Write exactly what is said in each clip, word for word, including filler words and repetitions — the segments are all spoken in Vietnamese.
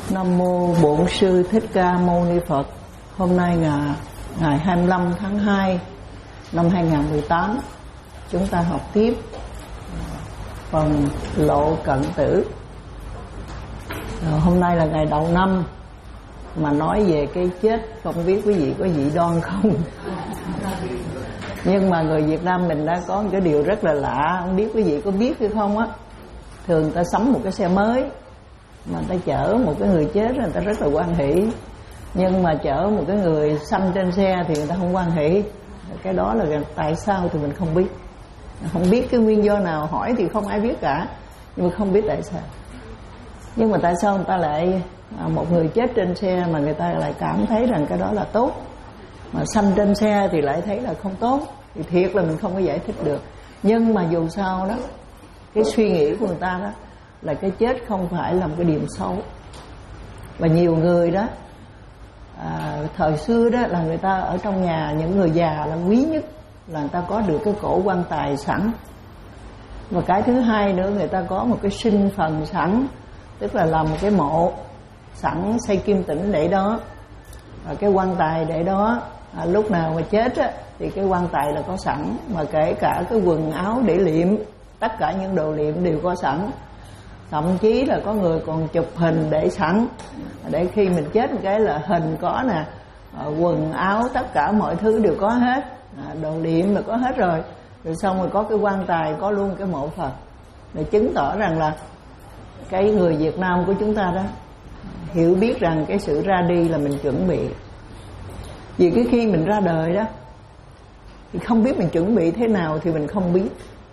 Nam mô Bổn Sư Thích Ca Mâu Ni Phật. Hôm nay là ngày hai mươi lăm tháng hai năm hai nghìn không trăm mười tám. Chúng ta học tiếp phần Lộ Cận Tử. Rồi, hôm nay là ngày đầu năm mà nói về cái chết, không biết quý vị có dị đoan không? Nhưng mà người Việt Nam mình đã có một cái điều rất là lạ, không biết quý vị có biết hay không á. Thường người ta sắm một cái xe mới mà người ta chở một cái người chết người ta rất là hoan hỷ, nhưng mà chở một cái người sanh trên xe thì người ta không hoan hỷ. Cái đó là tại sao thì mình không biết, không biết cái nguyên do nào, hỏi thì không ai biết cả, nhưng mà không biết tại sao. Nhưng mà tại sao người ta lại một người chết trên xe mà người ta lại cảm thấy rằng cái đó là tốt, mà sanh trên xe thì lại thấy là không tốt, thì thiệt là mình không có giải thích được. Nhưng mà dù sao đó, cái suy nghĩ của người ta đó là cái chết không phải là một cái điểm xấu. Và nhiều người đó à, thời xưa đó là người ta ở trong nhà, những người già là quý nhất là người ta có được cái cổ quan tài sẵn. Và cái thứ hai nữa, người ta có một cái sinh phần sẵn, tức là làm một cái mộ sẵn, xây kim tĩnh để đó, và cái quan tài để đó. À, lúc nào mà chết á, thì cái quan tài là có sẵn, mà kể cả cái quần áo để liệm, tất cả những đồ liệm đều có sẵn. Thậm chí là có người còn chụp hình để sẵn, để khi mình chết một cái là hình có nè, quần áo tất cả mọi thứ đều có hết, đồ liệm là có hết rồi. Rồi xong rồi có cái quan tài, có luôn cái mộ Phật, để chứng tỏ rằng là cái người Việt Nam của chúng ta đó hiểu biết rằng cái sự ra đi là mình chuẩn bị. Vì cái khi mình ra đời đó thì không biết mình chuẩn bị thế nào thì mình không biết.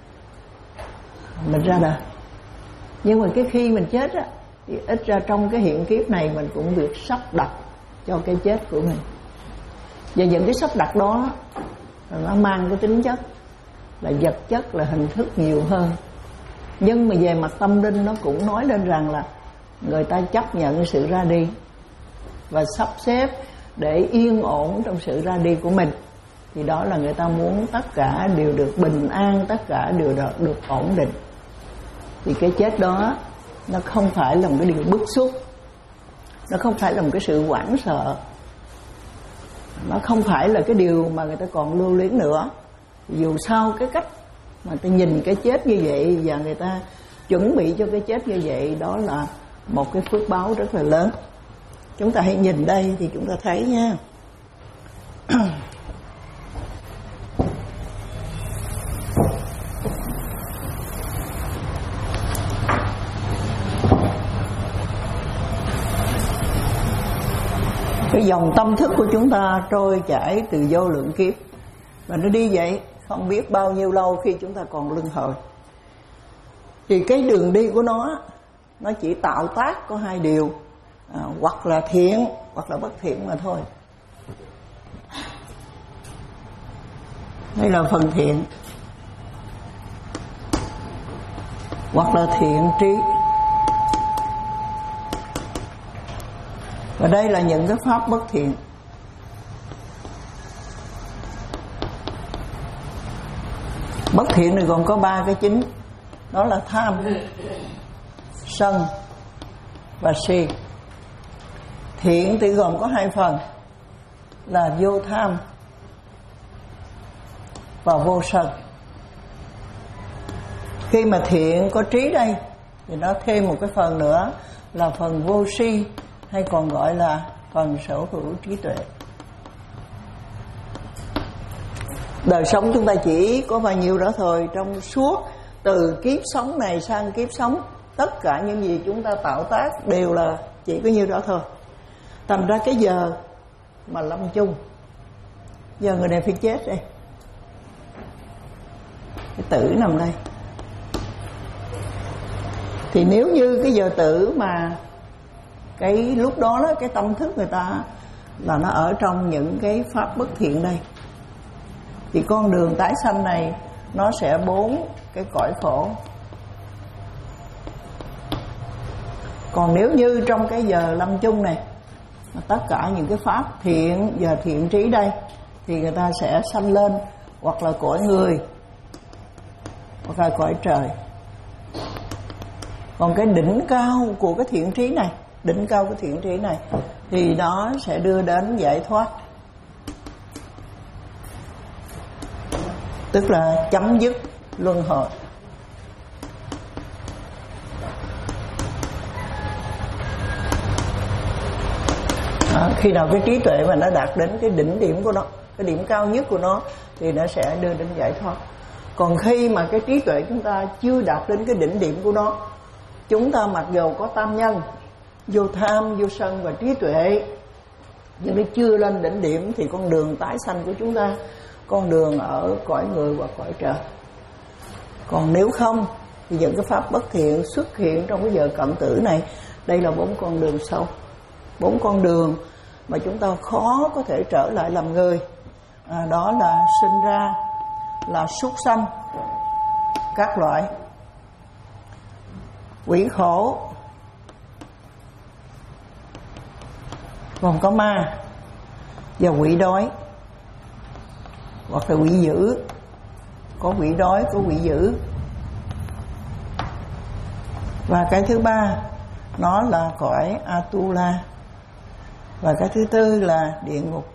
Mình ra đời, nhưng mà cái khi mình chết á, thì ít ra trong cái hiện kiếp này mình cũng được sắp đặt cho cái chết của mình. Và những cái sắp đặt đó nó mang cái tính chất là vật chất, là hình thức nhiều hơn. Nhưng mà về mặt tâm linh nó cũng nói lên rằng là người ta chấp nhận sự ra đi và sắp xếp để yên ổn trong sự ra đi của mình. Thì đó là người ta muốn tất cả đều được bình an, tất cả đều được, được ổn định. Thì cái chết đó nó không phải là một cái điều bức xúc, nó không phải là một cái sự hoảng sợ, nó không phải là cái điều mà người ta còn lưu luyến nữa. Dù sao cái cách mà ta nhìn cái chết như vậy và người ta chuẩn bị cho cái chết như vậy, đó là một cái phước báo rất là lớn. Chúng ta hãy nhìn đây thì chúng ta thấy nha. Cái dòng tâm thức của chúng ta trôi chảy từ vô lượng kiếp, và nó đi vậy không biết bao nhiêu lâu khi chúng ta còn luân hồi. Thì cái đường đi của nó nó chỉ tạo tác có hai điều, à, hoặc là thiện hoặc là bất thiện mà thôi. Đây là phần thiện, hoặc là thiện trí. Và đây là những cái pháp bất thiện. Bất thiện thì còn có ba cái chính, đó là tham, sân và si. Thiện thì gồm có hai phần là vô tham và vô sân. Khi mà thiện có trí đây thì nó thêm một cái phần nữa là phần vô si, hay còn gọi là phần sở hữu trí tuệ. Đời sống chúng ta chỉ có bao nhiêu đó thôi. Trong suốt từ kiếp sống này sang kiếp sống, tất cả những gì chúng ta tạo tác đều là chỉ có nhiêu đó thôi. Thành ra cái giờ mà lâm chung, giờ người này phải chết đây, cái tử nằm đây. Thì nếu như cái giờ tử mà cái lúc đó, đó cái tâm thức người ta là nó ở trong những cái pháp bất thiện đây, thì con đường tái sanh này nó sẽ bốn cái cõi khổ. Còn nếu như trong cái giờ lâm chung này tất cả những cái pháp thiện và thiện trí đây, thì người ta sẽ sanh lên hoặc là cõi người hoặc là cõi trời. Còn cái đỉnh cao của cái thiện trí này đỉnh cao của thiện trí này, thì nó sẽ đưa đến giải thoát, tức là chấm dứt luân hồi. À, khi nào cái trí tuệ mà nó đạt đến cái đỉnh điểm của nó, cái điểm cao nhất của nó, thì nó sẽ đưa đến giải thoát. Còn khi mà cái trí tuệ chúng ta chưa đạt đến cái đỉnh điểm của nó, chúng ta mặc dù có tam nhân, vô tham, vô sân và trí tuệ, nhưng nó chưa lên đỉnh điểm, thì con đường tái sanh của chúng ta, con đường ở cõi người hoặc cõi trời. Còn nếu không thì những cái pháp bất thiện xuất hiện trong cái giờ cận tử này. Đây là bốn con đường sâu, bốn con đường mà chúng ta khó có thể trở lại làm người. À, đó là sinh ra là súc sanh, các loại quỷ khổ, còn có ma và quỷ đói, hoặc là quỷ dữ. Có quỷ đói, có quỷ dữ. Và cái thứ ba nó là cõi Atula. Và cái thứ tư là địa ngục.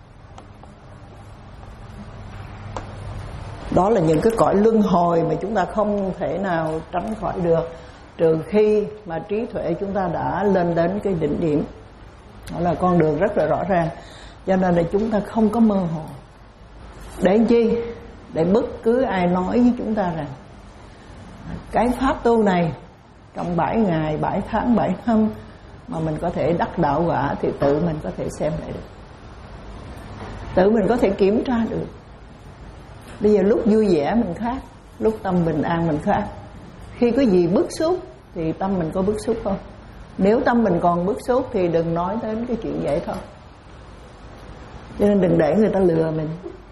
Đó là những cái cõi luân hồi mà chúng ta không thể nào tránh khỏi được, trừ khi mà trí tuệ chúng ta đã lên đến cái đỉnh điểm. Đó là con đường rất là rõ ràng. Cho nên là chúng ta không có mơ hồ. Để chi? Để bất cứ ai nói với chúng ta rằng cái pháp tu này trong bảy ngày, bảy tháng, bảy năm mà mình có thể đắc đạo quả, thì tự mình có thể xem lại được, tự mình có thể kiểm tra được. Bây giờ lúc vui vẻ mình khác, lúc tâm bình an mình khác. Khi có gì bức xúc thì tâm mình có bức xúc không? Nếu tâm mình còn bức xúc thì đừng nói đến cái chuyện vậy thôi. Cho nên đừng để người ta lừa mình,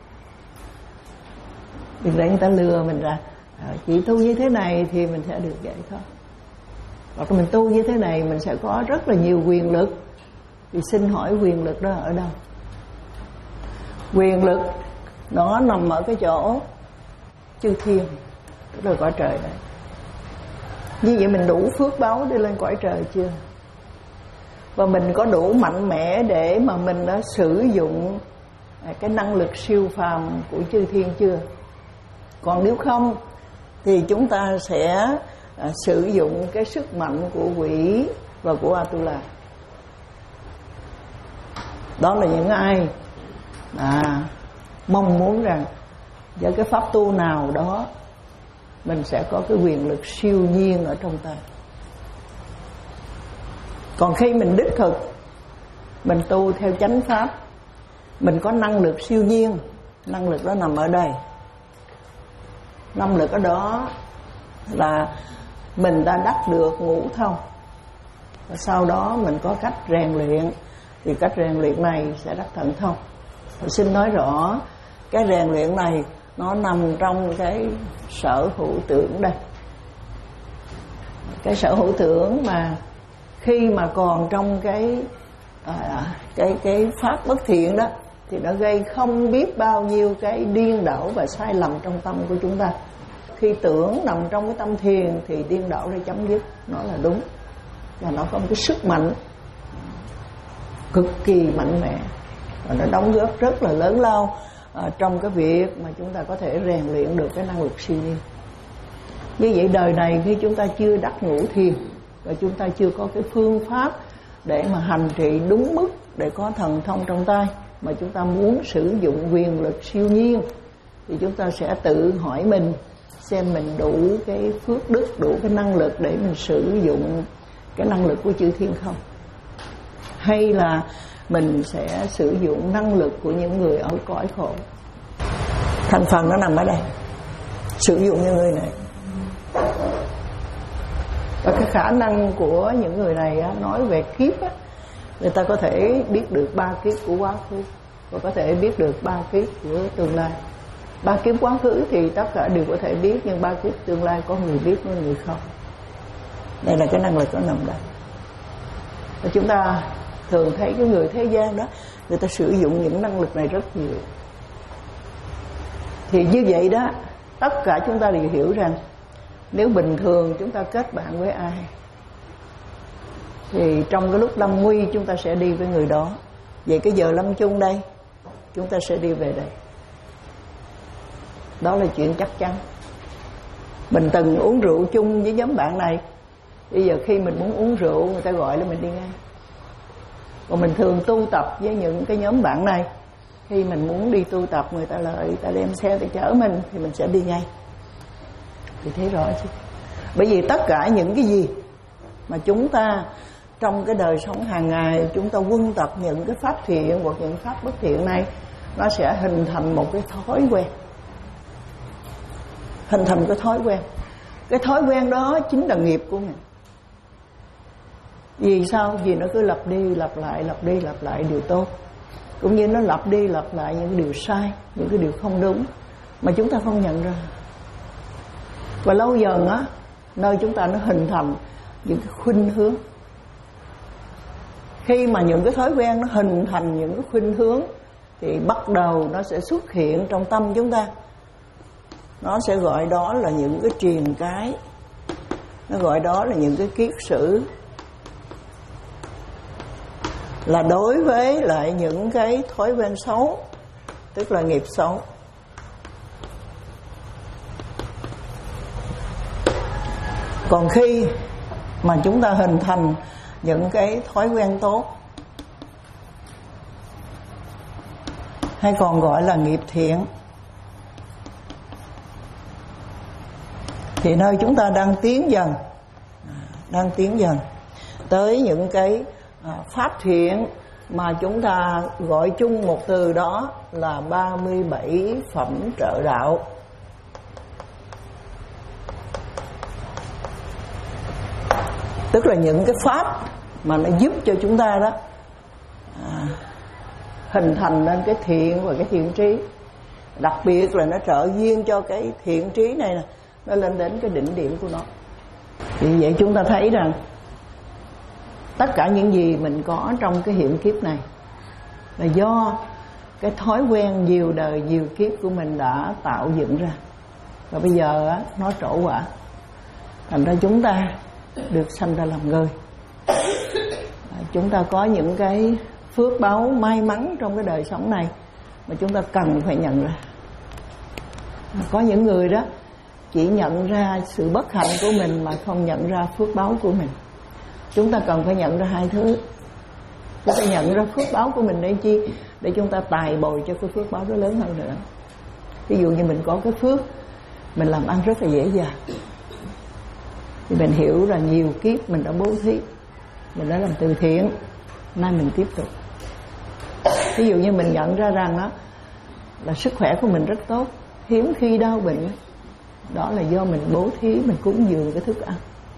đừng để người ta lừa mình ra à, chị tu như thế này thì mình sẽ được vậy thôi, hoặc là mình tu như thế này mình sẽ có rất là nhiều quyền lực. Thì xin hỏi quyền lực đó ở đâu? Quyền lực nó nằm ở cái chỗ chư thiên, tức là cõi trời này. Như vậy mình đủ phước báu để lên cõi trời chưa? Và mình có đủ mạnh mẽ để mà mình đã sử dụng cái năng lực siêu phàm của chư thiên chưa? Còn nếu không thì chúng ta sẽ sử dụng cái sức mạnh của quỷ và của Atula. Đó là những ai à, mong muốn rằng với cái pháp tu nào đó mình sẽ có cái quyền lực siêu nhiên ở trong tay. Còn khi mình đích thực, mình tu theo chánh pháp, mình có năng lực siêu nhiên. Năng lực đó nằm ở đây. Năng lực ở đó là mình đã đắc được ngũ thông, và sau đó mình có cách rèn luyện, thì cách rèn luyện này sẽ đắc thần thông. Tôi xin nói rõ, cái rèn luyện này nó nằm trong cái sở hữu tưởng đây. Cái sở hữu tưởng mà khi mà còn trong cái à, cái cái pháp bất thiện đó, thì nó gây không biết bao nhiêu cái điên đảo và sai lầm trong tâm của chúng ta. Khi tưởng nằm trong cái tâm thiền thì điên đảo đã chấm dứt, nó là đúng. Và nó có một cái sức mạnh cực kỳ mạnh mẽ, và nó đóng góp rất là lớn lao à, trong cái việc mà chúng ta có thể rèn luyện được cái năng lực siêu nhiên. Như vậy đời này khi chúng ta chưa đắc ngũ thiền, và chúng ta chưa có cái phương pháp để mà hành trì đúng mức để có thần thông trong tay, mà chúng ta muốn sử dụng quyền lực siêu nhiên, thì chúng ta sẽ tự hỏi mình xem mình đủ cái phước đức, đủ cái năng lực để mình sử dụng cái năng lực của chư thiên không, hay là mình sẽ sử dụng năng lực của những người ở cõi khổ. Thành phần nó nằm ở đây, sử dụng những người này. Và cái khả năng của những người này á, nói về kiếp á, người ta có thể biết được ba kiếp của quá khứ, và có thể biết được ba kiếp của tương lai. Ba kiếp quá khứ thì tất cả đều có thể biết, nhưng ba kiếp tương lai có người biết, có người không. Đây là cái năng lực nó nằm đây. Và chúng ta thường thấy cái người thế gian đó, người ta sử dụng những năng lực này rất nhiều. Thì như vậy đó, tất cả chúng ta đều hiểu rằng nếu bình thường chúng ta kết bạn với ai, thì trong cái lúc lâm nguy chúng ta sẽ đi với người đó. Vậy cái giờ lâm chung đây chúng ta sẽ đi về đây. Đó là chuyện chắc chắn. Mình từng uống rượu chung với nhóm bạn này, bây giờ khi mình muốn uống rượu người ta gọi là mình đi ngay. Còn mình thường tu tập với những cái nhóm bạn này, khi mình muốn đi tu tập người ta lợi, người ta đem xe để chở mình thì mình sẽ đi ngay. Thì thấy rõ chứ. Bởi vì tất cả những cái gì mà chúng ta trong cái đời sống hàng ngày chúng ta quân tập những cái pháp thiện hoặc những pháp bất thiện này, nó sẽ hình thành một cái thói quen. Hình thành cái thói quen. Cái thói quen đó chính là nghiệp của mình. Vì sao? Vì nó cứ lặp đi lặp lại, lặp đi lặp lại điều tốt, cũng như nó lặp đi lặp lại những điều sai, những cái điều không đúng mà chúng ta không nhận ra. Và lâu dần á, nơi chúng ta nó hình thành những cái khuynh hướng. Khi mà những cái thói quen nó hình thành những cái khuynh hướng thì bắt đầu nó sẽ xuất hiện trong tâm chúng ta. Nó sẽ gọi đó là những cái triền cái, nó gọi đó là những cái kiết sử, là đối với lại những cái thói quen xấu, tức là nghiệp xấu. Còn khi mà chúng ta hình thành những cái thói quen tốt, hay còn gọi là nghiệp thiện, thì nơi chúng ta đang tiến dần, đang tiến dần tới những cái pháp thiện mà chúng ta gọi chung một từ đó là ba mươi bảy phẩm trợ đạo. Tức là những cái pháp mà nó giúp cho chúng ta đó à, hình thành nên cái thiện và cái thiện trí. Đặc biệt là nó trợ duyên cho cái thiện trí này nè, nó lên đến cái đỉnh điểm của nó. Vì vậy chúng ta thấy rằng tất cả những gì mình có trong cái hiện kiếp này là do cái thói quen nhiều đời nhiều kiếp của mình đã tạo dựng ra. Và bây giờ á, nó trổ quả, thành ra chúng ta được sanh ra làm người. Chúng ta có những cái phước báu may mắn trong cái đời sống này mà chúng ta cần phải nhận ra. Có những người đó chỉ nhận ra sự bất hạnh của mình mà không nhận ra phước báu của mình. Chúng ta cần phải nhận ra hai thứ. Chúng ta nhận ra phước báo của mình để chi? Để chúng ta tài bồi cho cái phước báo đó lớn hơn nữa. Ví dụ như mình có cái phước, mình làm ăn rất là dễ dàng, thì mình hiểu là nhiều kiếp mình đã bố thí, mình đã làm từ thiện, nay mình tiếp tục. Ví dụ như mình nhận ra rằng đó là sức khỏe của mình rất tốt, hiếm khi đau bệnh, đó là do mình bố thí, mình cúng dường cái thức ăn.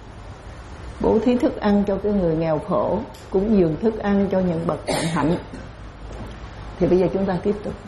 Bố thí thức ăn cho cái người nghèo khổ, cúng dường thức ăn cho những bậc vạn hạnh. Thì bây giờ chúng ta tiếp tục.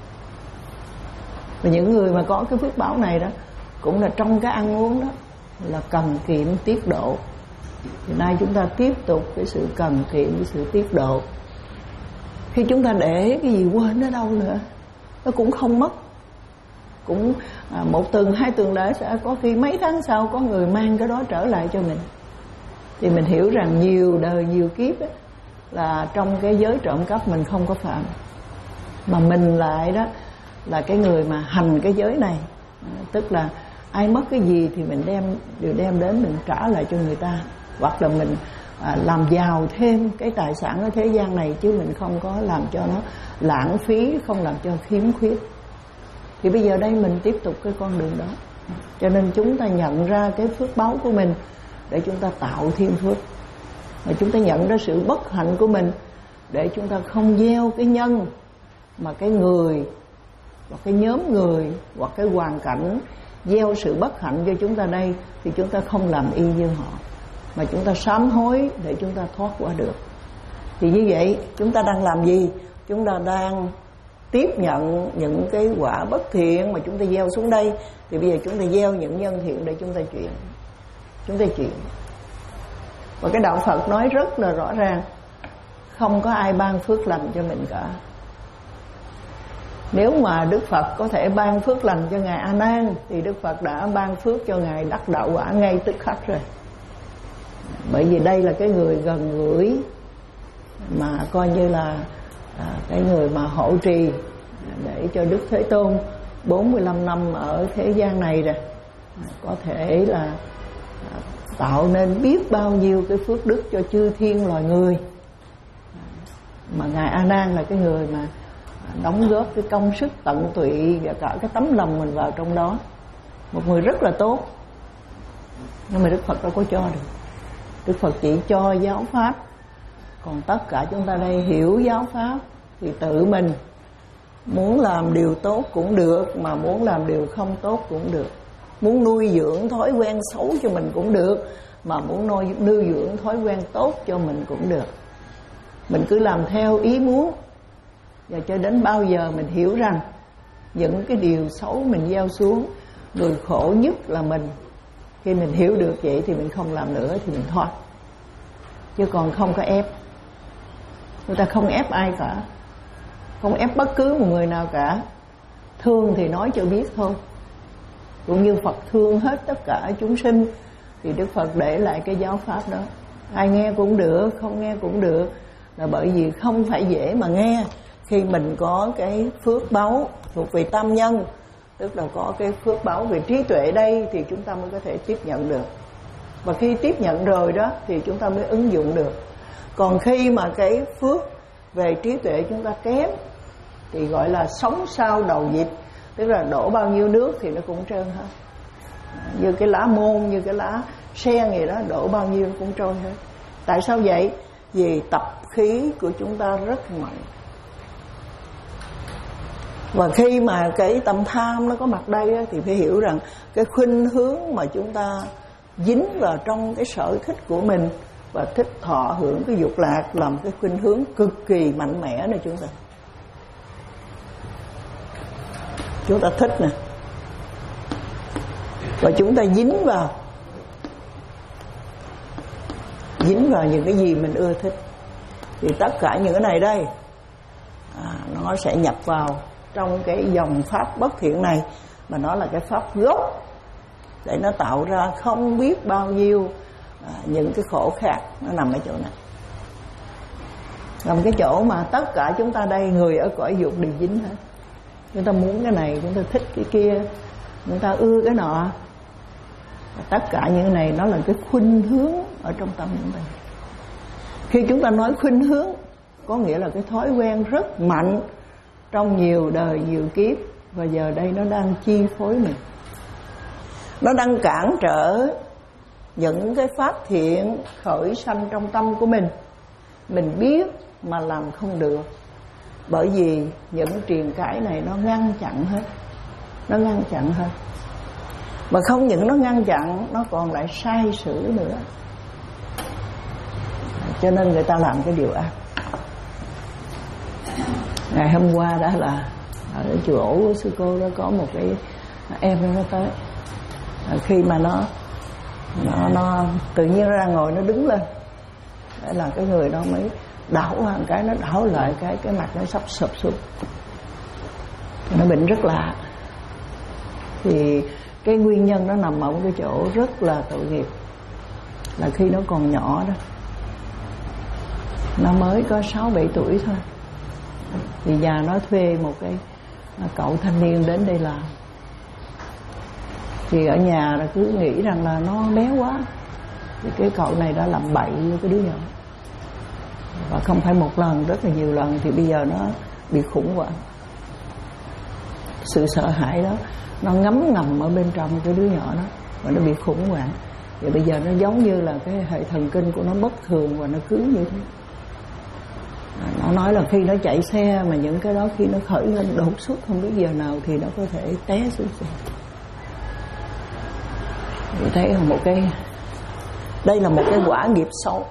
Và những người mà có cái phước báo này đó, cũng là trong cái ăn uống đó là cần kiệm tiết độ. Thì nay chúng ta tiếp tục cái sự cần kiệm, cái sự tiết độ. Khi chúng ta để cái gì quên ở đâu nữa, nó cũng không mất. Cũng à, một tuần, hai tuần lễ sẽ có khi mấy tháng sau có người mang cái đó trở lại cho mình. Thì mình hiểu rằng nhiều đời nhiều kiếp ấy, là trong cái giới trộm cắp mình không có phạm, mà mình lại đó là cái người mà hành cái giới này. Tức là ai mất cái gì thì mình đem đều đem đến mình trả lại cho người ta, hoặc là mình à, làm giàu thêm cái tài sản ở thế gian này, chứ mình không có làm cho nó lãng phí, không làm cho khiếm khuyết. Thì bây giờ đây mình tiếp tục cái con đường đó. Cho nên chúng ta nhận ra cái phước báu của mình để chúng ta tạo thêm phước. Và chúng ta nhận ra sự bất hạnh của mình để chúng ta không gieo cái nhân mà cái người hoặc cái nhóm người hoặc cái hoàn cảnh gieo sự bất hạnh cho chúng ta đây, thì chúng ta không làm y như họ, mà chúng ta sám hối để chúng ta thoát qua được. Thì như vậy chúng ta đang làm gì? Chúng ta đang tiếp nhận những cái quả bất thiện mà chúng ta gieo xuống đây. Thì bây giờ chúng ta gieo những nhân thiện để chúng ta chuyển. Chúng ta chuyển. Và cái đạo Phật nói rất là rõ ràng, không có ai ban phước lành cho mình cả. Nếu mà Đức Phật có thể ban phước lành cho Ngài A Nan thì Đức Phật đã ban phước cho Ngài đắc đạo quả ngay tức khắc rồi. Bởi vì đây là cái người gần gũi, mà coi như là à, cái người mà hộ trì để cho Đức Thế Tôn bốn mươi lăm năm ở thế gian này rồi, có thể là à, tạo nên biết bao nhiêu cái phước đức cho chư thiên loài người. Mà Ngài A Nan là cái người mà đóng góp cái công sức tận tụy và cả cái tấm lòng mình vào trong đó. Một người rất là tốt, nhưng mà Đức Phật đâu có cho được. Đức Phật chỉ cho giáo pháp, còn tất cả chúng ta đây hiểu giáo pháp thì tự mình muốn làm điều tốt cũng được, mà muốn làm điều không tốt cũng được. Muốn nuôi dưỡng thói quen xấu cho mình cũng được, mà muốn nuôi, nuôi dưỡng thói quen tốt cho mình cũng được. Mình cứ làm theo ý muốn, và cho đến bao giờ mình hiểu rằng những cái điều xấu mình gieo xuống, người khổ nhất là mình. Khi mình hiểu được vậy thì mình không làm nữa, thì mình thôi. Chứ còn không có ép. Người ta không ép ai cả, không ép bất cứ một người nào cả. Thương thì nói cho biết thôi. Cũng như Phật thương hết tất cả chúng sinh, thì Đức Phật để lại cái giáo pháp đó. Ai nghe cũng được, không nghe cũng được, là bởi vì không phải dễ mà nghe. Khi mình có cái phước báu thuộc về tam nhân, tức là có cái phước báu về trí tuệ đây, thì chúng ta mới có thể tiếp nhận được. Và khi tiếp nhận rồi đó thì chúng ta mới ứng dụng được. Còn khi mà cái phước về trí tuệ chúng ta kém thì gọi là sóng sau đầu dịp, tức là đổ bao nhiêu nước thì nó cũng trơn hết. Như cái lá môn, như cái lá sen gì đó, đổ bao nhiêu cũng trôi hết. Tại sao vậy? Vì tập khí của chúng ta rất mạnh. Và khi mà cái tâm tham nó có mặt đây á, thì phải hiểu rằng cái khuynh hướng mà chúng ta dính vào trong cái sở thích của mình và thích thọ hưởng cái dục lạc là một cái khuynh hướng cực kỳ mạnh mẽ này chúng ta. Chúng ta thích nè, và chúng ta dính vào dính vào những cái gì mình ưa thích, thì tất cả những cái này đây à, nó sẽ nhập vào trong cái dòng pháp bất thiện này, mà nó là cái pháp gốc để nó tạo ra không biết bao nhiêu à, những cái khổ khác. Nó nằm ở chỗ này, nằm cái chỗ mà tất cả chúng ta đây, người ở cõi dục đều dính hết. Chúng ta muốn cái này, chúng ta thích cái kia, chúng ta ưa cái nọ. Và tất cả những cái này nó là cái khuynh hướng ở trong tâm chúng ta. Khi chúng ta nói khuynh hướng, có nghĩa là cái thói quen rất mạnh trong nhiều đời nhiều kiếp, và giờ đây nó đang chi phối mình. Nó đang cản trở những cái pháp thiện khởi sanh trong tâm của mình. Mình biết mà làm không được, bởi vì những truyền cãi này nó ngăn chặn hết. Nó ngăn chặn hết. Mà không những nó ngăn chặn, nó còn lại sai sử nữa. Cho nên người ta làm cái điều ác. Ngày hôm qua đó là ở chùa ổ của sư cô đó, có một cái em nó tới. Khi mà nó nó, nó tự nhiên nó ra ngồi, nó đứng lên, để là cái người đó mới đảo một cái, nó đảo lại cái cái mặt nó sắp sụp xuống. Nó bệnh rất lạ. Thì cái nguyên nhân nó nằm ở cái chỗ rất là tội nghiệp, là khi nó còn nhỏ đó, nó mới có sáu bảy tuổi thôi, thì nhà nó thuê một cái cậu thanh niên đến đây làm. Thì ở nhà là cứ nghĩ rằng là nó bé quá, thì cái cậu này đã làm bậy với cái đứa nhỏ, và không phải một lần, rất là nhiều lần. Thì bây giờ nó bị khủng hoảng. Sự sợ hãi đó nó ngấm ngầm ở bên trong cái đứa nhỏ đó, và nó bị khủng hoảng. Và bây giờ nó giống như là cái hệ thần kinh của nó bất thường, và nó cứ như thế. Nó nói là khi nó chạy xe mà những cái đó khi nó khởi lên đột xuất không biết giờ nào thì nó có thể té xuống xe. Tôi thấy là một cái, đây là một cái quả nghiệp sâu,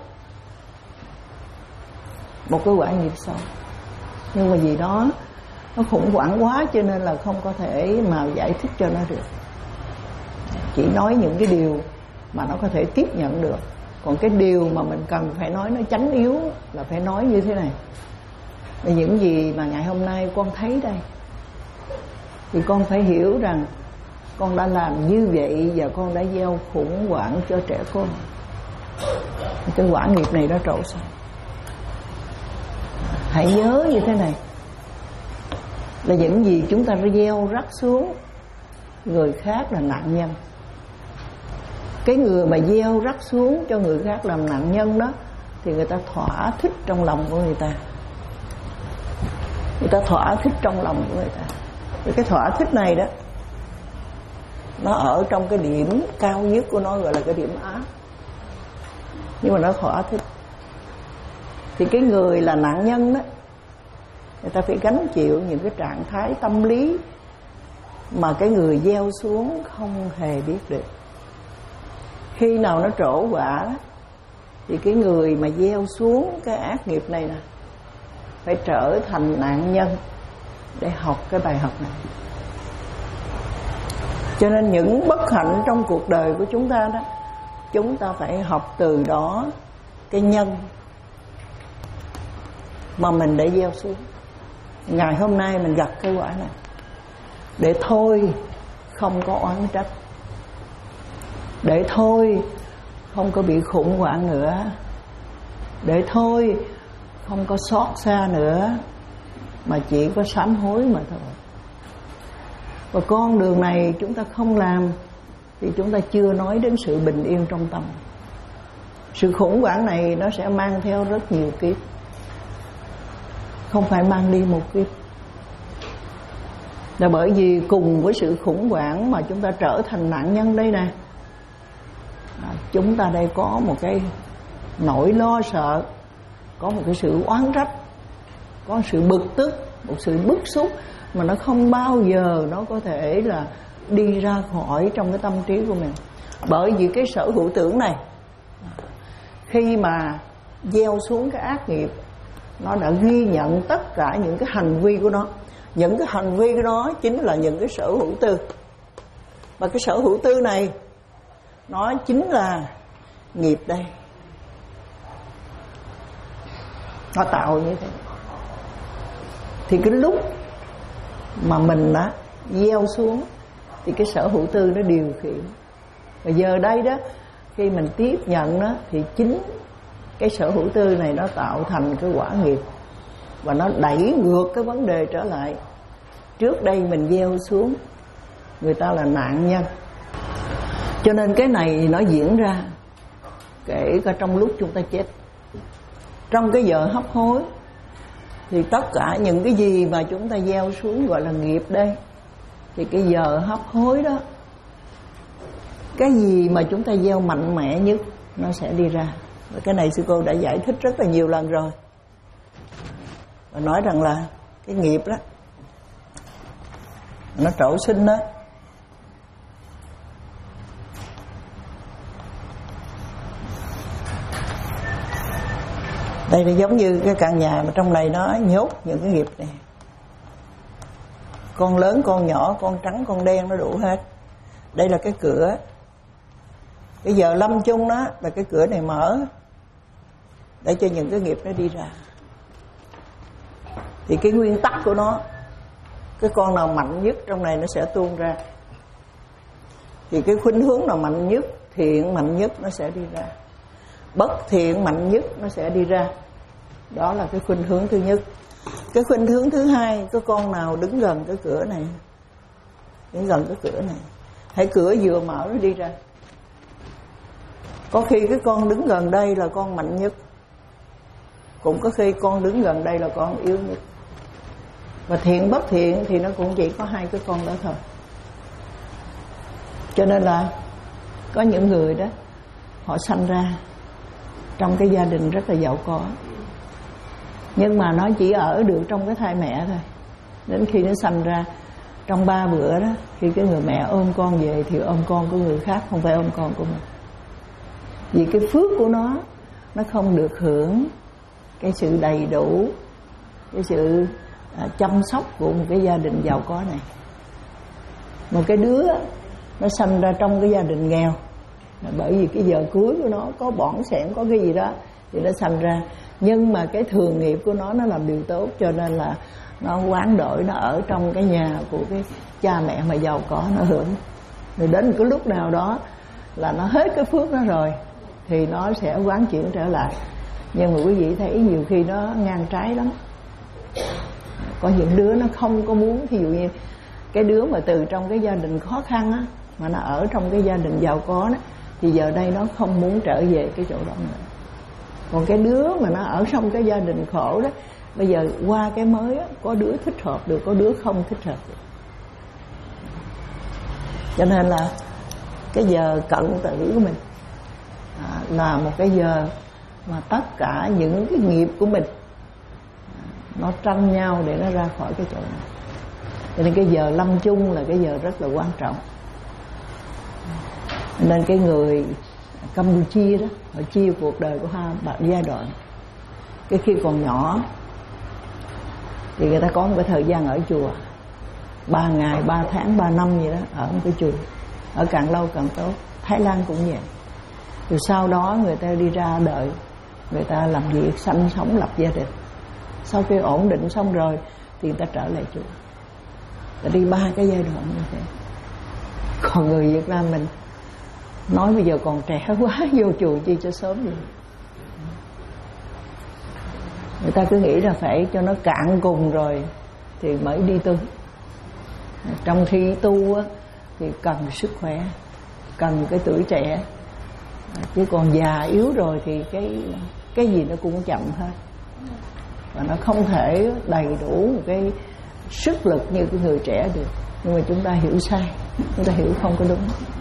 một cái quả nghiệp sâu. Nhưng mà vì đó nó khủng hoảng quá, cho nên là không có thể mà giải thích cho nó được. Chỉ nói những cái điều mà nó có thể tiếp nhận được. Còn cái điều mà mình cần phải nói nó chánh yếu là phải nói như thế này. Và những gì mà ngày hôm nay con thấy đây, thì con phải hiểu rằng con đã làm như vậy, và con đã gieo khủng hoảng cho trẻ con. cái quả nghiệp này nó trổ sang. Hãy nhớ như thế này, là những gì chúng ta gieo rắc xuống, người khác là nạn nhân. Cái người mà gieo rắc xuống cho người khác làm nạn nhân đó, thì người ta thỏa thích trong lòng của người ta. Người ta thỏa thích trong lòng của người ta. Và cái thỏa thích này đó, nó ở trong cái điểm cao nhất của nó, gọi là cái điểm ác. Nhưng mà nó thỏa thích. Thì cái người là nạn nhân đó, người ta phải gánh chịu những cái trạng thái tâm lý mà cái người gieo xuống không hề biết được. Khi nào nó trổ quả đó, thì cái người mà gieo xuống cái ác nghiệp này nè phải trở thành nạn nhân để học cái bài học này. Cho nên những bất hạnh trong cuộc đời của chúng ta đó, chúng ta phải học từ đó cái nhân mà mình đã gieo xuống. Ngày hôm nay mình gặp cái quả này, để thôi không có oán trách, để thôi không có bị khủng hoảng nữa, để thôi không có xót xa nữa, mà chỉ có sám hối mà thôi. Và con đường này chúng ta không làm thì chúng ta chưa nói đến sự bình yên trong tâm. Sự khủng hoảng này nó sẽ mang theo rất nhiều kiếp, không phải mang đi một kiếp. Là bởi vì cùng với sự khủng hoảng mà chúng ta trở thành nạn nhân đây nè, à, chúng ta đây có một cái nỗi lo sợ, có một cái sự oán trách, có sự bực tức, một sự bức xúc mà nó không bao giờ nó có thể là đi ra khỏi trong cái tâm trí của mình. Bởi vì cái sở hữu tưởng này, khi mà gieo xuống cái ác nghiệp, nó đã ghi nhận tất cả những cái hành vi của nó. Những cái hành vi của nó chính là những cái sở hữu tư. Và cái sở hữu tư này, nó chính là nghiệp đây. Nó tạo như thế. Thì cái lúc mà mình đã gieo xuống thì cái sở hữu tư nó điều khiển. Và giờ đây đó, khi mình tiếp nhận đó, thì chính cái sở hữu tư này nó tạo thành cái quả nghiệp, và nó đẩy ngược cái vấn đề trở lại. Trước đây mình gieo xuống, người ta là nạn nhân. Cho nên cái này nó diễn ra kể cả trong lúc chúng ta chết. Trong cái giờ hấp hối thì tất cả những cái gì mà chúng ta gieo xuống gọi là nghiệp đây, thì cái giờ hấp hối đó, cái gì mà chúng ta gieo mạnh mẽ nhất nó sẽ đi ra. Và cái này sư cô đã giải thích rất là nhiều lần rồi, và nói rằng là cái nghiệp đó nó trổ sinh đó, đây là giống như cái căn nhà mà trong này nó nhốt những cái nghiệp này. Con lớn, con nhỏ, con trắng, con đen nó đủ hết. Đây là cái cửa. Bây giờ lâm chung đó là cái cửa này mở để cho những cái nghiệp nó đi ra. Thì cái nguyên tắc của nó, cái con nào mạnh nhất trong này nó sẽ tuôn ra. Thì cái khuynh hướng nào mạnh nhất, thiện mạnh nhất nó sẽ đi ra, bất thiện mạnh nhất nó sẽ đi ra. Đó là cái khuynh hướng thứ nhất. Cái khuynh hướng thứ hai, cái con nào đứng gần cái cửa này, đứng gần cái cửa này, hãy cửa vừa mở nó đi ra. Có khi cái con đứng gần đây là con mạnh nhất, cũng có khi con đứng gần đây là con yếu nhất. Và thiện bất thiện thì nó cũng chỉ có hai cái con đó thôi. Cho nên là có những người đó, họ sanh ra trong cái gia đình rất là giàu có, nhưng mà nó chỉ ở được trong cái thai mẹ thôi. Đến khi nó sanh ra, trong ba bữa đó, khi cái người mẹ ôm con về thì ôm con của người khác, không phải ôm con của mình. Vì cái phước của nó, nó không được hưởng cái sự đầy đủ, cái sự à, chăm sóc của một cái gia đình giàu có này. Một cái đứa nó sanh ra trong cái gia đình nghèo, bởi vì cái giờ cuối của nó có bỏng sẻn, có cái gì đó thì nó sanh ra. Nhưng mà cái thường nghiệp của nó nó làm điều tốt, cho nên là nó hoán đổi, nó ở trong cái nhà của cái cha mẹ mà giàu có, nó hưởng. Rồi đến cái lúc nào đó là nó hết cái phước đó rồi, thì nó sẽ quán chuyển trở lại. Nhưng mà quý vị thấy nhiều khi nó ngang trái lắm. Có những đứa nó không có muốn, ví dụ như cái đứa mà từ trong cái gia đình khó khăn á, mà nó ở trong cái gia đình giàu có đó, thì giờ đây nó không muốn trở về cái chỗ đó nữa. Còn cái đứa mà nó ở trong cái gia đình khổ đó, bây giờ qua cái mới á, có đứa thích hợp được, có đứa không thích hợp được. Cho nên là cái giờ cận tử của mình à, là một cái giờ mà tất cả những cái nghiệp của mình nó tranh nhau để nó ra khỏi cái chỗ này. Cho nên cái giờ lâm chung là cái giờ rất là quan trọng. Nên cái người Campuchia đó, họ chia cuộc đời của hai giai đoạn. Cái khi còn nhỏ thì người ta có một cái thời gian ở chùa, ba ngày, ba tháng, ba năm gì đó, ở một cái chùa, ở càng lâu càng tốt. Thái Lan cũng vậy. Rồi sau đó người ta đi ra đời, người ta làm việc, sanh sống, lập gia đình. Sau khi ổn định xong rồi thì người ta trở lại chùa. Ta đi ba cái giai đoạn như thế. Còn người Việt Nam mình nói bây giờ còn trẻ quá, vô chùa chi cho sớm vậy. Người ta cứ nghĩ là phải cho nó cạn cùng rồi thì mới đi tu. Trong khi tu á, thì cần sức khỏe, cần cái tuổi trẻ. Chứ còn già yếu rồi thì cái cái gì nó cũng chậm hết. Và nó không thể đầy đủ một cái sức lực như cái người trẻ được. Nhưng mà chúng ta hiểu sai, chúng ta hiểu không có đúng.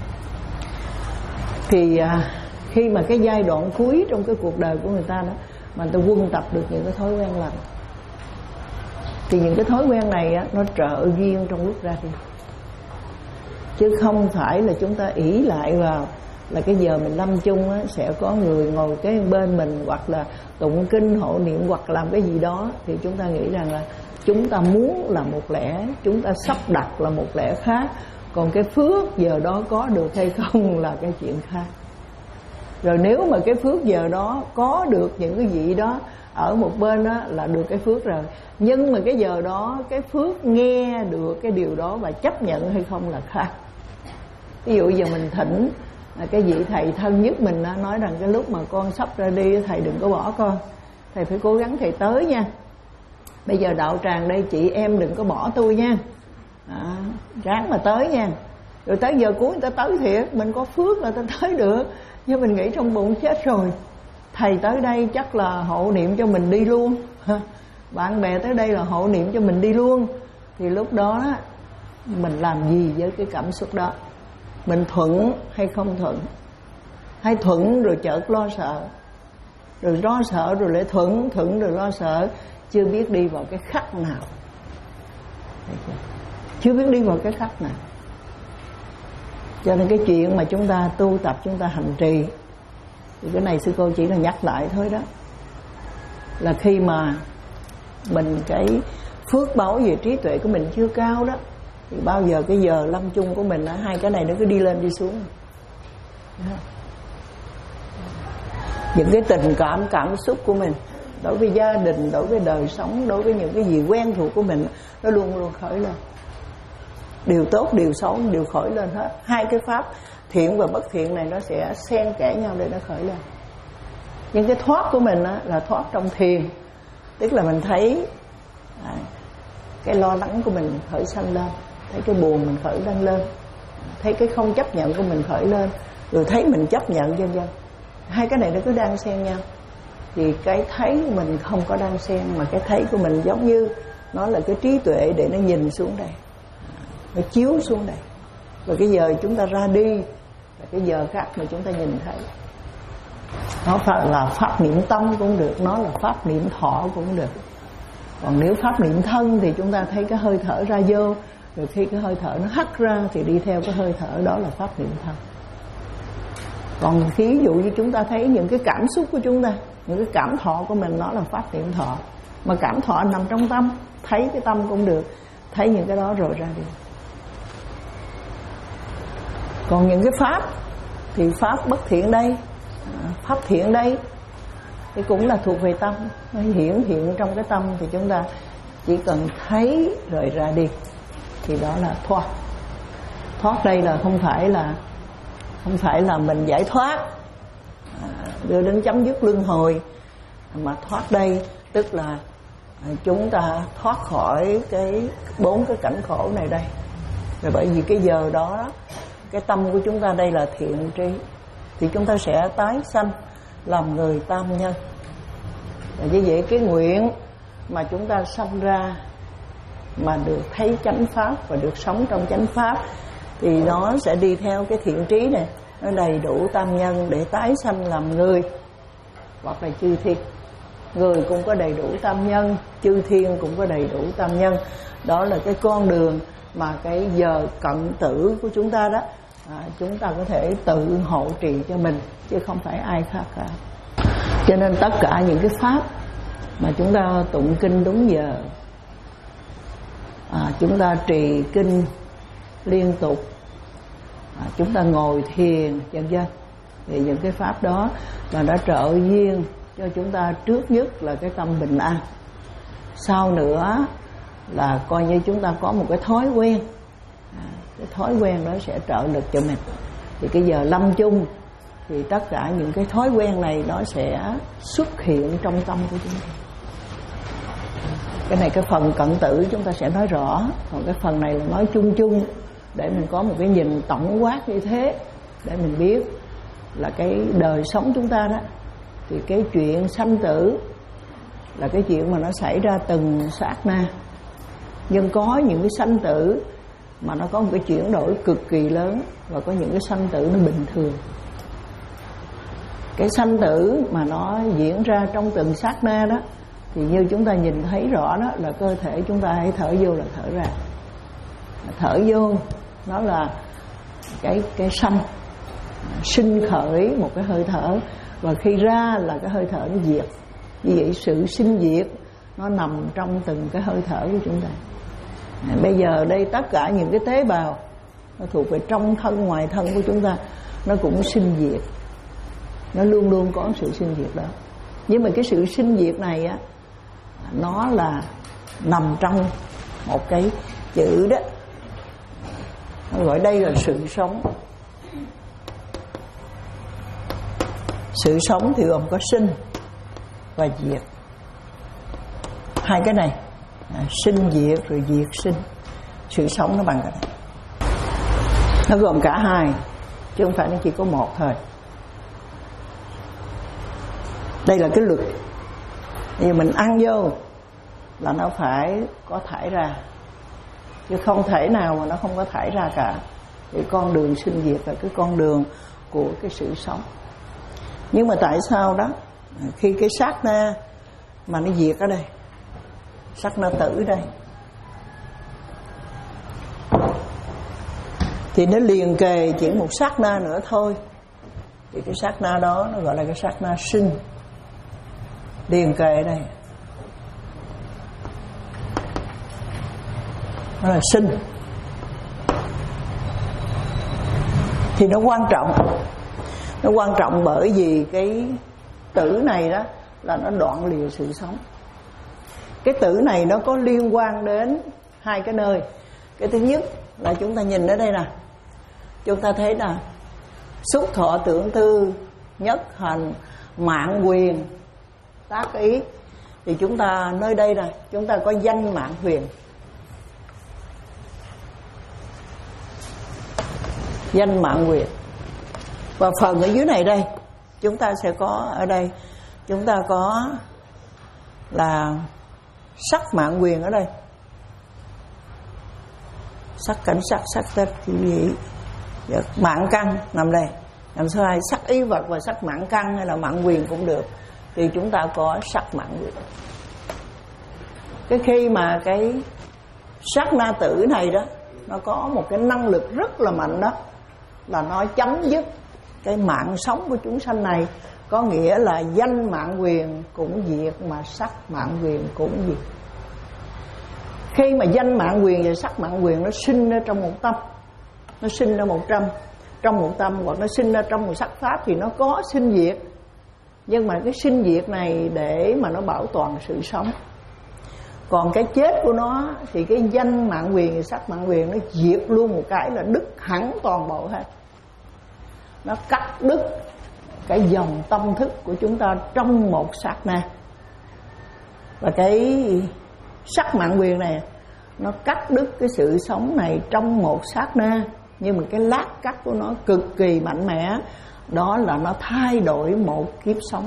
Thì à, khi mà cái giai đoạn cuối trong cái cuộc đời của người ta đó, mà người ta quân tập được những cái thói quen lành, thì những cái thói quen này á, nó trợ duyên trong lúc ra đi. Chứ không phải là chúng ta ỷ lại vào là cái giờ mình lâm chung á, sẽ có người ngồi kế bên mình, hoặc là tụng kinh hộ niệm, hoặc làm cái gì đó. Thì chúng ta nghĩ rằng là chúng ta muốn là một lẽ, chúng ta sắp đặt là một lẽ khác. Còn cái phước giờ đó có được hay không là cái chuyện khác. Rồi nếu mà cái phước giờ đó có được những cái gì đó ở một bên đó là được cái phước rồi. Nhưng mà cái giờ đó cái phước nghe được cái điều đó và chấp nhận hay không là khác. Ví dụ giờ mình thỉnh cái vị thầy thân nhất mình nói rằng cái lúc mà con sắp ra đi thầy đừng có bỏ con, thầy phải cố gắng thầy tới nha. Bây giờ đạo tràng đây chị em đừng có bỏ tôi nha, à, ráng mà tới nha. Rồi tới giờ cuối người ta tới thiệt, mình có phước là ta tới được. Nhưng mình nghĩ trong bụng chết rồi, thầy tới đây chắc là hộ niệm cho mình đi luôn, bạn bè tới đây là hộ niệm cho mình đi luôn. Thì lúc đó mình làm gì với cái cảm xúc đó? Mình thuận hay không thuận? Hay thuận rồi chợt lo sợ, rồi lo sợ rồi lại thuận, thuận rồi lo sợ, chưa biết đi vào cái khắc nào. Chưa biết đi vào cái khắc nào. Cho nên cái chuyện mà chúng ta tu tập, chúng ta hành trì, thì cái này sư cô chỉ là nhắc lại thôi đó, là khi mà mình cái phước báu về trí tuệ của mình chưa cao đó, thì bao giờ cái giờ lâm chung của mình, hai cái này nó cứ đi lên đi xuống. Những cái tình cảm, cảm xúc của mình đối với gia đình, đối với đời sống, đối với những cái gì quen thuộc của mình, nó luôn luôn khởi lên. Điều tốt, điều xấu đều khởi lên hết. Hai cái pháp thiện và bất thiện này nó sẽ xen kẽ nhau để nó khởi lên. Nhưng cái thoát của mình á, là thoát trong thiền. Tức là mình thấy à, cái lo lắng của mình khởi sanh lên, thấy cái buồn mình khởi lên lên, thấy cái không chấp nhận của mình khởi lên, rồi thấy mình chấp nhận, vân vân. Hai cái này nó cứ đang xen nhau. Thì cái thấy của mình không có đang xen, mà cái thấy của mình giống như nó là cái trí tuệ để nó nhìn xuống đây, nó chiếu xuống đây. Và cái giờ chúng ta ra đi là cái giờ khác mà chúng ta nhìn thấy. Nó phải là pháp niệm tâm cũng được, nó là pháp niệm thọ cũng được. Còn nếu pháp niệm thân thì chúng ta thấy cái hơi thở ra vô, rồi khi cái hơi thở nó hắt ra thì đi theo cái hơi thở, đó là pháp niệm thân. Còn ví dụ như chúng ta thấy những cái cảm xúc của chúng ta, những cái cảm thọ của mình, nó là pháp niệm thọ. Mà cảm thọ nằm trong tâm, thấy cái tâm cũng được, thấy những cái đó rồi ra đi. Còn những cái pháp thì pháp bất thiện đây, pháp thiện đây, thì cũng là thuộc về tâm, nó hiển hiện trong cái tâm. Thì chúng ta chỉ cần thấy rồi ra đi, thì đó là thoát. Thoát đây là không phải là không phải là mình giải thoát, đưa đến chấm dứt luân hồi. Mà thoát đây tức là chúng ta thoát khỏi cái bốn cái cảnh khổ này đây. Rồi bởi vì cái giờ đó cái tâm của chúng ta đây là thiện tri, thì chúng ta sẽ tái sanh làm người tam nhân. Và như vậy cái nguyện mà chúng ta sanh ra mà được thấy chánh pháp và được sống trong chánh pháp, thì nó sẽ đi theo cái thiện trí này, nó đầy đủ tam nhân để tái sanh làm người hoặc là chư thiên. Người cũng có đầy đủ tam nhân, chư thiên cũng có đầy đủ tam nhân. Đó là cái con đường mà cái giờ cận tử của chúng ta đó, à, chúng ta có thể tự hộ trì cho mình, chứ không phải ai khác cả. Cho nên tất cả những cái pháp mà chúng ta tụng kinh đúng giờ, à, chúng ta trì kinh liên tục, à, chúng ta ngồi thiền vân vân, thì những cái pháp đó là đã trợ duyên cho chúng ta. Trước nhất là cái tâm bình an, sau nữa là coi như chúng ta có một cái thói quen, à, cái thói quen đó sẽ trợ lực cho mình. Thì cái giờ lâm chung thì tất cả những cái thói quen này nó sẽ xuất hiện trong tâm của chúng ta. Cái này cái phần cận tử chúng ta sẽ nói rõ, còn cái phần này là nói chung chung để mình có một cái nhìn tổng quát như thế, để mình biết là cái đời sống chúng ta đó, thì cái chuyện sanh tử là cái chuyện mà nó xảy ra từng sát na. Nhưng có những cái sanh tử mà nó có một cái chuyển đổi cực kỳ lớn, và có những cái sanh tử nó bình thường. Cái sanh tử mà nó diễn ra trong từng sát na đó, thì như chúng ta nhìn thấy rõ đó là cơ thể chúng ta hãy thở vô là thở ra. Thở vô nó là cái cái sanh, sinh khởi một cái hơi thở, và khi ra là cái hơi thở nó diệt. Như vậy sự sinh diệt nó nằm trong từng cái hơi thở của chúng ta. Bây giờ đây tất cả những cái tế bào nó thuộc về trong thân ngoài thân của chúng ta, nó cũng sinh diệt, nó luôn luôn có sự sinh diệt đó. Nhưng mà cái sự sinh diệt này á, nó là nằm trong một cái chữ đó, nó gọi đây là sự sống. Sự sống thì gồm có sinh và diệt, hai cái này, à, sinh diệt rồi diệt sinh. Sự sống nó bằng cái này, nó gồm cả hai, chứ không phải nó chỉ có một thôi. Đây là cái luật. Vì mình ăn vô là nó phải có thải ra, chứ không thể nào mà nó không có thải ra cả. Thì con đường sinh diệt là cái con đường của cái sự sống. Nhưng mà tại sao đó, khi cái sát na mà nó diệt ở đây, sát na tử ở đây, thì nó liền kề chỉ một sát na nữa thôi, thì cái sát na đó nó gọi là cái sát na sinh. Liền kề ở đây nó là sinh. Thì nó quan trọng. Nó quan trọng bởi vì cái tử này đó là nó đoạn lìa sự sống. Cái tử này nó có liên quan đến hai cái nơi. Cái thứ nhất là chúng ta nhìn ở đây nè, chúng ta thấy là xúc thọ tưởng tư, nhất hành, mạng quyền, tác ý. Thì chúng ta nơi đây nè, chúng ta có danh mạng huyền. Danh mạng quyền. Và phần ở dưới này đây, chúng ta sẽ có ở đây, chúng ta có là sắc mạng quyền ở đây. Sắc cảnh sắc, sắc tất thì gì? Mạng căn nằm đây. Làm sao hai sắc ý vật và sắc mạng căn hay là mạng quyền cũng được. Thì chúng ta có sắc mạng quyền. Cái khi mà cái sát na tử này đó, nó có một cái năng lực rất là mạnh đó, là nó chấm dứt cái mạng sống của chúng sanh này. Có nghĩa là danh mạng quyền cũng diệt, mà sắc mạng quyền cũng diệt. Khi mà danh mạng quyền và sắc mạng quyền nó sinh ra trong một tâm, nó sinh ra một trăm trong một tâm, hoặc nó sinh ra trong một sắc pháp, thì nó có sinh diệt. Nhưng mà cái sinh diệt này để mà nó bảo toàn sự sống. Còn cái chết của nó thì cái danh mạng quyền và sắc mạng quyền nó diệt luôn một cái, là đứt hẳn toàn bộ hết. Nó cắt đứt cái dòng tâm thức của chúng ta trong một sát na. Và cái sắc mạng quyền này nó cắt đứt cái sự sống này trong một sát na, nhưng mà cái lát cắt của nó cực kỳ mạnh mẽ, đó là nó thay đổi một kiếp sống.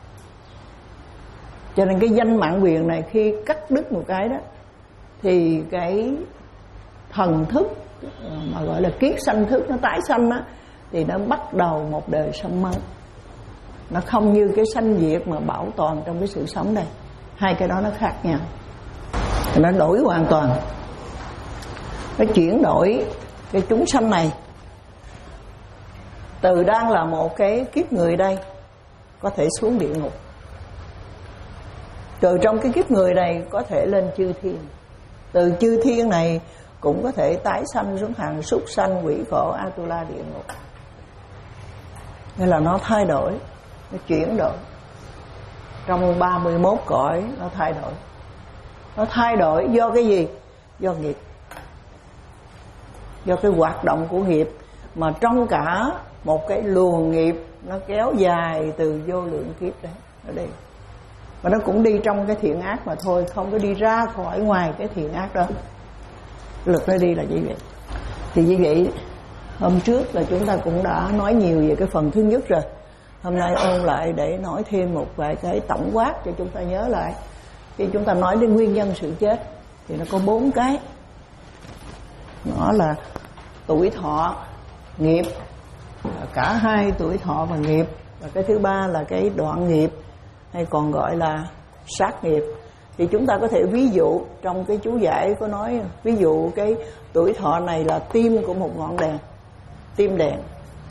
Cho nên cái danh mạng quyền này khi cắt đứt một cái đó, thì cái thần thức mà gọi là kiết sanh thức nó tái sanh á, thì nó bắt đầu một đời sống mới. Nó không như cái sanh diệt mà bảo toàn trong cái sự sống đây. Hai cái đó nó khác nhau, nó đổi hoàn toàn. Nó chuyển đổi cái chúng sanh này từ đang là một cái kiếp người đây, có thể xuống địa ngục. Từ trong cái kiếp người này có thể lên chư thiên. Từ chư thiên này cũng có thể tái sanh xuống hàng súc sanh, quỷ khổ, Atula địa ngục. Nên là nó thay đổi, nó chuyển đổi. Trong ba mươi mốt cõi nó thay đổi. Nó thay đổi do cái gì? Do nghiệp. Do cái hoạt động của nghiệp. Mà trong cả một cái luồng nghiệp nó kéo dài từ vô lượng kiếp đấy, ở đây. Và nó cũng đi trong cái thiện ác mà thôi, không có đi ra khỏi ngoài cái thiện ác đó. Lực nó đi là như vậy. Thì như vậy hôm trước là chúng ta cũng đã nói nhiều về cái phần thứ nhất rồi. Hôm nay ôn lại để nói thêm một vài cái tổng quát cho chúng ta nhớ lại. Khi chúng ta nói đến nguyên nhân sự chết thì nó có bốn cái. Nó là tuổi thọ, nghiệp, cả hai tuổi thọ và nghiệp. Và cái thứ ba là cái đoạn nghiệp, hay còn gọi là sát nghiệp. Thì chúng ta có thể ví dụ trong cái chú giải có nói, ví dụ cái tuổi thọ này là tim của một ngọn đèn, tim đèn.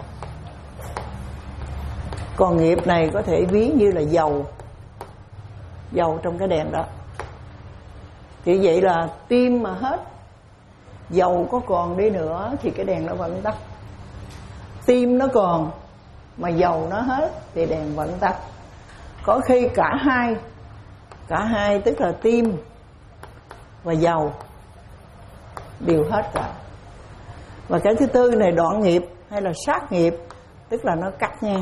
Còn nghiệp này có thể ví như là dầu, dầu trong cái đèn đó. Thì vậy là tim mà hết, dầu có còn đi nữa thì cái đèn nó vẫn tắt. Tim nó còn mà dầu nó hết thì đèn vẫn tắt. Có khi cả hai, cả hai tức là tim và dầu đều hết cả. Và cái thứ tư này đoạn nghiệp hay là sát nghiệp, tức là nó cắt nha.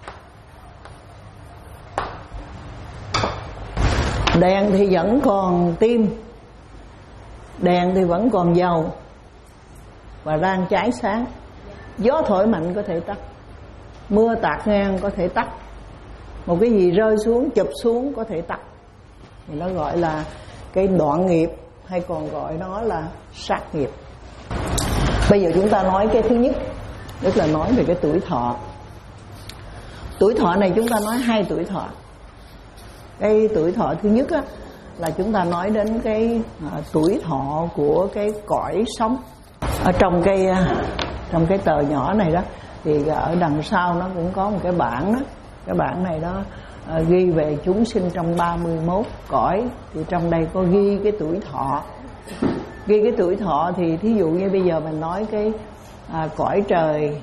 Đèn thì vẫn còn tim, đèn thì vẫn còn dầu và đang cháy sáng. Gió thổi mạnh có thể tắt, mưa tạt ngang có thể tắt, một cái gì rơi xuống, chụp xuống có thể tắt. Thì nó gọi là cái đoạn nghiệp, hay còn gọi nó là sát nghiệp. Bây giờ chúng ta nói cái thứ nhất, tức là nói về cái tuổi thọ. Tuổi thọ này chúng ta nói hai tuổi thọ. Cái tuổi thọ thứ nhất á, là chúng ta nói đến cái à, tuổi thọ của cái cõi sống. Ở trong cái trong cái tờ nhỏ này đó, thì ở đằng sau nó cũng có một cái bảng đó. Cái bảng này đó à, ghi về chúng sinh trong ba mươi mốt cõi. Thì trong đây có ghi cái tuổi thọ. Ghi cái tuổi thọ thì thí dụ như bây giờ mình nói cái à, cõi trời,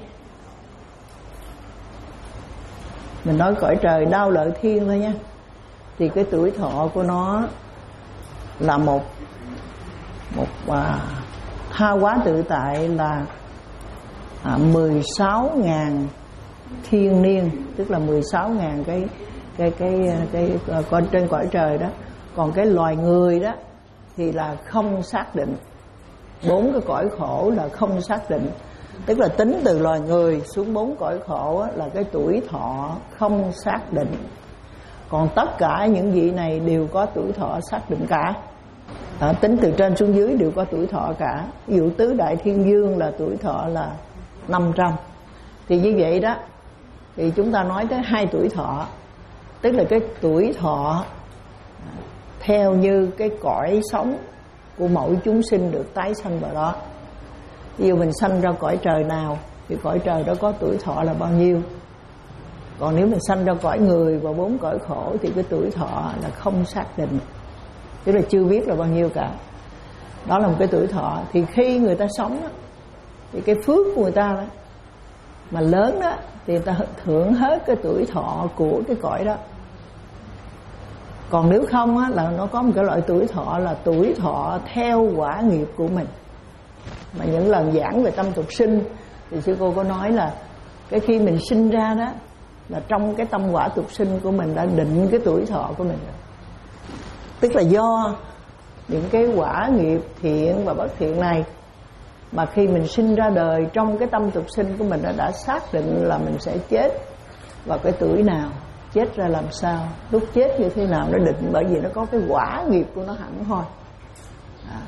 mình nói cõi trời Đao Lợi Thiên thôi nha. Thì cái tuổi thọ của nó là một một à, tha hóa tự tại là à, mười sáu ngàn thiên niên, tức là mười sáu ngàn cái cái cái cái con trên cõi trời đó. Còn cái loài người đó thì là không xác định. Bốn cái cõi khổ là không xác định, tức là tính từ loài người xuống bốn cõi khổ là cái tuổi thọ không xác định. Còn tất cả những vị này đều có tuổi thọ xác định cả. À, tính từ trên xuống dưới đều có tuổi thọ cả. Ví dụ tứ đại thiên dương là tuổi thọ là năm trăm. Thì như vậy đó, thì chúng ta nói tới hai tuổi thọ, tức là cái tuổi thọ theo như cái cõi sống của mỗi chúng sinh được tái sanh vào đó. Ví dụ mình sanh ra cõi trời nào thì cõi trời đó có tuổi thọ là bao nhiêu. Còn nếu mình sanh ra cõi người và bốn cõi khổ thì cái tuổi thọ là không xác định, tức là chưa biết là bao nhiêu cả. Đó là một cái tuổi thọ. Thì khi người ta sống đó, thì cái phước của người ta đó, mà lớn đó, thì người ta hưởng hết cái tuổi thọ của cái cõi đó. Còn nếu không á, là nó có một cái loại tuổi thọ là tuổi thọ theo quả nghiệp của mình. Mà những lần giảng về tâm tục sinh thì sư cô có nói là cái khi mình sinh ra đó, là trong cái tâm quả tục sinh của mình đã định cái tuổi thọ của mình rồi. Tức là do những cái quả nghiệp thiện và bất thiện này mà khi mình sinh ra đời, trong cái tâm tục sinh của mình đã, đã xác định là mình sẽ chết vào cái tuổi nào, chết ra làm sao, lúc chết như thế nào nó định, bởi vì nó có cái quả nghiệp của nó hẳn hoi. À.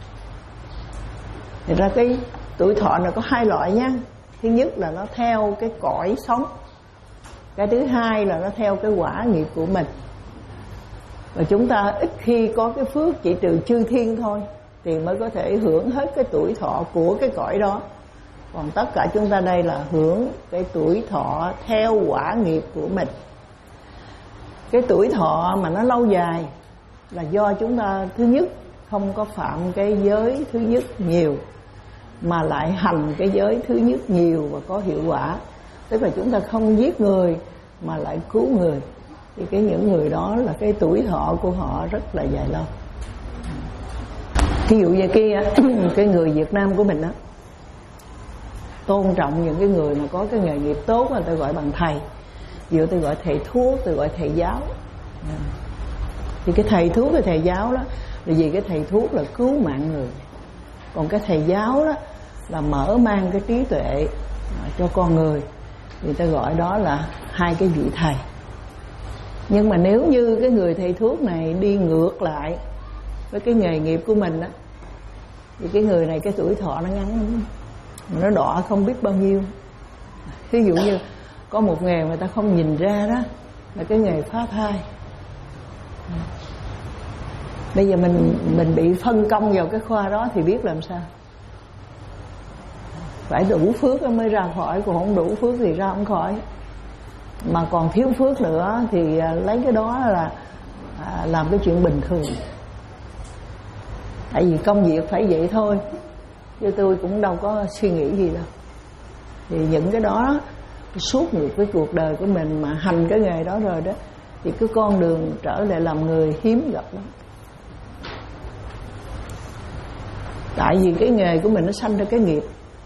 Thì ra cái tuổi thọ này có hai loại nha. Thứ nhất là nó theo cái cõi sống, cái thứ hai là nó theo cái quả nghiệp của mình. Và chúng ta ít khi có cái phước, chỉ trừ chư thiên thôi thì mới có thể hưởng hết cái tuổi thọ của cái cõi đó. Còn tất cả chúng ta đây là hưởng cái tuổi thọ theo quả nghiệp của mình. Cái tuổi thọ mà nó lâu dài là do chúng ta thứ nhất không có phạm cái giới thứ nhất nhiều, mà lại hành cái giới thứ nhất nhiều và có hiệu quả. Tức là chúng ta không giết người mà lại cứu người. Thì cái những người đó là cái tuổi thọ của họ rất là dài lâu. Ví dụ như cái, cái người Việt Nam của mình đó, tôn trọng những cái người mà có cái nghề nghiệp tốt là tôi gọi bằng thầy. Ví dụ tôi gọi thầy thuốc, tôi gọi thầy giáo. Thì cái thầy thuốc, cái thầy giáo đó là vì cái thầy thuốc là cứu mạng người. Còn cái thầy giáo đó là mở mang cái trí tuệ cho con người. Người ta gọi đó là hai cái vị thầy. Nhưng mà nếu như cái người thầy thuốc này đi ngược lại với cái nghề nghiệp của mình á, thì cái người này cái tuổi thọ nó ngắn lắm, nó đọa không biết bao nhiêu. Ví dụ như có một nghề người ta không nhìn ra đó là cái nghề phá thai. Bây giờ mình mình bị phân công vào cái khoa đó thì biết làm sao. Phải đủ phước mới ra khỏi, còn không đủ phước thì ra không khỏi. Mà còn thiếu phước nữa thì lấy cái đó là à, làm cái chuyện bình thường. Tại vì công việc phải vậy thôi, chứ tôi cũng đâu có suy nghĩ gì đâu. Thì những cái đó suốt ngược với cuộc đời của mình mà hành cái nghề đó rồi đó, thì cái con đường trở lại làm người hiếm gặp lắm. Tại vì cái nghề của mình nó sanh ra cái nghiệp.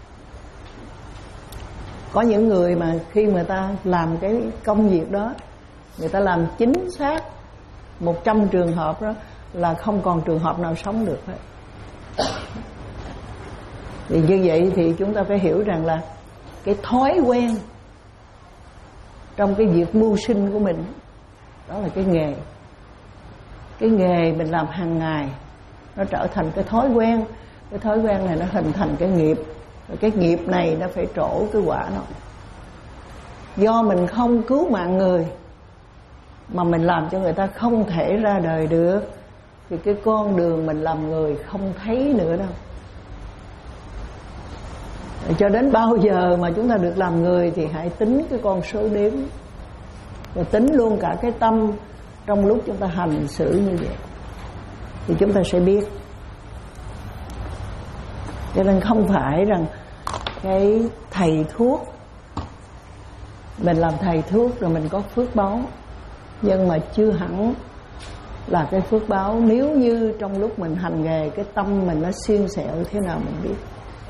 Có những người mà khi người ta làm cái công việc đó, người ta làm chính xác một trăm trường hợp đó là không còn trường hợp nào sống được hết. Thì như vậy thì chúng ta phải hiểu rằng là cái thói quen trong cái việc mưu sinh của mình, đó là cái nghề. Cái nghề mình làm hàng ngày nó trở thành cái thói quen. Cái thói quen này nó hình thành cái nghiệp. Rồi cái nghiệp này nó phải trổ cái quả nó. Do mình không cứu mạng người mà mình làm cho người ta không thể ra đời được, thì cái con đường mình làm người không thấy nữa đâu. Cho đến bao giờ mà chúng ta được làm người thì hãy tính cái con số đếm, và tính luôn cả cái tâm trong lúc chúng ta hành xử như vậy, thì chúng ta sẽ biết. Cho nên không phải rằng cái thầy thuốc, mình làm thầy thuốc rồi mình có phước báo, nhưng mà chưa hẳn là cái phước báo. Nếu như trong lúc mình hành nghề cái tâm mình nó xiên xẹo thế nào mình biết.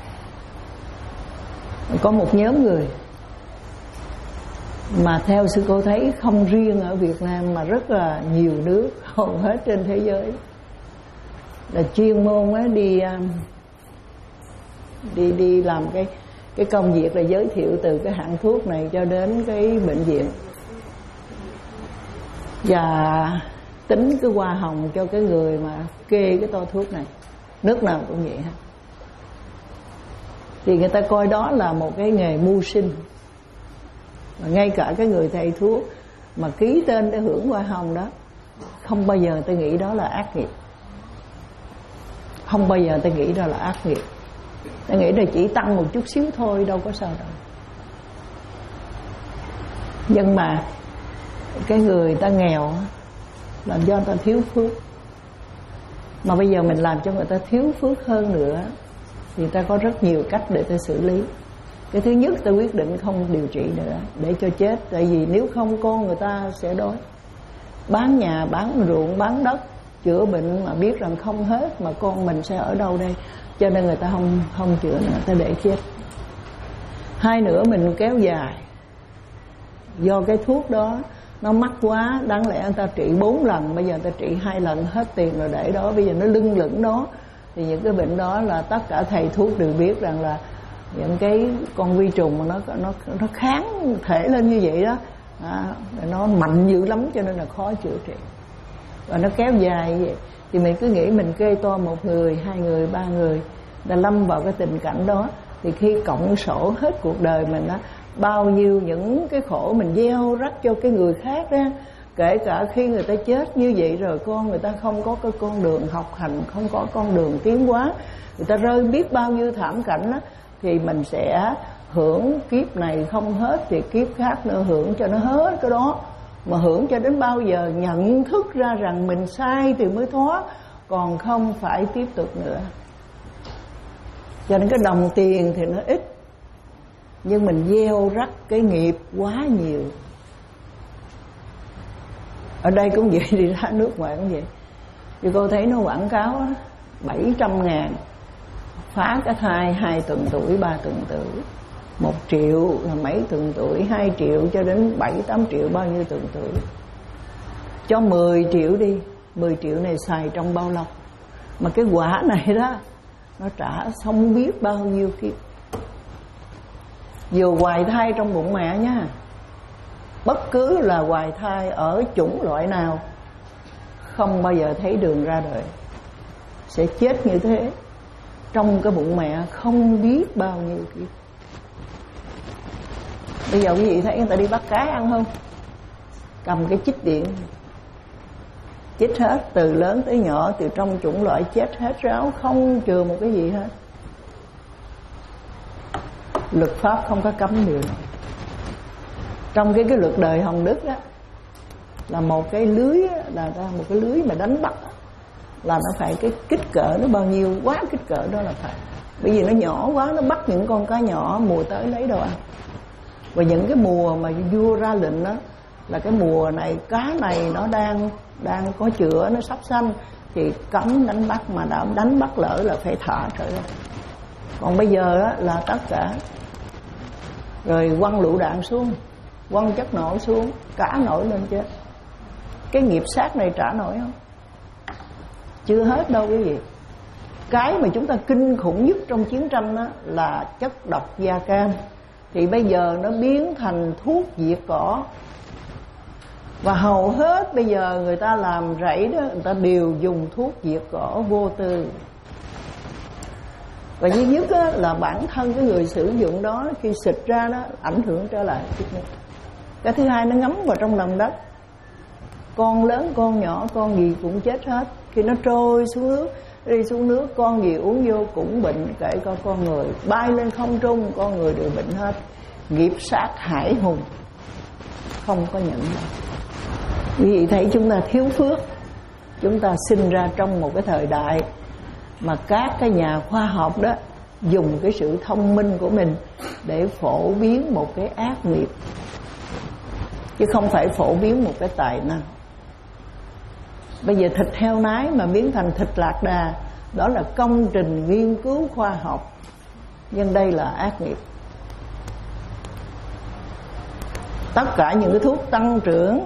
Có một nhóm người mà theo sư cô thấy không riêng ở Việt Nam mà rất là nhiều nước hầu hết trên thế giới, là chuyên môn á, đi đi đi làm cái cái công việc là giới thiệu từ cái hãng thuốc này cho đến cái bệnh viện, và tính cái hoa hồng cho cái người mà kê cái toa thuốc này. Nước nào cũng vậy ha. Thì người ta coi đó là một cái nghề mưu sinh. Và ngay cả cái người thầy thuốc mà ký tên để hưởng hoa hồng đó, không bao giờ ta nghĩ đó là ác nghiệp. Không bao giờ ta nghĩ đó là ác nghiệp. Ta nghĩ là chỉ tăng một chút xíu thôi, đâu có sao đâu. Nhưng mà cái người ta nghèo là do người ta thiếu phước. Mà bây giờ mình làm cho người ta thiếu phước hơn nữa thì ta có rất nhiều cách để ta xử lý. Cái thứ nhất, ta quyết định không điều trị nữa để cho chết. Tại vì nếu không con người ta sẽ đói. Bán nhà, bán ruộng, bán đất, chữa bệnh mà biết rằng không hết, mà con mình sẽ ở đâu đây. Cho nên người ta không, không chữa nữa, ta để chết. Hai nữa, mình kéo dài Do cái thuốc đó nó mắc quá, đáng lẽ người ta trị bốn lần, bây giờ người ta trị hai lần hết tiền rồi để đó, bây giờ nó lưng lửng đó. Thì những cái bệnh đó là tất cả thầy thuốc đều biết rằng là những cái con vi trùng mà nó nó nó kháng thể lên như vậy đó, à, nó mạnh dữ lắm cho nên là khó chữa trị và nó kéo dài như vậy. Thì mình cứ nghĩ mình kê to một người, hai người, ba người đã lâm vào cái tình cảnh đó, thì khi cộng sổ hết cuộc đời mình á, bao nhiêu những cái khổ mình gieo rắc cho cái người khác đó, kể cả khi người ta chết như vậy rồi, con người ta không có cái con đường học hành, không có con đường tiến hóa, người ta rơi biết bao nhiêu thảm cảnh đó, thì mình sẽ hưởng kiếp này không hết thì kiếp khác nữa hưởng cho nó hết cái đó. Mà hưởng cho đến bao giờ nhận thức ra rằng mình sai thì mới thoát, còn không phải tiếp tục nữa. Cho nên cái đồng tiền thì nó ít, nhưng mình gieo rắc cái nghiệp quá nhiều. Ở đây cũng vậy, đi ra nước ngoài cũng vậy. Thì cô thấy nó quảng cáo bảy trăm ngàn phá cái thai hai tuần tuổi, ba tuần tuổi, một triệu là mấy tuần tuổi, hai triệu cho đến bảy tám triệu bao nhiêu tuần tuổi. Cho mười triệu đi, mười triệu này xài trong bao lâu? Mà cái quả này đó nó trả không biết bao nhiêu kiếp. Dù hoài thai trong bụng mẹ nha, bất cứ là hoài thai ở chủng loại nào, không bao giờ thấy đường ra đời, sẽ chết như thế trong cái bụng mẹ không biết bao nhiêu kiếp. Bây giờ quý vị thấy người ta đi bắt cá ăn không? Cầm cái chích điện chích hết, từ lớn tới nhỏ, từ trong chủng loại chết hết ráo, không trừ một cái gì hết. Luật pháp không có cấm điều này. Trong cái cái luật đời Hồng Đức đó, là một cái lưới, là ra một cái lưới mà đánh bắt, là nó phải cái kích cỡ nó bao nhiêu, quá kích cỡ đó là phải. Bởi vì nó nhỏ quá, nó bắt những con cá nhỏ mùa tới lấy đồ ăn. Và những cái mùa mà vua ra lệnh đó, là cái mùa này cá này nó đang đang có chữa, nó sắp sanh, thì cấm đánh bắt, mà đã đánh bắt lỡ là phải thả trở ra. Còn bây giờ đó, là tất cả rồi quăng lựu đạn xuống, quăng chất nổ xuống, cá nổi lên chết. Cái nghiệp sát này trả nổi không? Chưa hết đâu quý vị. Cái mà chúng ta kinh khủng nhất trong chiến tranh đó là chất độc da cam, thì bây giờ nó biến thành thuốc diệt cỏ. Và hầu hết bây giờ người ta làm rẫy đó, người ta đều dùng thuốc diệt cỏ vô tư. Và duy nhất đó, là bản thân cái người sử dụng đó khi xịt ra đó ảnh hưởng trở lại. Cái thứ hai, nó ngấm vào trong lòng đất, con lớn con nhỏ con gì cũng chết hết. Khi nó trôi xuống nước, đi xuống nước, con gì uống vô cũng bệnh, kể cả con người. Bay lên không trung, con người đều bệnh hết. Nghiệp sát hải hùng, không có nhận đâu. Quý vị thấy chúng ta thiếu phước. Chúng ta sinh ra trong một cái thời đại mà các cái nhà khoa học đó dùng cái sự thông minh của mình để phổ biến một cái ác nghiệp, chứ không phải phổ biến một cái tài năng. Bây giờ thịt heo nái mà biến thành thịt lạc đà, đó là công trình nghiên cứu khoa học, nhưng đây là ác nghiệp. Tất cả những cái thuốc tăng trưởng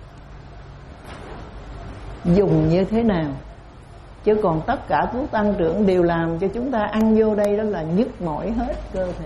dùng như thế nào, chứ còn tất cả thuốc tăng trưởng đều làm cho chúng ta ăn vô đây đó là nhức mỏi hết cơ thể.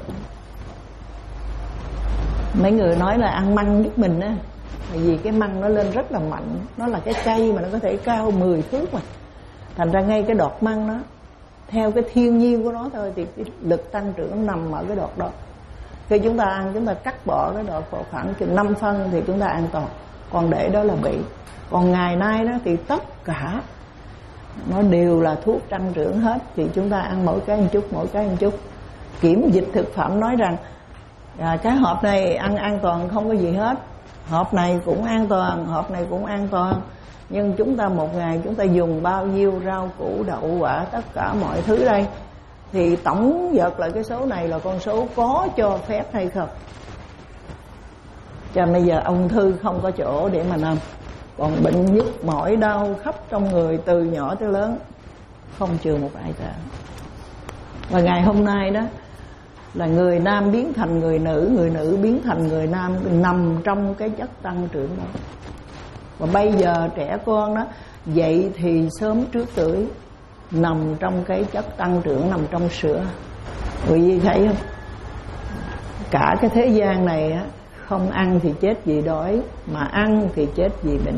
Mấy người nói là ăn măng giúp mình á, tại vì cái măng nó lên rất là mạnh, nó là cái cây mà nó có thể cao mười thước mà. Thành ra ngay cái đọt măng đó, theo cái thiên nhiên của nó thôi, thì cái lực tăng trưởng nó nằm ở cái đọt đó. Khi chúng ta ăn, chúng ta cắt bỏ cái đọt khoảng chừng năm phân thì chúng ta an toàn, còn để đó là bị. Còn ngày nay đó thì tất cả nó đều là thuốc tăng trưởng hết, thì chúng ta ăn mỗi cái một chút, mỗi cái một chút. Kiểm dịch thực phẩm nói rằng à, cái hộp này ăn an toàn không có gì hết, hộp này cũng an toàn, hộp này cũng an toàn. Nhưng chúng ta một ngày chúng ta dùng bao nhiêu rau củ, đậu quả, tất cả mọi thứ đây, thì tổng dợt lại cái số này là con số có cho phép hay không. Cho bây giờ ung thư không có chỗ để mà nằm, còn bệnh nhức mỏi đau khắp trong người từ nhỏ tới lớn, không chừa một ai cả. Và ngày hôm nay đó, là người nam biến thành người nữ, người nữ biến thành người nam, nằm trong cái chất tăng trưởng đó. Và bây giờ trẻ con đó dậy thì sớm trước tuổi, nằm trong cái chất tăng trưởng, nằm trong sữa. Quý vị thấy không? Cả cái thế gian này á, không ăn thì chết vì đói, mà ăn thì chết vì bệnh.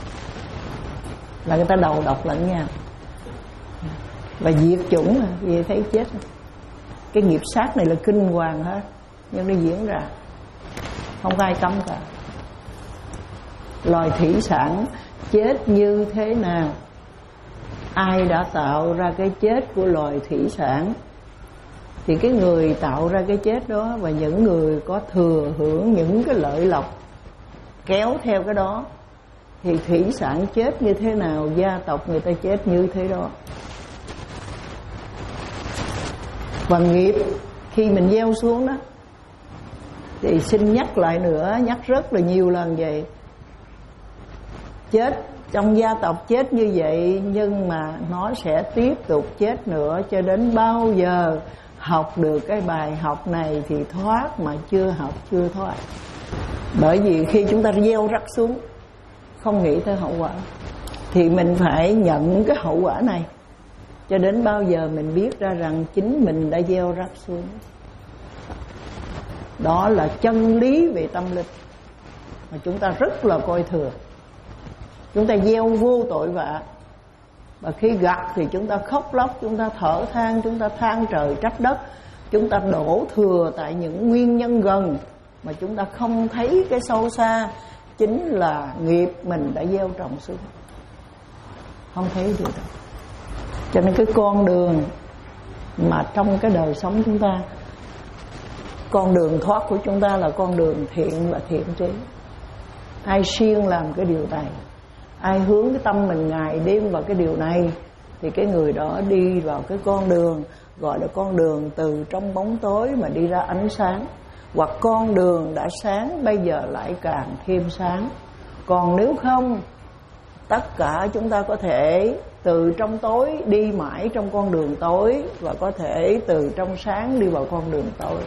Là người ta đầu độc lẫn nhau và diệt chủng mà, vì thấy chết. Cái nghiệp sát này là kinh hoàng hết, nhưng nó diễn ra không có ai cấm cả. Loài thủy sản chết như thế nào? Ai đã tạo ra cái chết của loài thủy sản? Thì cái người tạo ra cái chết đó và những người có thừa hưởng những cái lợi lộc kéo theo cái đó, thì thủy sản chết như thế nào, gia tộc người ta chết như thế đó. Và nghiệp khi mình gieo xuống đó, thì xin nhắc lại nữa, nhắc rất là nhiều lần vậy. Chết trong gia tộc chết như vậy, nhưng mà nó sẽ tiếp tục chết nữa cho đến bao giờ học được cái bài học này thì thoát, mà chưa học chưa thoát. Bởi vì khi chúng ta gieo rắc xuống, không nghĩ tới hậu quả, thì mình phải nhận cái hậu quả này cho đến bao giờ mình biết ra rằng chính mình đã gieo rắc xuống. Đó là chân lý về tâm linh mà chúng ta rất là coi thường. Chúng ta gieo vô tội vạ, và khi gặt thì chúng ta khóc lóc, chúng ta thở than, chúng ta than trời trách đất, chúng ta đổ thừa tại những nguyên nhân gần mà chúng ta không thấy cái sâu xa, chính là nghiệp mình đã gieo trồng xuống, không thấy gì đâu. Cho nên cái con đường mà trong cái đời sống chúng ta, con đường thoát của chúng ta là con đường thiện và thiện trí. Ai siêng làm cái điều này, ai hướng cái tâm mình ngày đêm vào cái điều này, thì cái người đó đi vào cái con đường gọi là con đường từ trong bóng tối mà đi ra ánh sáng. Hoặc con đường đã sáng bây giờ lại càng thêm sáng. Còn nếu không, tất cả chúng ta có thể từ trong tối đi mãi trong con đường tối, và có thể từ trong sáng đi vào con đường tối.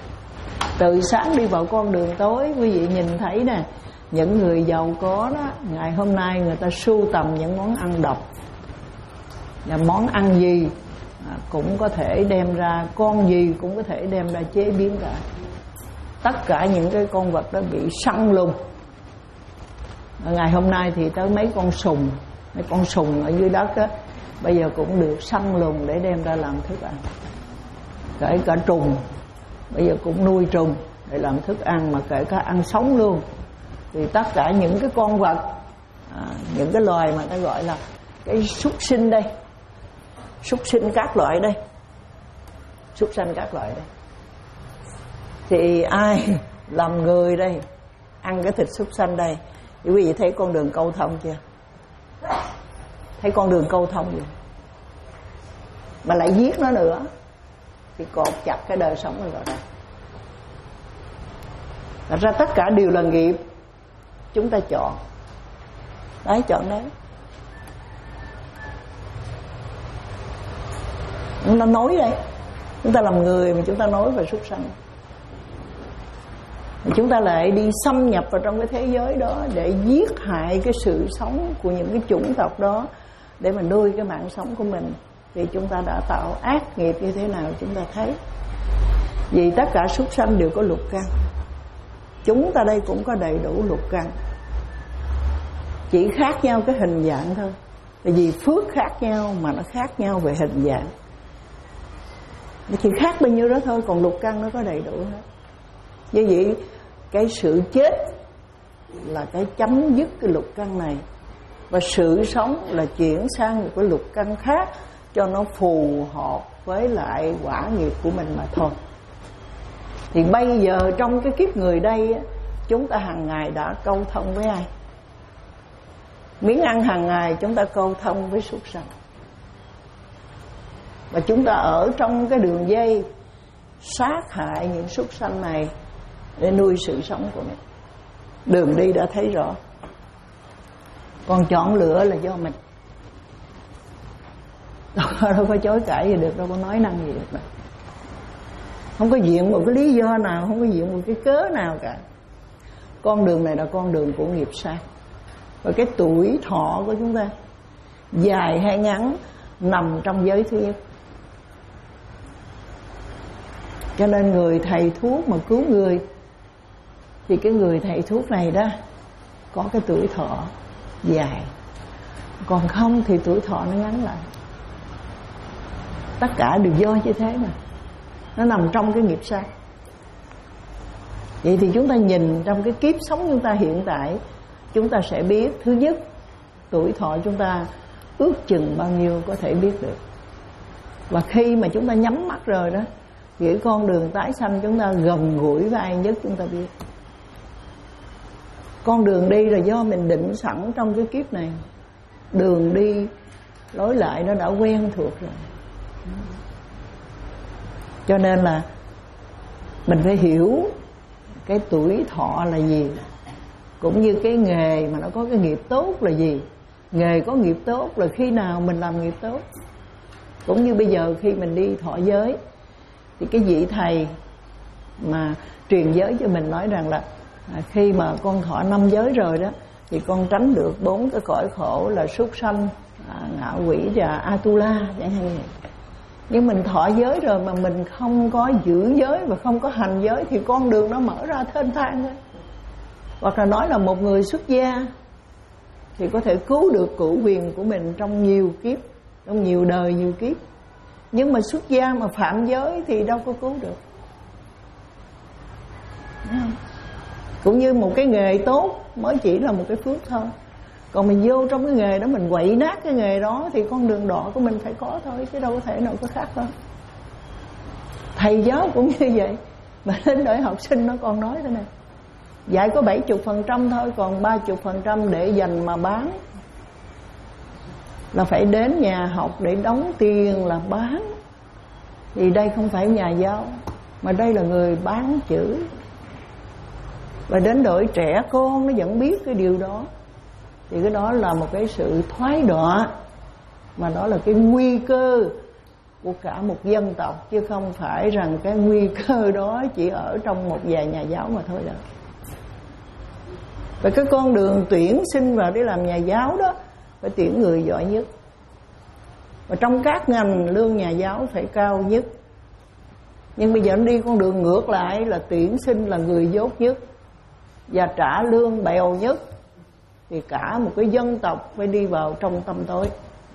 Từ sáng đi vào con đường tối, quý vị nhìn thấy nè, những người giàu có đó, ngày hôm nay người ta sưu tầm những món ăn độc. Và món ăn gì cũng có thể đem ra, con gì cũng có thể đem ra chế biến cả. Tất cả những cái con vật đó bị săn lùng. Ngày hôm nay thì tới mấy con sùng, mấy con sùng ở dưới đất á, bây giờ cũng được săn lùng để đem ra làm thức ăn. Kể cả trùng, bây giờ cũng nuôi trùng để làm thức ăn, mà kể cả ăn sống luôn. Thì tất cả những cái con vật, à, những cái loài mà ta gọi là cái súc sinh đây, súc sinh các loại đây, súc sanh các loại đây, thì ai làm người đây ăn cái thịt súc sanh đây? Thì quý vị thấy con đường câu thông chưa? Thấy con đường câu thông gì? Mà lại giết nó nữa, thì cột chặt cái đời sống này vào đây. Thật ra tất cả đều là nghiệp chúng ta chọn. Đấy, chọn đấy. Chúng ta nói đây, chúng ta làm người mà chúng ta nói về súc sanh. Chúng ta lại đi xâm nhập vào trong cái thế giới đó để giết hại cái sự sống của những cái chủng tộc đó, để mà nuôi cái mạng sống của mình. Thì chúng ta đã tạo ác nghiệp như thế nào chúng ta thấy. Vì tất cả súc sanh đều có lục căn, chúng ta đây cũng có đầy đủ lục căn, chỉ khác nhau cái hình dạng thôi. Tại vì phước khác nhau mà nó khác nhau về hình dạng, nó chỉ khác bao nhiêu đó thôi, còn lục căn nó có đầy đủ hết. Như vậy cái sự chết là cái chấm dứt cái lục căn này, và sự sống là chuyển sang một cái lục căn khác cho nó phù hợp với lại quả nghiệp của mình mà thôi. Thì bây giờ trong cái kiếp người đây, chúng ta hàng ngày đã câu thông với ai? Miếng ăn hàng ngày chúng ta câu thông với súc sanh, và chúng ta ở trong cái đường dây sát hại những súc sanh này để nuôi sự sống của mình. Đường đi đã thấy rõ. Còn chọn lựa là do mình, đâu có chối cãi gì được, đâu có nói năng gì được đâu. Không có diện một cái lý do nào, không có diện một cái cớ nào cả. Con đường này là con đường của nghiệp sát. Và cái tuổi thọ của chúng ta dài hay ngắn nằm trong giới thứ nhất. Cho nên người thầy thuốc mà cứu người thì cái người thầy thuốc này đó có cái tuổi thọ dài, còn không thì tuổi thọ nó ngắn lại. Tất cả đều do như thế mà, nó nằm trong cái nghiệp sát. Vậy thì chúng ta nhìn trong cái kiếp sống chúng ta hiện tại, chúng ta sẽ biết thứ nhất tuổi thọ chúng ta ước chừng bao nhiêu có thể biết được. Và khi mà chúng ta nhắm mắt rồi đó thì cái con đường tái sanh chúng ta gần gũi với ai nhất chúng ta biết. Con đường đi là do mình định sẵn trong cái kiếp này. Đường đi lối lại nó đã quen thuộc rồi. Cho nên là mình phải hiểu cái tuổi thọ là gì, cũng như cái nghề mà nó có cái nghiệp tốt là gì. Nghề có nghiệp tốt là khi nào mình làm nghiệp tốt. Cũng như bây giờ khi mình đi thọ giới thì cái vị thầy mà truyền giới cho mình nói rằng là à, khi mà con thọ năm giới rồi đó thì con tránh được bốn cái cõi khổ là súc sanh, à, ngạ quỷ và Atula chẳng hạn vậy. Nhưng mình thọ giới rồi mà mình không có giữ giới và không có hành giới thì con đường nó mở ra thênh thang thôi. Hoặc là nói là một người xuất gia thì có thể cứu được cửu huyền của mình trong nhiều kiếp, trong nhiều đời nhiều kiếp. Nhưng mà xuất gia mà phạm giới thì đâu có cứu được. Cũng như một cái nghề tốt mới chỉ là một cái phước thôi. Còn mình vô trong cái nghề đó, mình quậy nát cái nghề đó thì con đường đỏ của mình phải có thôi, chứ đâu có thể nào có khác đâu. Thầy giáo cũng như vậy. Mà đến đời học sinh nó còn nói thế này: dạy có bảy mươi phần trăm thôi, còn ba mươi phần trăm để dành mà bán. Là phải đến nhà học để đóng tiền là bán. Thì đây không phải nhà giáo, mà đây là người bán chữ. Và đến đổi trẻ con nó vẫn biết cái điều đó. Thì cái đó là một cái sự thoái đọa, mà đó là cái nguy cơ của cả một dân tộc, chứ không phải rằng cái nguy cơ đó chỉ ở trong một vài nhà giáo mà thôi đâu. Và cái con đường tuyển sinh vào để làm nhà giáo đó phải tuyển người giỏi nhất. Và trong các ngành lương nhà giáo phải cao nhất. Nhưng bây giờ nó đi con đường ngược lại là tuyển sinh là người dốt nhất và trả lương bèo nhất. Thì cả một cái dân tộc phải đi vào trong tăm tối.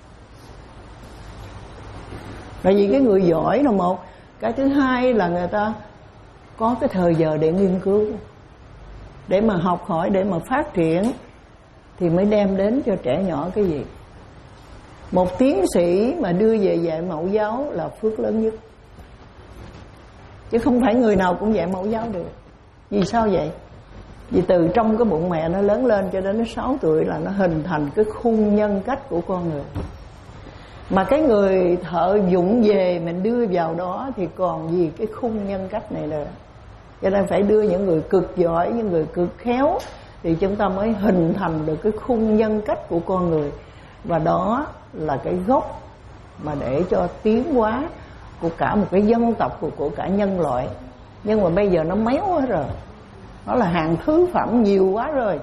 Tại vì cái người giỏi là một. Cái thứ hai là người ta có cái thời giờ để nghiên cứu, để mà học hỏi, để mà phát triển, thì mới đem đến cho trẻ nhỏ cái gì. Một tiến sĩ mà đưa về dạy mẫu giáo là phước lớn nhất. Chứ không phải người nào cũng dạy mẫu giáo được. Vì sao vậy? Vì từ trong cái bụng mẹ nó lớn lên cho đến nó sáu tuổi là nó hình thành cái khung nhân cách của con người. Mà cái người thợ dụng về mình đưa vào đó thì còn gì cái khung nhân cách này nữa. Cho nên phải đưa những người cực giỏi, những người cực khéo thì chúng ta mới hình thành được cái khung nhân cách của con người. Và đó là cái gốc mà để cho tiến hóa của cả một cái dân tộc, của, của cả nhân loại. Nhưng mà bây giờ nó méo quá rồi. Nó là hàng thứ phẩm nhiều quá rồi.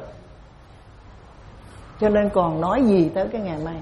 Cho nên còn nói gì tới cái ngày mai.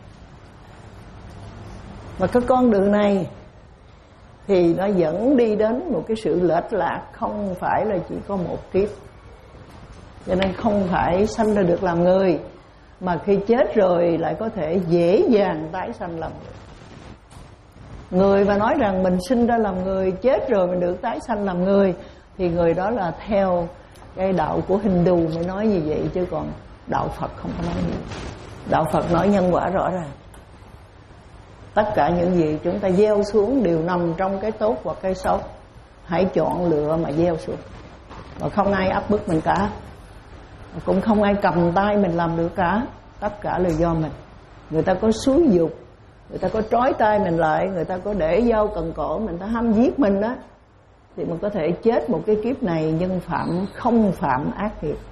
Và cái con đường này thì nó dẫn đi đến một cái sự lệch lạc, không phải là chỉ có một kiếp. Cho nên không phải sanh ra được làm người, mà khi chết rồi lại có thể dễ dàng tái sanh làm người. Người mà nói rằng mình sinh ra làm người, chết rồi mình được tái sanh làm người, thì người đó là theo cái đạo của Hindu mới nói như vậy, chứ còn đạo Phật không có nói như vậy. Đạo Phật nói nhân quả rõ ràng. Tất cả những gì chúng ta gieo xuống đều nằm trong cái tốt và cái xấu. Hãy chọn lựa mà gieo xuống. Và không ai áp bức mình cả, cũng không ai cầm tay mình làm được cả. Tất cả là do mình. Người ta có xúi dục, người ta có trói tay mình lại, người ta có để dao cần cổ mình, ta hăm giết mình đó, thì mình có thể chết một cái kiếp này nhưng phạm không phạm ác nghiệp.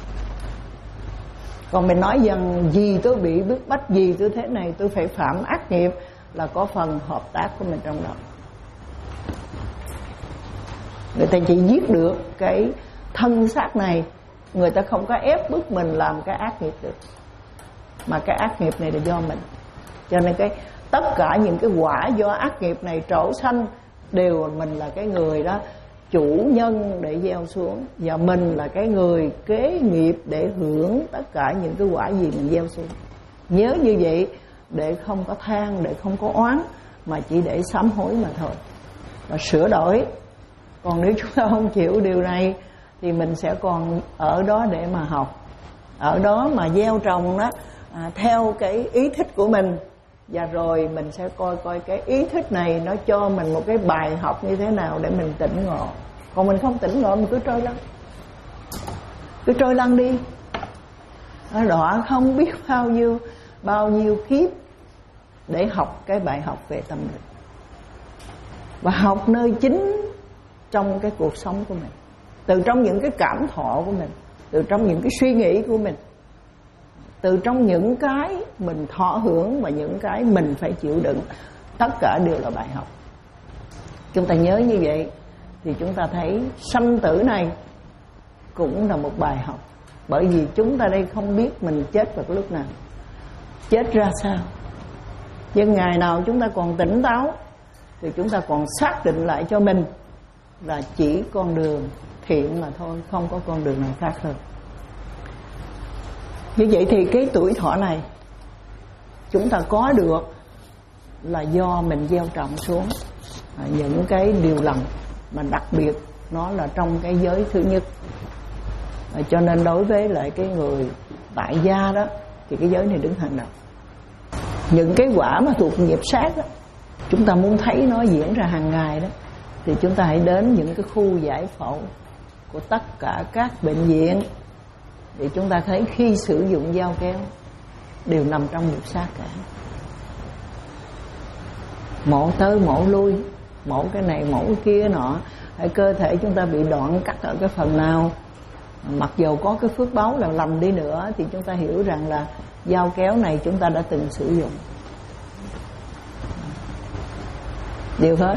Còn mình nói rằng gì tôi bị bức bách, gì tôi thế này, tôi phải phạm ác nghiệp, là có phần hợp tác của mình trong đó. Người ta chỉ giết được cái thân xác này, người ta không có ép bức mình làm cái ác nghiệp được, mà cái ác nghiệp này là do mình. Cho nên cái tất cả những cái quả do ác nghiệp này trổ sanh đều mình là cái người đó chủ nhân để gieo xuống, và mình là cái người kế nghiệp để hưởng tất cả những cái quả gì mình gieo xuống. Nhớ như vậy để không có than, để không có oán, mà chỉ để sám hối mà thôi và sửa đổi. Còn nếu chúng ta không chịu điều này thì mình sẽ còn ở đó để mà học, ở đó mà gieo trồng đó à, theo cái ý thích của mình. Và rồi mình sẽ coi coi cái ý thích này nó cho mình một cái bài học như thế nào để mình tỉnh ngộ. Còn mình không tỉnh ngộ mình cứ trôi lăn, cứ trôi lăn đi, nó đọa không biết bao nhiêu bao nhiêu kiếp để học cái bài học về tâm linh, và học nơi chính trong cái cuộc sống của mình, từ trong những cái cảm thọ của mình, từ trong những cái suy nghĩ của mình, từ trong những cái mình thọ hưởng và những cái mình phải chịu đựng. Tất cả đều là bài học. Chúng ta nhớ như vậy thì chúng ta thấy sanh tử này cũng là một bài học. Bởi vì chúng ta đây không biết mình chết vào cái lúc nào, chết ra sao. Nhưng ngày nào chúng ta còn tỉnh táo thì chúng ta còn xác định lại cho mình là chỉ con đường thiện mà thôi, không có con đường nào khác hơn. Như vậy thì cái tuổi thọ này chúng ta có được là do mình gieo trồng xuống những cái điều lành, mà đặc biệt nó là trong cái giới thứ nhất. Cho nên đối với lại cái người tại gia đó thì cái giới này đứng hàng đầu. Những cái quả mà thuộc nghiệp sát đó, chúng ta muốn thấy nó diễn ra hàng ngày đó, thì chúng ta hãy đến những cái khu giải phẫu của tất cả các bệnh viện, thì chúng ta thấy khi sử dụng dao kéo đều nằm trong nghiệp sát cả. Mổ tới mổ lui, mổ cái này mổ cái kia nọ, hay cơ thể chúng ta bị đoạn cắt ở cái phần nào, mặc dù có cái phước báu là lầm đi nữa, thì chúng ta hiểu rằng là dao kéo này chúng ta đã từng sử dụng. Điều hết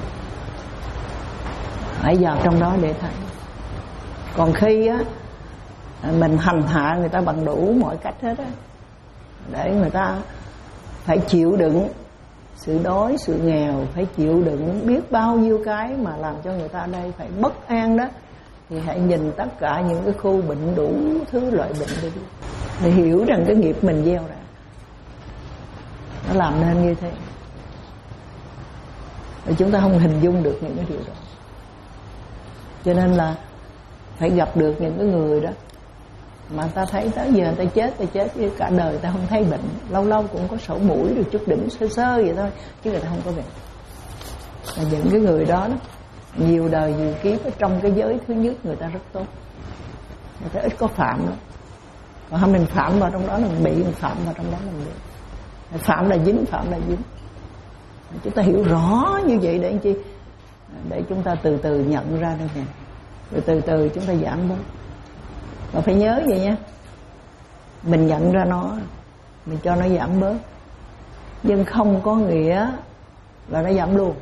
hãy vào trong đó để thấy. Còn khi á mình hành hạ người ta bằng đủ mọi cách hết á, để người ta phải chịu đựng sự đói, sự nghèo, phải chịu đựng biết bao nhiêu cái mà làm cho người ta ở đây phải bất an đó, thì hãy nhìn tất cả những cái khu bệnh, đủ thứ loại bệnh đi, để hiểu rằng cái nghiệp mình gieo ra nó làm nên như thế. Và chúng ta không hình dung được những cái điều đó. Cho nên là phải gặp được những cái người đó mà ta thấy tới giờ ta chết, ta chết với cả đời ta không thấy bệnh, lâu lâu cũng có sổ mũi được chút đỉnh sơ sơ vậy thôi, chứ người ta không có bệnh. Và những cái người đó, đó nhiều đời nhiều kiếp ở trong cái giới thứ nhất người ta rất tốt, người ta ít có phạm lắm. Còn không mình phạm vào trong đó là mình bị, mình phạm vào trong đó là mình bị. Phạm là dính, phạm là dính. Chúng ta hiểu rõ như vậy để làm chi? Để chúng ta từ từ nhận ra đây nè, rồi từ từ chúng ta giảm bớt. Mà phải nhớ vậy nha, mình nhận ra nó, mình cho nó giảm bớt, nhưng không có nghĩa là nó giảm luôn.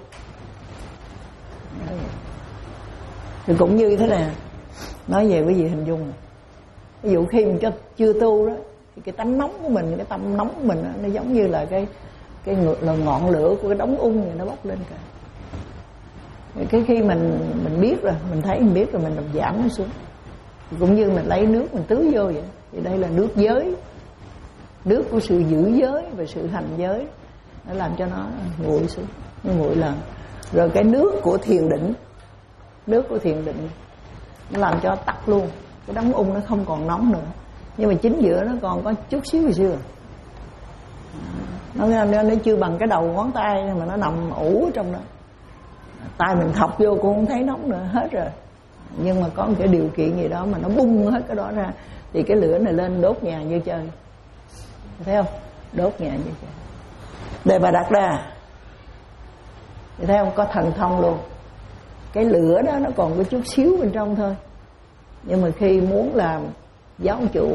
Thì cũng như thế này, nói về quý vị hình dung, ví dụ khi mình chưa tu đó, thì cái tánh nóng của mình, cái tâm nóng của mình nó giống như là cái cái là ngọn lửa của cái đống ung này nó bốc lên cả. Cái khi mình mình biết rồi, mình thấy mình biết rồi, mình làm giảm nó xuống. Thì cũng như mình lấy nước mình tưới vô vậy. Thì đây là nước giới, nước của sự giữ giới và sự hành giới, nó làm cho nó nguội xuống, nó nguội lần. Rồi cái nước của thiền định, nước của thiền định nó làm cho tắt luôn, cái đống ung nó không còn nóng nữa, nhưng mà chính giữa nó còn có chút xíu hồi xưa. Nó, nó, nó chưa bằng cái đầu ngón tay mà nó nằm ủ trong đó. Tay mình thọc vô cũng không thấy nóng nữa, hết rồi. Nhưng mà có một cái điều kiện gì đó mà nó bung hết cái đó ra, thì cái lửa này lên đốt nhà như chơi. Thấy không? Đốt nhà như chơi. Đề Bà Đạt Đà, thấy không? Có thần thông luôn. Cái lửa đó nó còn có chút xíu bên trong thôi, nhưng mà khi muốn làm giáo chủ,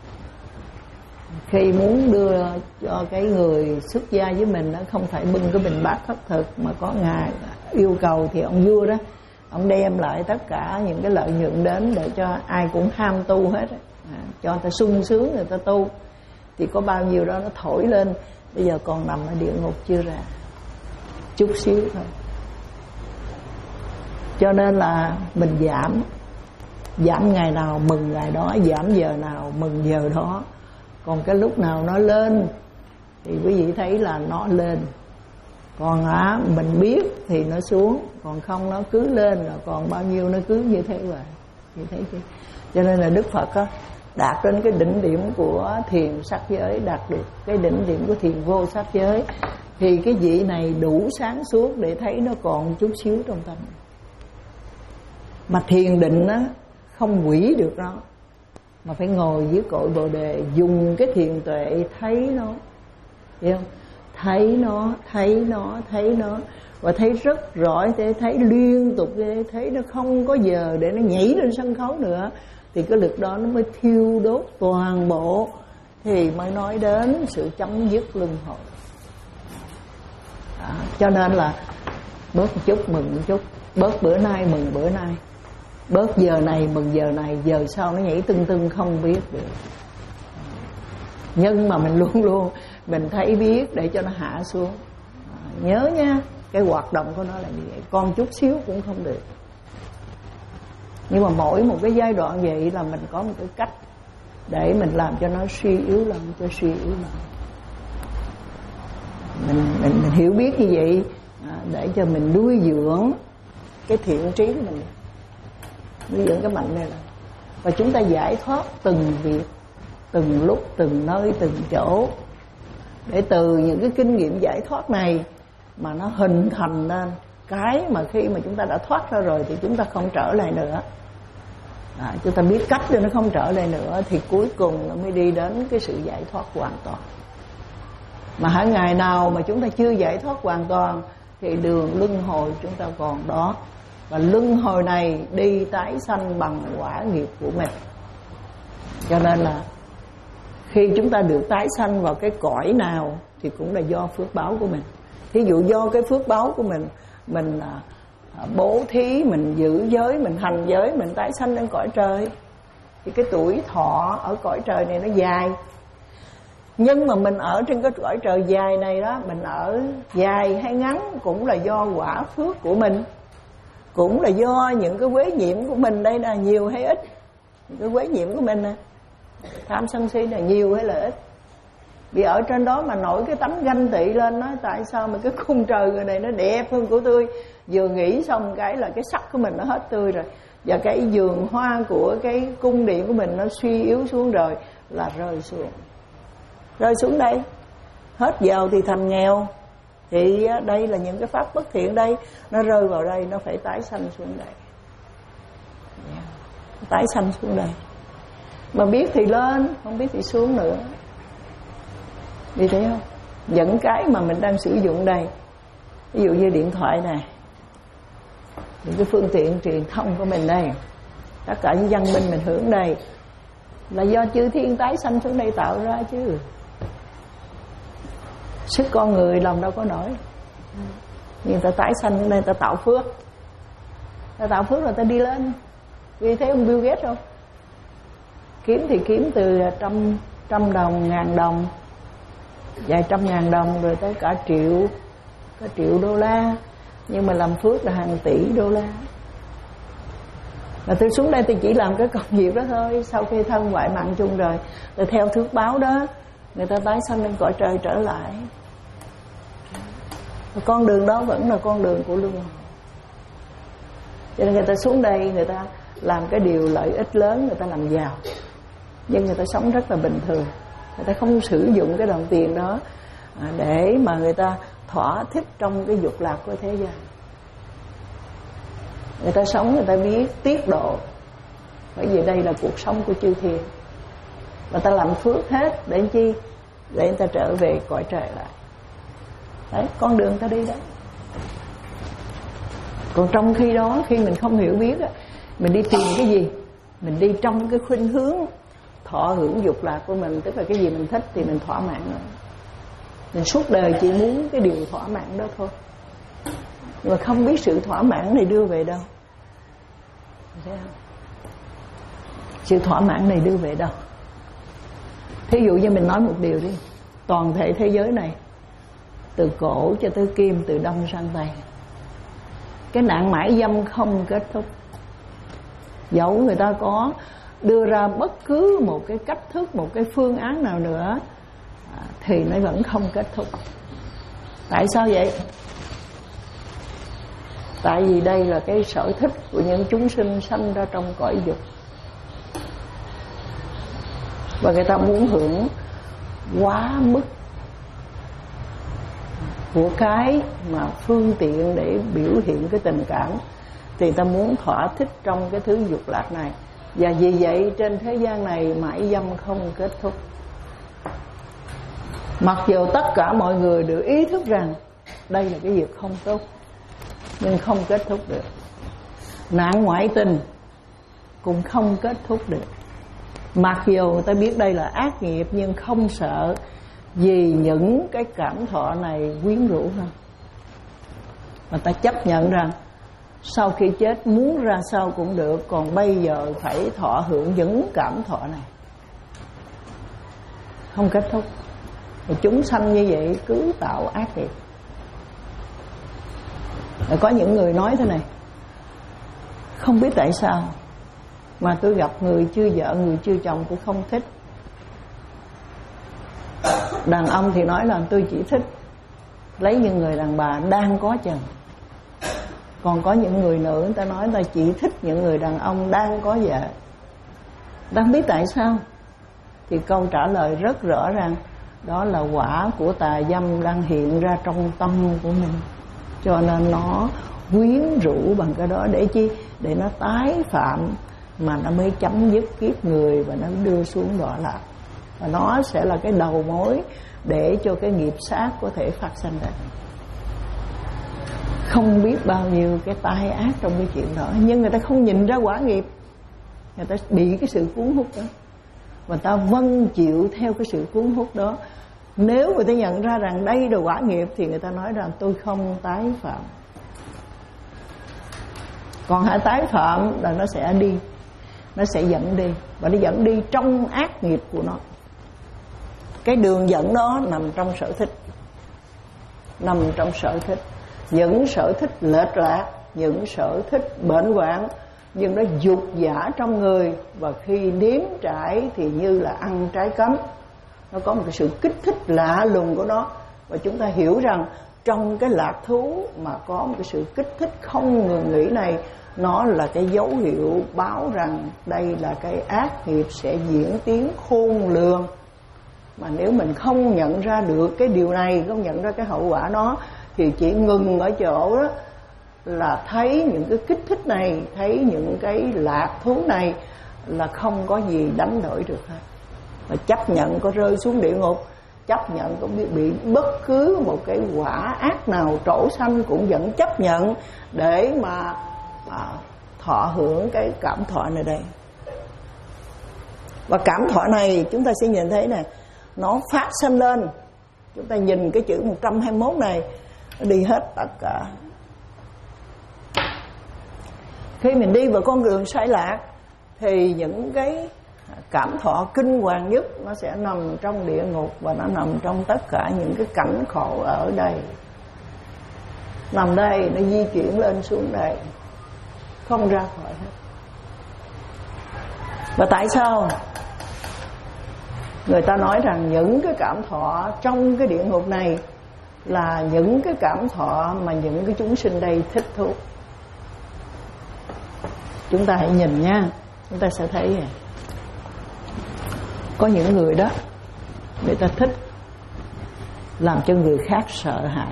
khi muốn đưa cho cái người xuất gia với mình, nó không phải bưng cái bình bát khất thực, mà có ngài yêu cầu thì ông vua đó ông đem lại tất cả những cái lợi nhuận đến để cho ai cũng ham tu hết, à, cho người ta sung sướng người ta tu. Thì có bao nhiêu đó nó thổi lên, bây giờ còn nằm ở địa ngục chưa ra, chút xíu thôi. Cho nên là mình giảm, giảm ngày nào mừng ngày đó, giảm giờ nào mừng giờ đó. Còn cái lúc nào nó lên thì quý vị thấy là nó lên, còn á mình biết thì nó xuống, còn không nó cứ lên, rồi còn bao nhiêu nó cứ như thế vậy, như thế chứ. Cho nên là Đức Phật á, đạt đến cái đỉnh điểm của thiền sắc giới, đạt được cái đỉnh điểm của thiền vô sắc giới, thì cái vị này đủ sáng suốt để thấy nó còn chút xíu trong tâm. Mà thiền định á không hủy được nó, mà phải ngồi dưới cội Bồ Đề, dùng cái thiền tuệ thấy nó, hiểu không? Thấy nó, thấy nó, thấy nó, và thấy rất rõ, để thấy liên tục, để thấy nó không có giờ để nó nhảy lên sân khấu nữa, thì cái lực đó nó mới thiêu đốt toàn bộ, thì mới nói đến sự chấm dứt luân hồi. À, cho nên là bớt một chút mừng một chút, bớt bữa nay mừng bữa nay, bớt giờ này mừng giờ này, giờ sau nó nhảy tưng tưng không biết được. Nhưng mà mình luôn luôn mình thấy biết để cho nó hạ xuống. À, nhớ nha, cái hoạt động của nó là như vậy, con chút xíu cũng không được. Nhưng mà mỗi một cái giai đoạn vậy là mình có một cái cách để mình làm cho nó suy yếu lần, cho suy yếu lần. Mình, mình, mình hiểu biết như vậy, à, để cho mình nuôi dưỡng cái thiện trí của mình, nuôi dưỡng cái mạnh này là, và chúng ta giải thoát từng việc, từng lúc, từng nơi, từng chỗ, để từ những cái kinh nghiệm giải thoát này mà nó hình thành nên cái mà khi mà chúng ta đã thoát ra rồi thì chúng ta không trở lại nữa. À, chúng ta biết cách để nó không trở lại nữa, thì cuối cùng nó mới đi đến cái sự giải thoát hoàn toàn. Mà hãy ngày nào mà chúng ta chưa giải thoát hoàn toàn thì đường luân hồi chúng ta còn đó, và luân hồi này đi tái sanh bằng quả nghiệp của mình. Cho nên là khi chúng ta được tái sanh vào cái cõi nào thì cũng là do phước báo của mình. Thí dụ do cái phước báo của mình, mình bố thí, mình giữ giới, mình hành giới, mình tái sanh lên cõi trời, thì cái tuổi thọ ở cõi trời này nó dài. Nhưng mà mình ở trên cái cõi trời dài này đó, mình ở dài hay ngắn cũng là do quả phước của mình, cũng là do những cái quế nhiễm của mình. Đây là nhiều hay ít? Những cái quế nhiễm của mình nè, tham sân si là nhiều hay là ít? Vì ở trên đó mà nổi cái tấm ganh tị lên, nói tại sao mà cái khung trời người này nó đẹp hơn của tôi, vừa nghĩ xong cái là cái sắc của mình nó hết tươi rồi, và cái vườn hoa của cái cung điện của mình nó suy yếu xuống rồi, là rơi xuống, rơi xuống đây, hết giàu thì thành nghèo. Thì đây là những cái pháp bất thiện đây, nó rơi vào đây, nó phải tái sanh xuống đây, tái sanh xuống đây. Mà biết thì lên, không biết thì xuống nữa. Vì thấy không? Những cái mà mình đang sử dụng đây, ví dụ như điện thoại này, những cái phương tiện truyền thông của mình đây, tất cả những văn minh mình hưởng đây, là do chư thiên tái sanh xuống đây tạo ra chứ. Sức con người lòng đâu có nổi. Nhưng ta tái sanh xuống đây, ta tạo phước, ta tạo phước rồi ta đi lên. Vì thấy ông Bill Gates không? Kiếm thì kiếm từ trăm, trăm đồng, ngàn đồng, vài trăm ngàn đồng, rồi tới cả triệu, cả triệu đô la. Nhưng mà làm phước là hàng tỷ đô la. Và tôi xuống đây tôi chỉ làm cái công việc đó thôi. Sau khi thân ngoại mạng chung rồi, rồi theo thước báo đó, người ta tái sanh lên cõi trời trở lại. Và con đường đó vẫn là con đường của luân hồi. Cho nên người ta xuống đây, người ta làm cái điều lợi ích lớn, người ta làm giàu, nhưng người ta sống rất là bình thường. Người ta không sử dụng cái đồng tiền đó để mà người ta thỏa thích trong cái dục lạc của thế gian. Người ta sống, người ta biết tiết độ, bởi vì đây là cuộc sống của chư thiên. Người ta làm phước hết để chi? Để người ta trở về cõi trời lại. Đấy, con đường ta đi đấy. Còn trong khi đó, khi mình không hiểu biết, mình đi tìm cái gì? Mình đi trong cái khuynh hướng thọ hưởng dục lạc của mình, tức là cái gì mình thích thì mình thỏa mãn nó. Mình suốt đời chỉ muốn cái điều thỏa mãn đó thôi, nhưng mà không biết sự thỏa mãn này đưa về đâu. Sự thỏa mãn này đưa về đâu? Thí dụ như mình nói một điều đi, toàn thể thế giới này, từ cổ cho tới kim, từ đông sang tây, cái nạn mãi dâm không kết thúc. Dẫu người ta có đưa ra bất cứ một cái cách thức, một cái phương án nào nữa, thì nó vẫn không kết thúc. Tại sao vậy? Tại vì đây là cái sở thích của những chúng sinh sanh ra trong cõi dục, và người ta muốn hưởng quá mức của cái mà phương tiện để biểu hiện cái tình cảm, thì người ta muốn thỏa thích trong cái thứ dục lạc này. Và vì vậy trên thế gian này mãi dâm không kết thúc. Mặc dù tất cả mọi người đều ý thức rằng đây là cái việc không tốt, nhưng không kết thúc được. Nạn ngoại tình cũng không kết thúc được. Mặc dù người ta biết đây là ác nghiệp, nhưng không sợ, vì những cái cảm thọ này quyến rũ hơn. Người ta chấp nhận rằng sau khi chết muốn ra sao cũng được, còn bây giờ phải thọ hưởng những cảm thọ này. Không kết thúc. Và chúng sanh như vậy cứ tạo ác nghiệp. Rồi có những người nói thế này: không biết tại sao mà tôi gặp người chưa vợ, người chưa chồng tôi không thích. Đàn ông thì nói là tôi chỉ thích lấy những người đàn bà đang có chồng. Còn có những người nữ, người ta nói là chỉ thích những người đàn ông đang có vợ. Đang biết tại sao? Thì câu trả lời rất rõ ràng, đó là quả của tà dâm đang hiện ra trong tâm của mình, cho nên nó quyến rũ bằng cái đó. Để chi? Để nó tái phạm, mà nó mới chấm dứt kiếp người và nó đưa xuống đọa lạc. Và nó sẽ là cái đầu mối để cho cái nghiệp sát có thể phát sinh ra. Không biết bao nhiêu cái tai ác trong cái chuyện đó, nhưng người ta không nhìn ra quả nghiệp. Người ta bị cái sự cuốn hút đó, và ta vâng chịu theo cái sự cuốn hút đó. Nếu người ta nhận ra rằng đây là quả nghiệp, thì người ta nói rằng tôi không tái phạm. Còn hãy tái phạm là nó sẽ đi, nó sẽ dẫn đi, và nó dẫn đi trong ác nghiệp của nó. Cái đường dẫn đó nằm trong sở thích, nằm trong sở thích. Những sở thích lệch lạc, những sở thích bệnh hoạn, nhưng nó dục dã trong người, và khi nếm trải thì như là ăn trái cấm. Nó có một cái sự kích thích lạ lùng của nó. Và chúng ta hiểu rằng trong cái lạc thú mà có một cái sự kích thích không ngừng nghỉ này, nó là cái dấu hiệu báo rằng đây là cái ác nghiệp sẽ diễn tiến khôn lường. Mà nếu mình không nhận ra được cái điều này, không nhận ra cái hậu quả đó, thì chỉ ngừng ở chỗ đó là thấy những cái kích thích này, thấy những cái lạc thú này là không có gì đánh đổi được hết. Và chấp nhận có rơi xuống địa ngục, chấp nhận có bị, bị bất cứ một cái quả ác nào trổ sanh cũng vẫn chấp nhận để mà à, thọ hưởng cái cảm thọ này đây. Và cảm thọ này chúng ta sẽ nhìn thấy nè, nó phát sinh lên. Chúng ta nhìn cái chữ một trăm hai mươi mốt này, nó đi hết tất cả. Khi mình đi vào con đường sai lạc, thì những cái cảm thọ kinh hoàng nhất nó sẽ nằm trong địa ngục, và nó nằm trong tất cả những cái cảnh khổ ở đây. Nằm đây, nó di chuyển lên xuống đây, không ra khỏi hết. Và tại sao người ta nói rằng những cái cảm thọ trong cái địa ngục này là những cái cảm thọ mà những cái chúng sinh đây thích thú? Chúng ta hãy nhìn nha, chúng ta sẽ thấy này. Có những người đó, người ta thích làm cho người khác sợ hãi,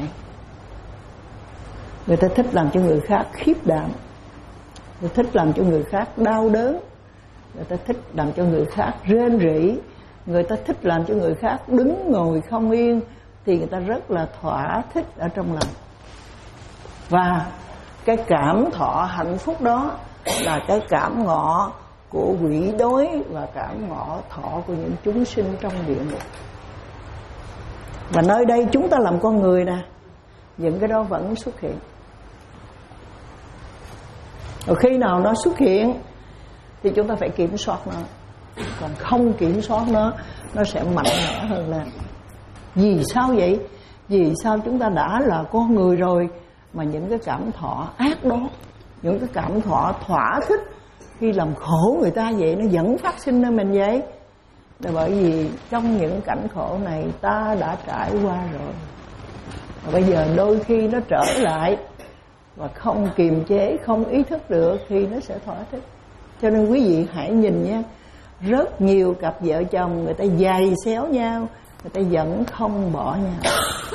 người ta thích làm cho người khác khiếp đảm, người ta thích làm cho người khác đau đớn, người ta thích làm cho người khác rên rỉ, người ta thích làm cho người khác đứng ngồi không yên, thì người ta rất là thỏa thích ở trong lòng. Và cái cảm thọ hạnh phúc đó là cái cảm ngọ của quỷ đói và cảm ngọ thọ của những chúng sinh trong địa ngục. Và nơi đây chúng ta làm con người nè, những cái đó vẫn xuất hiện. Rồi khi nào nó xuất hiện thì chúng ta phải kiểm soát nó. Còn không kiểm soát nó, nó sẽ mạnh mẽ hơn lên. Vì sao vậy? Vì sao chúng ta đã là con người rồi mà những cái cảm thọ ác đó, những cái cảm thọ thỏa thích khi làm khổ người ta vậy, nó vẫn phát sinh nơi mình vậy. Là bởi vì trong những cảnh khổ này ta đã trải qua rồi, và bây giờ đôi khi nó trở lại và không kiềm chế, không ý thức được thì nó sẽ thỏa thích. Cho nên quý vị hãy nhìn nha, rất nhiều cặp vợ chồng người ta giày xéo nhau, người ta vẫn không bỏ nhau,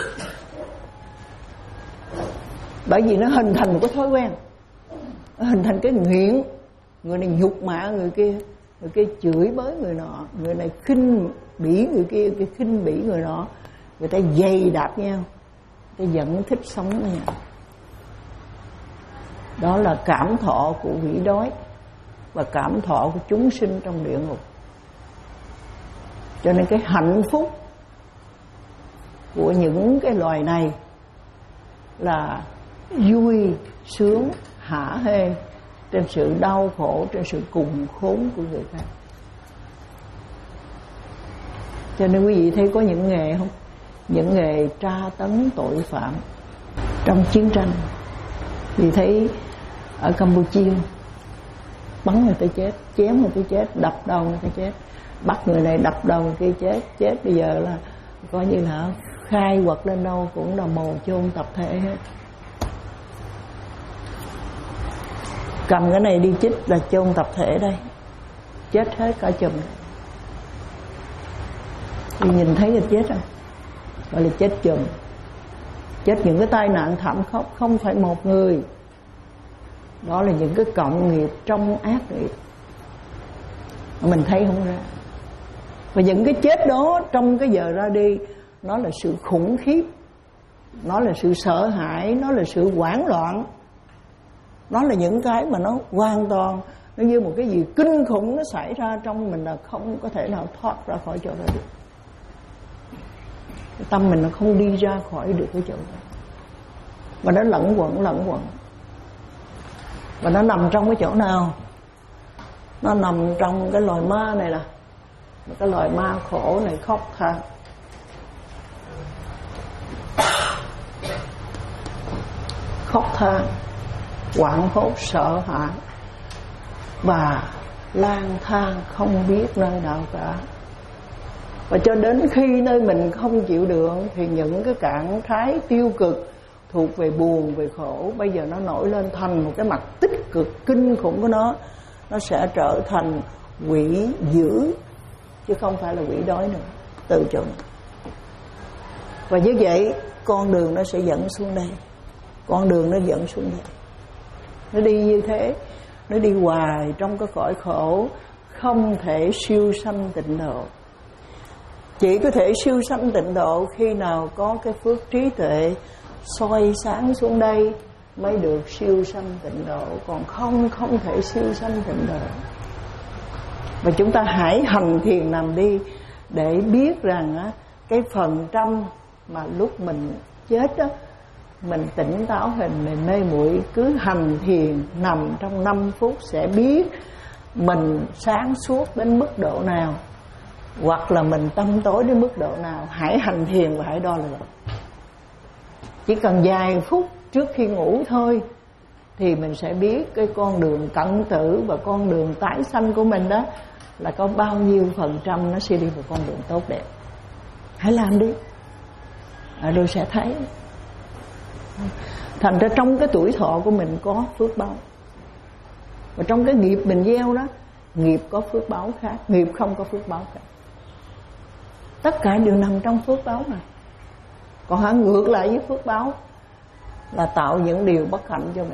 bởi vì nó hình thành một cái thói quen, nó hình thành cái nghiện. Người này nhục mạ người kia, người kia chửi bới người nọ, người này khinh bỉ người kia, người kia khinh bỉ người nọ, người ta giày đạp nhau, người ta vẫn thích sống với nhau. Đó là cảm thọ của quỷ đói và cảm thọ của chúng sinh trong địa ngục. Cho nên cái hạnh phúc của những cái loài này là vui sướng hả hê trên sự đau khổ, trên sự cùng khốn của người khác. Cho nên quý vị thấy có những nghề không? Những nghề tra tấn tội phạm trong chiến tranh. Vì thấy ở Campuchia bắn người ta chết, chém người ta chết, đập đầu người ta chết, bắt người này đập đầu người kia chết. Chết bây giờ là coi như là khai quật lên đâu cũng là mồ chôn tập thể hết. Cầm cái này đi chích là chôn tập thể đây, chết hết cả chùm. Thì nhìn thấy là chết rồi, gọi là chết chùm. Chết những cái tai nạn thảm khốc, không phải một người. Đó là những cái cộng nghiệp trong ác nghiệp mình thấy không ra. Và những cái chết đó trong cái giờ ra đi, nó là sự khủng khiếp, nó là sự sợ hãi, nó là sự hoảng loạn, nó là những cái mà nó hoàn toàn, nó như một cái gì kinh khủng nó xảy ra trong mình, là không có thể nào thoát ra khỏi chỗ đó được. Cái tâm mình nó không đi ra khỏi được cái chỗ đó, và nó lẫn quẩn lẫn quẩn. Và nó nằm trong cái chỗ nào? Nó nằm trong cái loài ma này nè. Cái loài ma khổ này khóc than, khóc than, hoảng hốt sợ hãi và lang thang không biết nơi nào cả. Và cho đến khi nơi mình không chịu được thì những cái trạng thái tiêu cực thuộc về buồn, về khổ, bây giờ nó nổi lên thành một cái mặt tích cực kinh khủng của nó. Nó sẽ trở thành quỷ dữ, chứ không phải là quỷ đói nữa, từ chỗ này. Và như vậy con đường nó sẽ dẫn xuống đây, con đường nó dẫn xuống đây. Nó đi như thế, nó đi hoài trong cái cõi khổ, không thể siêu sanh tịnh độ. Chỉ có thể siêu sanh tịnh độ khi nào có cái phước trí tuệ soi sáng xuống đây mới được siêu sanh tịnh độ. Còn không, không thể siêu sanh tịnh độ. Và chúng ta hãy hành thiền nằm đi để biết rằng á, cái phần trăm mà lúc mình chết á, mình tỉnh táo hình, mình mê muội, cứ hành thiền nằm trong năm phút sẽ biết mình sáng suốt đến mức độ nào, hoặc là mình tâm tối đến mức độ nào. Hãy hành thiền và hãy đo lường. Chỉ cần vài phút trước khi ngủ thôi thì mình sẽ biết cái con đường cận tử và con đường tái sanh của mình đó là có bao nhiêu phần trăm nó sẽ đi vào con đường tốt đẹp. Hãy làm đi, à, rồi sẽ thấy. Thành ra trong cái tuổi thọ của mình có phước báo, và trong cái nghiệp mình gieo đó, nghiệp có phước báo khác, nghiệp không có phước báo khác. Tất cả đều nằm trong phước báo này. Còn hả, ngược lại với phước báo là tạo những điều bất hạnh cho mình.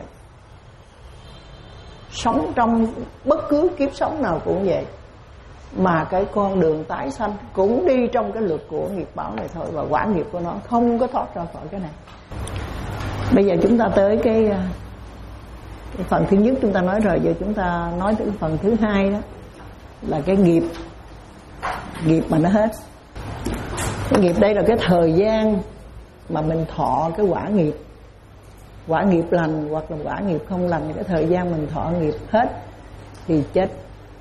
Sống trong bất cứ kiếp sống nào cũng vậy, mà cái con đường tái sanh cũng đi trong cái luật của nghiệp báo này thôi, và quả nghiệp của nó không có thoát ra khỏi cái này. Bây giờ chúng ta tới cái, cái phần thứ nhất chúng ta nói rồi, giờ chúng ta nói tới phần thứ hai đó là cái nghiệp, nghiệp mà nó hết. Cái nghiệp đây là cái thời gian mà mình thọ cái quả nghiệp. quả nghiệp lành hoặc là quả nghiệp không lành, cái thời gian mình thọ nghiệp hết thì chết.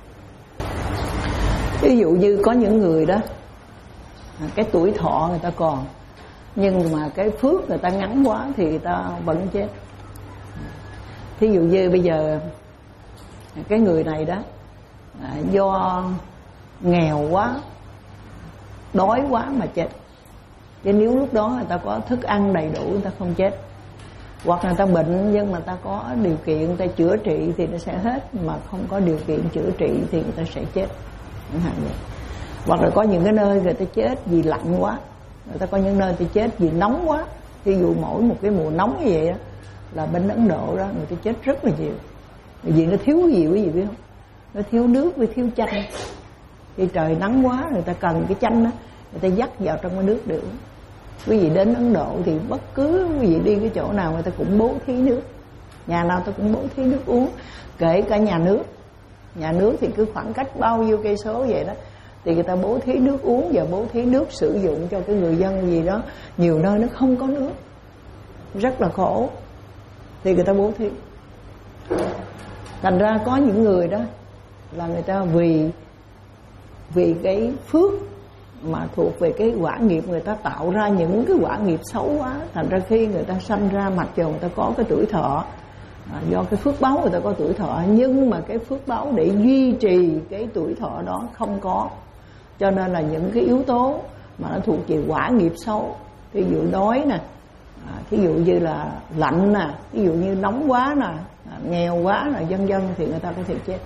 Ví dụ như có những người đó cái tuổi thọ người ta còn, nhưng mà cái phước người ta ngắn quá thì người ta vẫn chết. Thí dụ như bây giờ cái người này đó do nghèo quá, đói quá mà chết. Chứ nếu lúc đó người ta có thức ăn đầy đủ người ta không chết. Hoặc người ta bệnh nhưng mà ta có điều kiện người ta chữa trị thì nó sẽ hết, mà không có điều kiện chữa trị thì người ta sẽ chết. Hoặc là có những cái nơi người ta chết vì lạnh quá, người ta có những nơi người ta chết vì nóng quá. Ví dụ mỗi một cái mùa nóng như vậy đó, là bên Ấn Độ đó người ta chết rất là nhiều. Vì nó thiếu cái gì quý vị biết không? Nó thiếu nước với thiếu chanh. Khi trời nắng quá người ta cần cái chanh đó, người ta dắt vào trong cái nước để uống. Quý vị đến Ấn Độ thì bất cứ quý vị đi cái chỗ nào người ta cũng bố thí nước, nhà nào ta cũng bố thí nước uống. Kể cả nhà nước, nhà nước thì cứ khoảng cách bao nhiêu cây số vậy đó thì người ta bố thí nước uống và bố thí nước sử dụng cho cái người dân gì đó. Nhiều nơi nó không có nước, rất là khổ, thì người ta bố thí. Thành ra có những người đó là người ta vì vì cái phước mà thuộc về cái quả nghiệp người ta tạo ra những cái quả nghiệp xấu quá, thành ra khi người ta sanh ra mặc dù người ta có cái tuổi thọ, à, do cái phước báo người ta có tuổi thọ, nhưng mà cái phước báo để duy trì cái tuổi thọ đó không có. Cho nên là những cái yếu tố mà nó thuộc về quả nghiệp xấu, ví dụ đói nè, à, ví dụ như là lạnh nè, ví dụ như nóng quá nè, à, nghèo quá nè, vân vân, thì người ta có thể chết.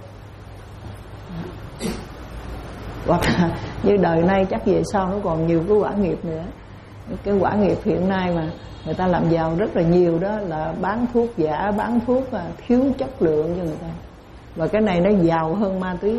Hoặc là như đời nay chắc về sau nó còn nhiều cái quả nghiệp nữa. Cái quả nghiệp hiện nay mà người ta làm giàu rất là nhiều đó là bán thuốc giả, bán thuốc thiếu chất lượng cho người ta. Và cái này nó giàu hơn ma túy.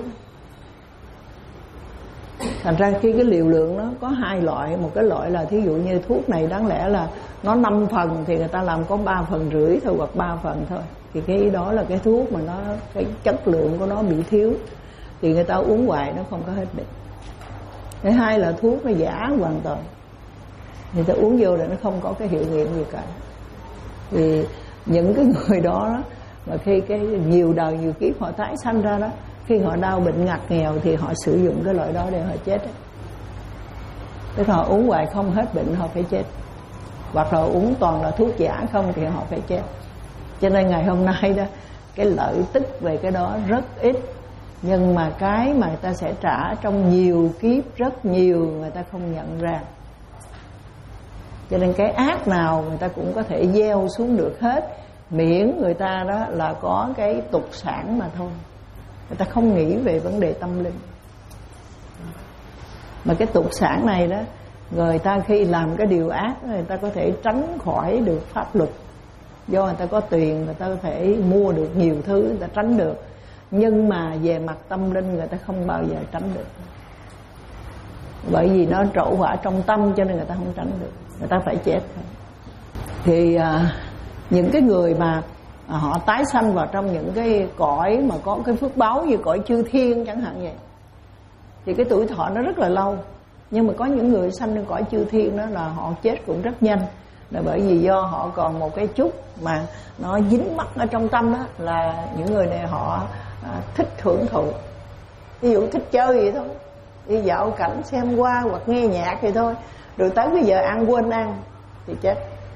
Thành ra khi cái liều lượng nó có hai loại. Một cái loại là thí dụ như thuốc này đáng lẽ là nó năm phần thì người ta làm có ba phần rưỡi thôi, hoặc ba phần thôi. Thì cái đó là cái thuốc mà nó cái chất lượng của nó bị thiếu, thì người ta uống hoài nó không có hết bệnh. Thứ hai là thuốc nó giả hoàn toàn, người ta uống vô rồi nó không có cái hiệu nghiệm gì cả. Thì những cái người đó, đó mà khi cái nhiều đời nhiều kiếp họ tái sanh ra đó, khi họ đau bệnh ngặt nghèo thì họ sử dụng cái loại đó để họ chết. Tức là họ uống hoài không hết bệnh họ phải chết, hoặc là uống toàn là thuốc giả không thì họ phải chết. Cho nên ngày hôm nay đó cái lợi tức về cái đó rất ít, nhưng mà cái mà người ta sẽ trả trong nhiều kiếp rất nhiều người ta không nhận ra. Cho nên cái ác nào người ta cũng có thể gieo xuống được hết, miễn người ta đó là có cái tục sản mà thôi. Người ta không nghĩ về vấn đề tâm linh. Mà cái tục sản này đó, người ta khi làm cái điều ác người ta có thể tránh khỏi được pháp luật. Do người ta có tiền, người ta có thể mua được nhiều thứ, người ta tránh được. Nhưng mà về mặt tâm linh người ta không bao giờ tránh được. Bởi vì nó trổ hỏa trong tâm cho nên người ta không tránh được, người ta phải chết thôi. Thì à, những cái người mà à, họ tái sanh vào trong những cái cõi mà có cái phước báo như cõi chư thiên chẳng hạn vậy, thì cái tuổi thọ nó rất là lâu. Nhưng mà có những người sanh lên cõi chư thiên đó là họ chết cũng rất nhanh, là bởi vì do họ còn một cái chút mà nó dính mắc ở trong tâm đó, là những người này họ à, thích hưởng thụ. Ví dụ thích chơi vậy thôi, đi dạo cảnh xem qua hoặc nghe nhạc vậy thôi, rồi tới bây giờ ăn quên ăn thì chết.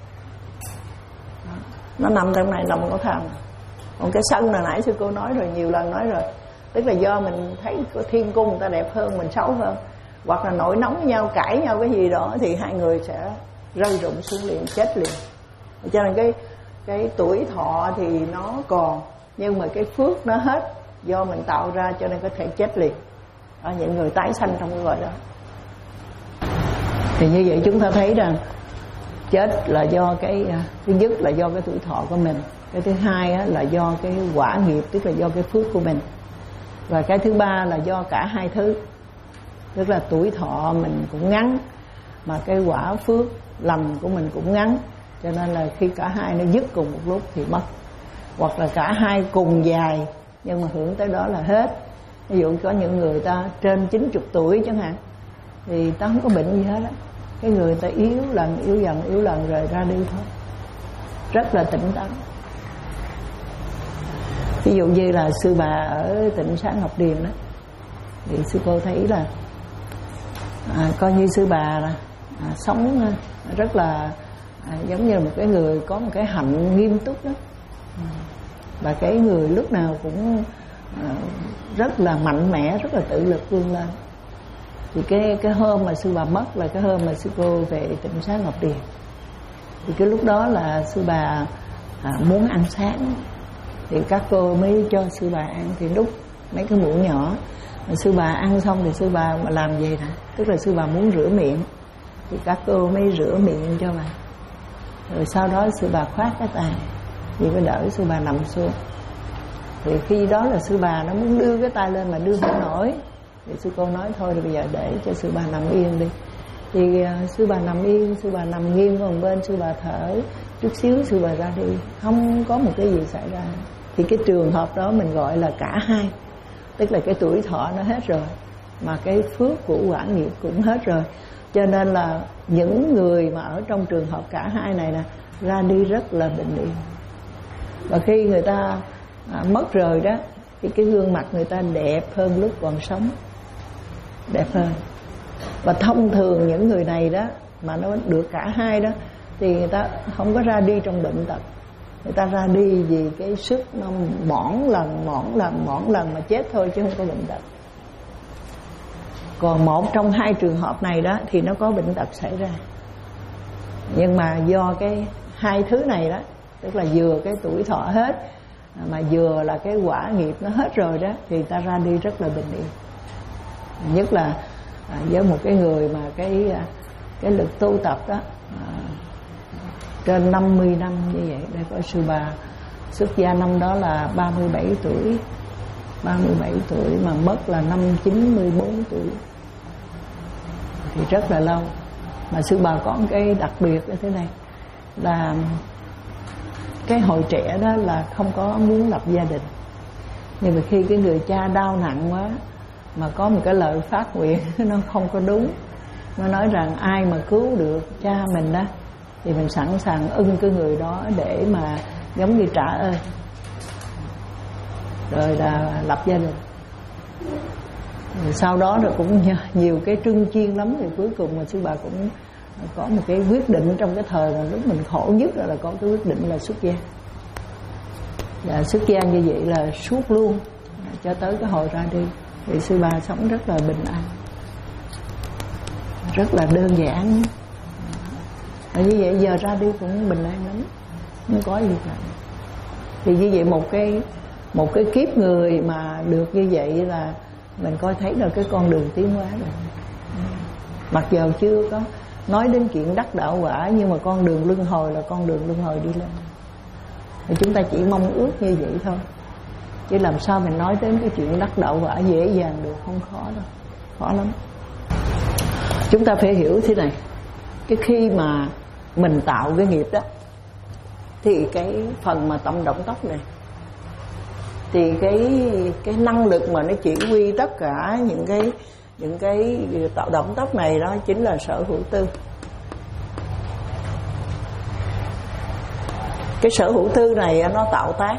Nó nằm trong này, nằm có tham. Còn cái sân là nãy sư cô nói rồi, nhiều lần nói rồi, tức là do mình thấy thiên cung người ta đẹp hơn, mình xấu hơn, hoặc là nổi nóng với nhau, cãi nhau cái gì đó thì hai người sẽ rơi rụng xuống liền, chết liền. Cho nên cái cái tuổi thọ thì nó còn, nhưng mà cái phước nó hết do mình tạo ra, cho nên có thể chết liền. Đó, những người tái sanh trong cái gọi đó. Thì như vậy chúng ta thấy rằng chết là do cái thứ nhất là do cái tuổi thọ của mình, cái thứ hai á, là do cái quả nghiệp, tức là do cái phước của mình, và cái thứ ba là do cả hai thứ, tức là tuổi thọ mình cũng ngắn mà cái quả phước lành của mình cũng ngắn, cho nên là khi cả hai nó dứt cùng một lúc thì mất, hoặc là cả hai cùng dài nhưng mà hưởng tới đó là hết. Ví dụ có những người ta trên chín mươi tuổi chẳng hạn thì ta không có bệnh gì hết á, cái người ta yếu lần yếu dần yếu lần rồi ra đi thôi, rất là tĩnh tấn. Ví dụ như là sư bà ở Tịnh Xá Ngọc Điền đó, thì sư cô thấy là à, coi như sư bà là à, sống rất là à, giống như là một cái người có một cái hạnh nghiêm túc đó, và cái người lúc nào cũng à, rất là mạnh mẽ, rất là tự lực vươn lên. Thì cái cái hôm mà sư bà mất là cái hôm mà sư cô về Tịnh Xá Ngọc Điền. Thì cái lúc đó là sư bà à, muốn ăn sáng, thì các cô mới cho sư bà ăn, thì đút mấy cái muỗng nhỏ. Mà sư bà ăn xong thì sư bà mà làm gì nè, tức là sư bà muốn rửa miệng, thì các cô mới rửa miệng cho bà. Rồi sau đó sư bà khoát cái tay, vì mới đỡ sư bà nằm xuống. Thì khi đó là sư bà nó muốn đưa cái tay lên mà đưa không nổi, thì sư cô nói thôi thì bây giờ để cho sư bà nằm yên đi. Thì uh, sư bà nằm yên, sư bà nằm nghiêng, còn bên sư bà thở, chút xíu sư bà ra đi, không có một cái gì xảy ra. Thì cái trường hợp đó mình gọi là cả hai, tức là cái tuổi thọ nó hết rồi, mà cái phước của quả nghiệp cũng hết rồi. Cho nên là những người mà ở trong trường hợp cả hai này nè, ra đi rất là bình yên. Và khi người ta à, mất rồi đó, thì cái gương mặt người ta đẹp hơn lúc còn sống, đẹp hơn. Và thông thường những người này đó mà nó được cả hai đó, thì người ta không có ra đi trong bệnh tật, người ta ra đi vì cái sức nó mỏn lần mỏn lần mỏn lần mà chết thôi, chứ không có bệnh tật. Còn một trong hai trường hợp này đó thì nó có bệnh tật xảy ra, nhưng mà do cái hai thứ này đó, tức là vừa cái tuổi thọ hết mà vừa là cái quả nghiệp nó hết rồi đó, thì ta ra đi rất là bình yên. Nhất là à, với một cái người mà cái cái lực tu tập đó à, trên năm mươi năm như vậy. Đây có sư bà xuất gia năm đó là ba mươi bảy tuổi, ba mươi bảy tuổi mà mất là năm chín mươi bốn tuổi, thì rất là lâu. Mà sư bà có một cái đặc biệt như thế này, là cái hồi trẻ đó là không có muốn lập gia đình, nhưng mà khi cái người cha đau nặng quá mà có một cái lời phát nguyện nó không có đúng, nó nói rằng ai mà cứu được cha mình đó thì mình sẵn sàng ưng cái người đó để mà giống như trả ơn, rồi là lập gia đình. Rồi sau đó rồi cũng nhiều cái trưng chiên lắm, thì cuối cùng mà sư bà cũng có một cái quyết định trong cái thời mà lúc mình khổ nhất là, là có cái quyết định là xuất gia. Và xuất gia như vậy là suốt luôn cho tới cái hồi ra đi, thì sư bà sống rất là bình an, rất là đơn giản. Và như vậy giờ ra đi cũng bình an lắm, không có gì cả. Thì như vậy một cái một cái kiếp người mà được như vậy là mình coi thấy là cái con đường tiến hóa rồi. Mặc dù chưa có nói đến chuyện đắc đạo quả, nhưng mà con đường luân hồi là con đường luân hồi đi lên. Thì chúng ta chỉ mong ước như vậy thôi, chứ làm sao mình nói đến cái chuyện đắc đạo quả dễ dàng được, không khó đâu, khó lắm. Chúng ta phải hiểu thế này, cái khi mà mình tạo cái nghiệp đó, thì cái phần mà tâm động tóc này, thì cái cái năng lực mà nó chỉ huy tất cả những cái những cái tạo động tóc này đó chính là sở hữu tư. Cái sở hữu tư này nó tạo tác,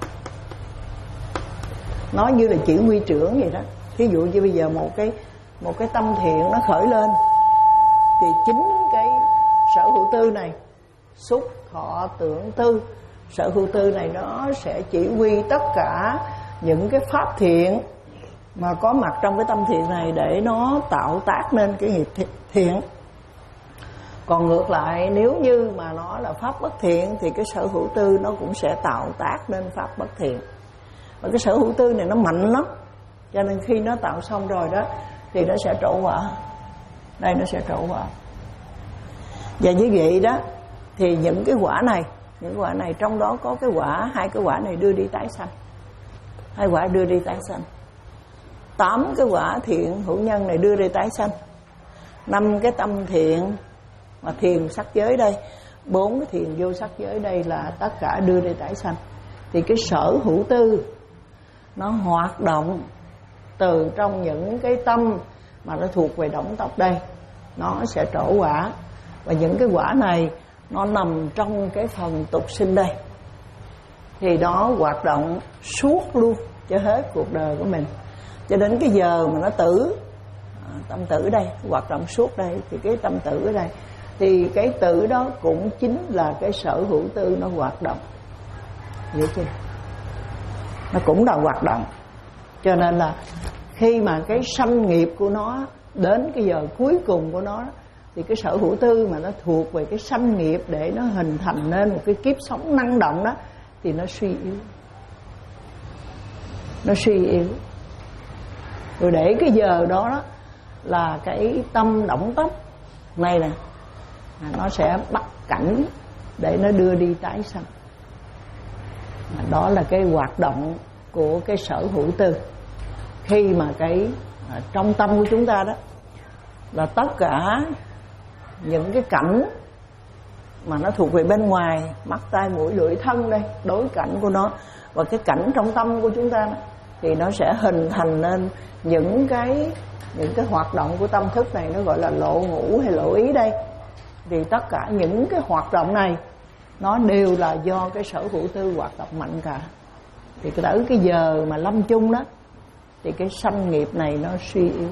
nó như là chỉ huy trưởng vậy đó. Ví dụ như bây giờ một cái một cái tâm thiện nó khởi lên, thì chính cái sở hữu tư này, xúc thọ tưởng tư, sở hữu tư này nó sẽ chỉ huy tất cả những cái pháp thiện mà có mặt trong cái tâm thiện này để nó tạo tác nên cái nghiệp thiện. Còn ngược lại, nếu như mà nó là pháp bất thiện thì cái sở hữu tư nó cũng sẽ tạo tác nên pháp bất thiện. Và cái sở hữu tư này nó mạnh lắm, cho nên khi nó tạo xong rồi đó thì nó sẽ trổ quả. Đây nó sẽ trổ quả. Và như vậy đó, thì những cái quả này, những quả này trong đó có cái quả, hai cái quả này đưa đi tái sanh. Hai quả đưa đi tái sanh. Tám cái quả thiện hữu nhân này đưa đi tái sanh. Năm cái tâm thiện mà thiền sắc giới đây, bốn cái thiền vô sắc giới đây là tất cả đưa đi tái sanh. Thì cái sở hữu tư nó hoạt động từ trong những cái tâm mà nó thuộc về động tóc đây, nó sẽ trổ quả. Và những cái quả này nó nằm trong cái phần tục sinh đây, thì nó hoạt động suốt luôn cho hết cuộc đời của mình, cho đến cái giờ mà nó tử, tâm tử đây hoạt động suốt đây. Thì cái tâm tử ở đây, thì cái tử đó cũng chính là cái sở hữu tư nó hoạt động, hiểu chưa? Nó cũng là hoạt động. Cho nên là khi mà cái sanh nghiệp của nó đến cái giờ cuối cùng của nó, thì cái sở hữu tư mà nó thuộc về cái sanh nghiệp để nó hình thành nên một cái kiếp sống năng động đó, thì nó suy yếu. Nó suy yếu. Rồi để cái giờ đó, đó là cái tâm động tốc này nè, nó sẽ bắt cảnh để nó đưa đi tái sanh. Đó là cái hoạt động của cái sở hữu tư. Khi mà cái trong tâm của chúng ta đó là tất cả những cái cảnh mà nó thuộc về bên ngoài, mắt tai mũi lưỡi thân đây, đối cảnh của nó, và cái cảnh trong tâm của chúng ta đó, thì nó sẽ hình thành nên những cái những cái hoạt động của tâm thức này, nó gọi là lộ ngũ hay lộ ý đây. Thì tất cả những cái hoạt động này nó đều là do cái sở hữu tư hoạt động mạnh cả. Thì tới cái giờ mà lâm chung đó, thì cái sanh nghiệp này nó suy yếu,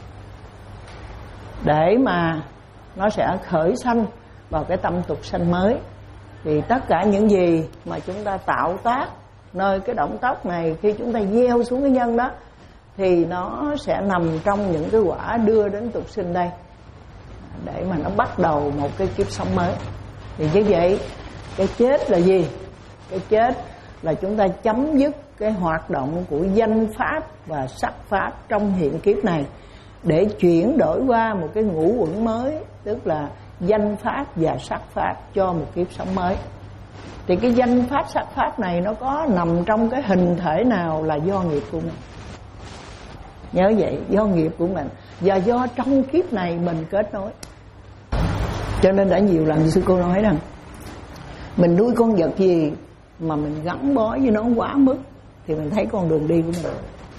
để mà nó sẽ khởi sanh vào cái tâm tục sanh mới. Thì tất cả những gì mà chúng ta tạo tác nơi cái động tác này, khi chúng ta gieo xuống cái nhân đó, thì nó sẽ nằm trong những cái quả đưa đến tục sinh đây, để mà nó bắt đầu một cái kiếp sống mới. Thì như vậy, cái chết là gì? Cái chết là chúng ta chấm dứt cái hoạt động của danh pháp và sắc pháp trong hiện kiếp này, để chuyển đổi qua một cái ngũ uẩn mới, tức là danh pháp và sắc pháp cho một kiếp sống mới. Thì cái danh pháp sắc pháp này nó có nằm trong cái hình thể nào là do nghiệp của mình. Nhớ vậy, do nghiệp của mình, và do trong kiếp này mình kết nối. Cho nên đã nhiều lần sư cô nói rằng, mình nuôi con vật gì mà mình gắn bó với nó quá mức, thì mình thấy con đường đi của mình,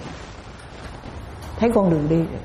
thấy con đường đi rồi.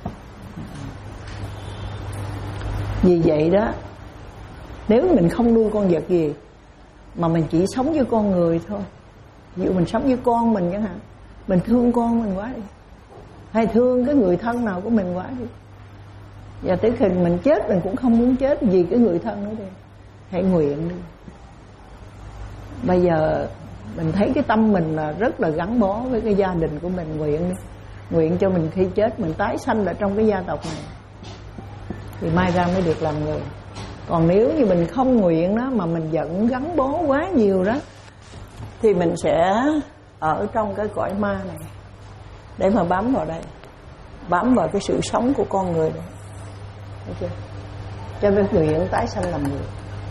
Vì vậy đó, nếu mình không nuôi con vật gì mà mình chỉ sống với con người thôi, ví dụ mình sống với con mình chẳng hạn, mình thương con mình quá đi, hay thương cái người thân nào của mình quá đi, và tới khi mình chết mình cũng không muốn chết vì cái người thân nữa đi. Hãy nguyện đi. Bây giờ mình thấy cái tâm mình là rất là gắn bó với cái gia đình của mình, nguyện đi. Nguyện cho mình khi chết mình tái sanh ở trong cái gia tộc này, thì mai ra mới được làm người. Còn nếu như mình không nguyện đó, mà mình vẫn gắn bó quá nhiều đó, thì mình sẽ ở trong cái cõi ma này, để mà bám vào đây, bám vào cái sự sống của con người này. Thấy chưa? Cho nên nguyện tái sanh làm người.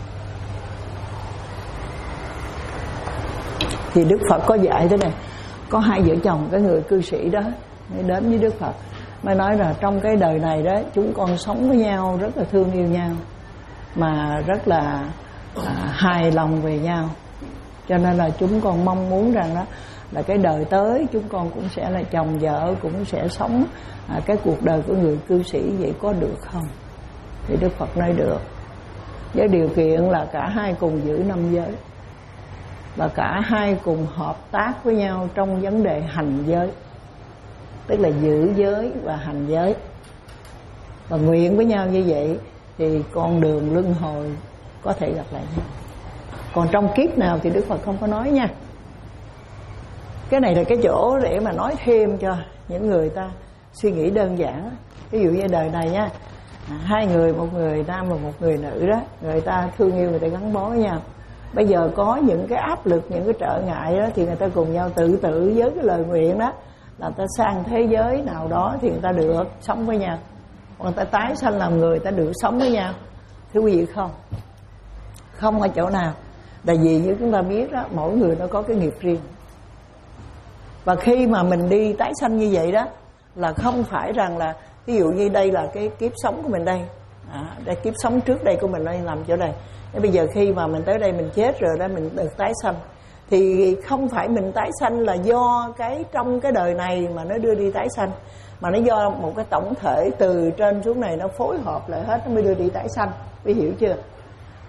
Thì Đức Phật có dạy thế này, có hai vợ chồng cái người cư sĩ đó mới đến với Đức Phật, mới nói là trong cái đời này đó, chúng con sống với nhau rất là thương yêu nhau, mà rất là à, hài lòng về nhau. Cho nên là chúng con mong muốn rằng đó là cái đời tới chúng con cũng sẽ là chồng vợ, cũng sẽ sống à, cái cuộc đời của người cư sĩ, vậy có được không? Thì Đức Phật nói được, với điều kiện là cả hai cùng giữ năm giới, và cả hai cùng hợp tác với nhau trong vấn đề hành giới, tức là giữ giới và hành giới, và nguyện với nhau như vậy, thì con đường luân hồi có thể gặp lại nhau. Còn trong kiếp nào thì Đức Phật không có nói nha. Cái này là cái chỗ để mà nói thêm cho những người ta suy nghĩ đơn giản. Ví dụ như đời này nha, hai người, một người nam và một người nữ đó, người ta thương yêu, người ta gắn bó với nhau. Bây giờ có những cái áp lực, những cái trở ngại đó, thì người ta cùng nhau tự tử với cái lời nguyện đó, là người ta sang thế giới nào đó thì người ta được sống với nhau, người ta tái sanh làm người, người ta được sống với nhau. Thưa quý vị, không không ở chỗ nào. Tại vì như chúng ta biết đó, mỗi người nó có cái nghiệp riêng, và khi mà mình đi tái sanh như vậy đó, là không phải rằng là ví dụ như đây là cái kiếp sống của mình đây, à, đây kiếp sống trước đây của mình đang làm chỗ đây. Thế bây giờ khi mà mình tới đây mình chết rồi đó, mình được tái sanh, thì không phải mình tái sanh là do cái trong cái đời này mà nó đưa đi tái sanh, mà nó do một cái tổng thể từ trên xuống này nó phối hợp lại hết, nó mới đưa đi tái sanh. Quý hiểu chưa?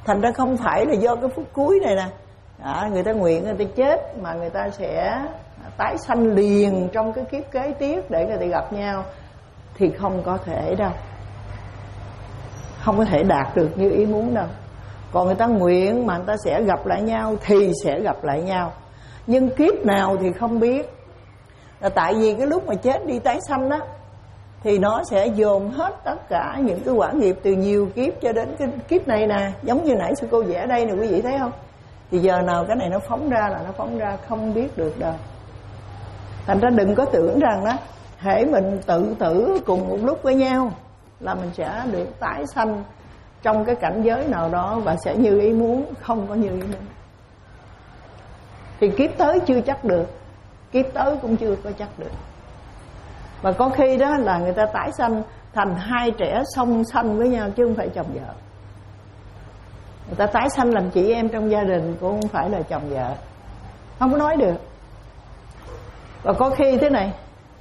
Thành ra không phải là do cái phút cuối này nè, à, người ta nguyện người ta chết mà người ta sẽ tái sanh liền trong cái kiếp kế tiếp để người ta gặp nhau, thì không có thể đâu, không có thể đạt được như ý muốn đâu. Còn người ta nguyện mà người ta sẽ gặp lại nhau thì sẽ gặp lại nhau, nhưng kiếp nào thì không biết. Là tại vì cái lúc mà chết đi tái sanh đó thì nó sẽ dồn hết tất cả những cái quả nghiệp từ nhiều kiếp cho đến cái kiếp này nè. Giống như nãy sư cô vẽ đây nè, quý vị thấy không? Thì giờ nào cái này nó phóng ra là nó phóng ra, không biết được đâu. Thành ra đừng có tưởng rằng đó hễ mình tự tử cùng một lúc với nhau là mình sẽ được tái sanh trong cái cảnh giới nào đó và sẽ như ý muốn. Không có như ý muốn. Thì kiếp tới chưa chắc được, kiếp tới cũng chưa có chắc được. Và có khi đó là người ta tái sanh thành hai trẻ song sanh với nhau chứ không phải chồng vợ. Người ta tái sanh làm chị em trong gia đình cũng không phải là chồng vợ, không có nói được. Và có khi thế này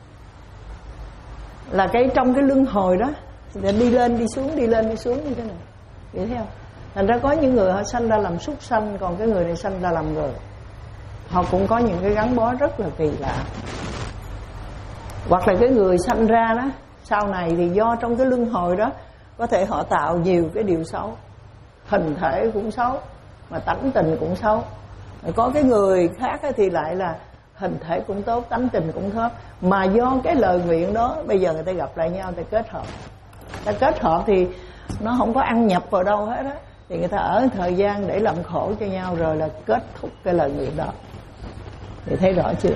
là cái trong cái luân hồi đó đi lên đi xuống, đi lên đi xuống như thế này, vậy thấy không? Thành ra có những người họ sanh ra làm súc sanh, còn cái người này sanh ra làm người. Họ cũng có những cái gắn bó rất là kỳ lạ. Hoặc là cái người sanh ra đó sau này thì do trong cái luân hồi đó có thể họ tạo nhiều cái điều xấu, hình thể cũng xấu mà tánh tình cũng xấu. Có cái người khác thì lại là hình thể cũng tốt, tánh tình cũng tốt, mà do cái lời nguyện đó bây giờ người ta gặp lại nhau, người ta kết hợp. Ta kết hợp thì nó không có ăn nhập vào đâu hết á, thì người ta ở thời gian để làm khổ cho nhau rồi là kết thúc cái lời nguyện đó. Thì thấy rõ chưa?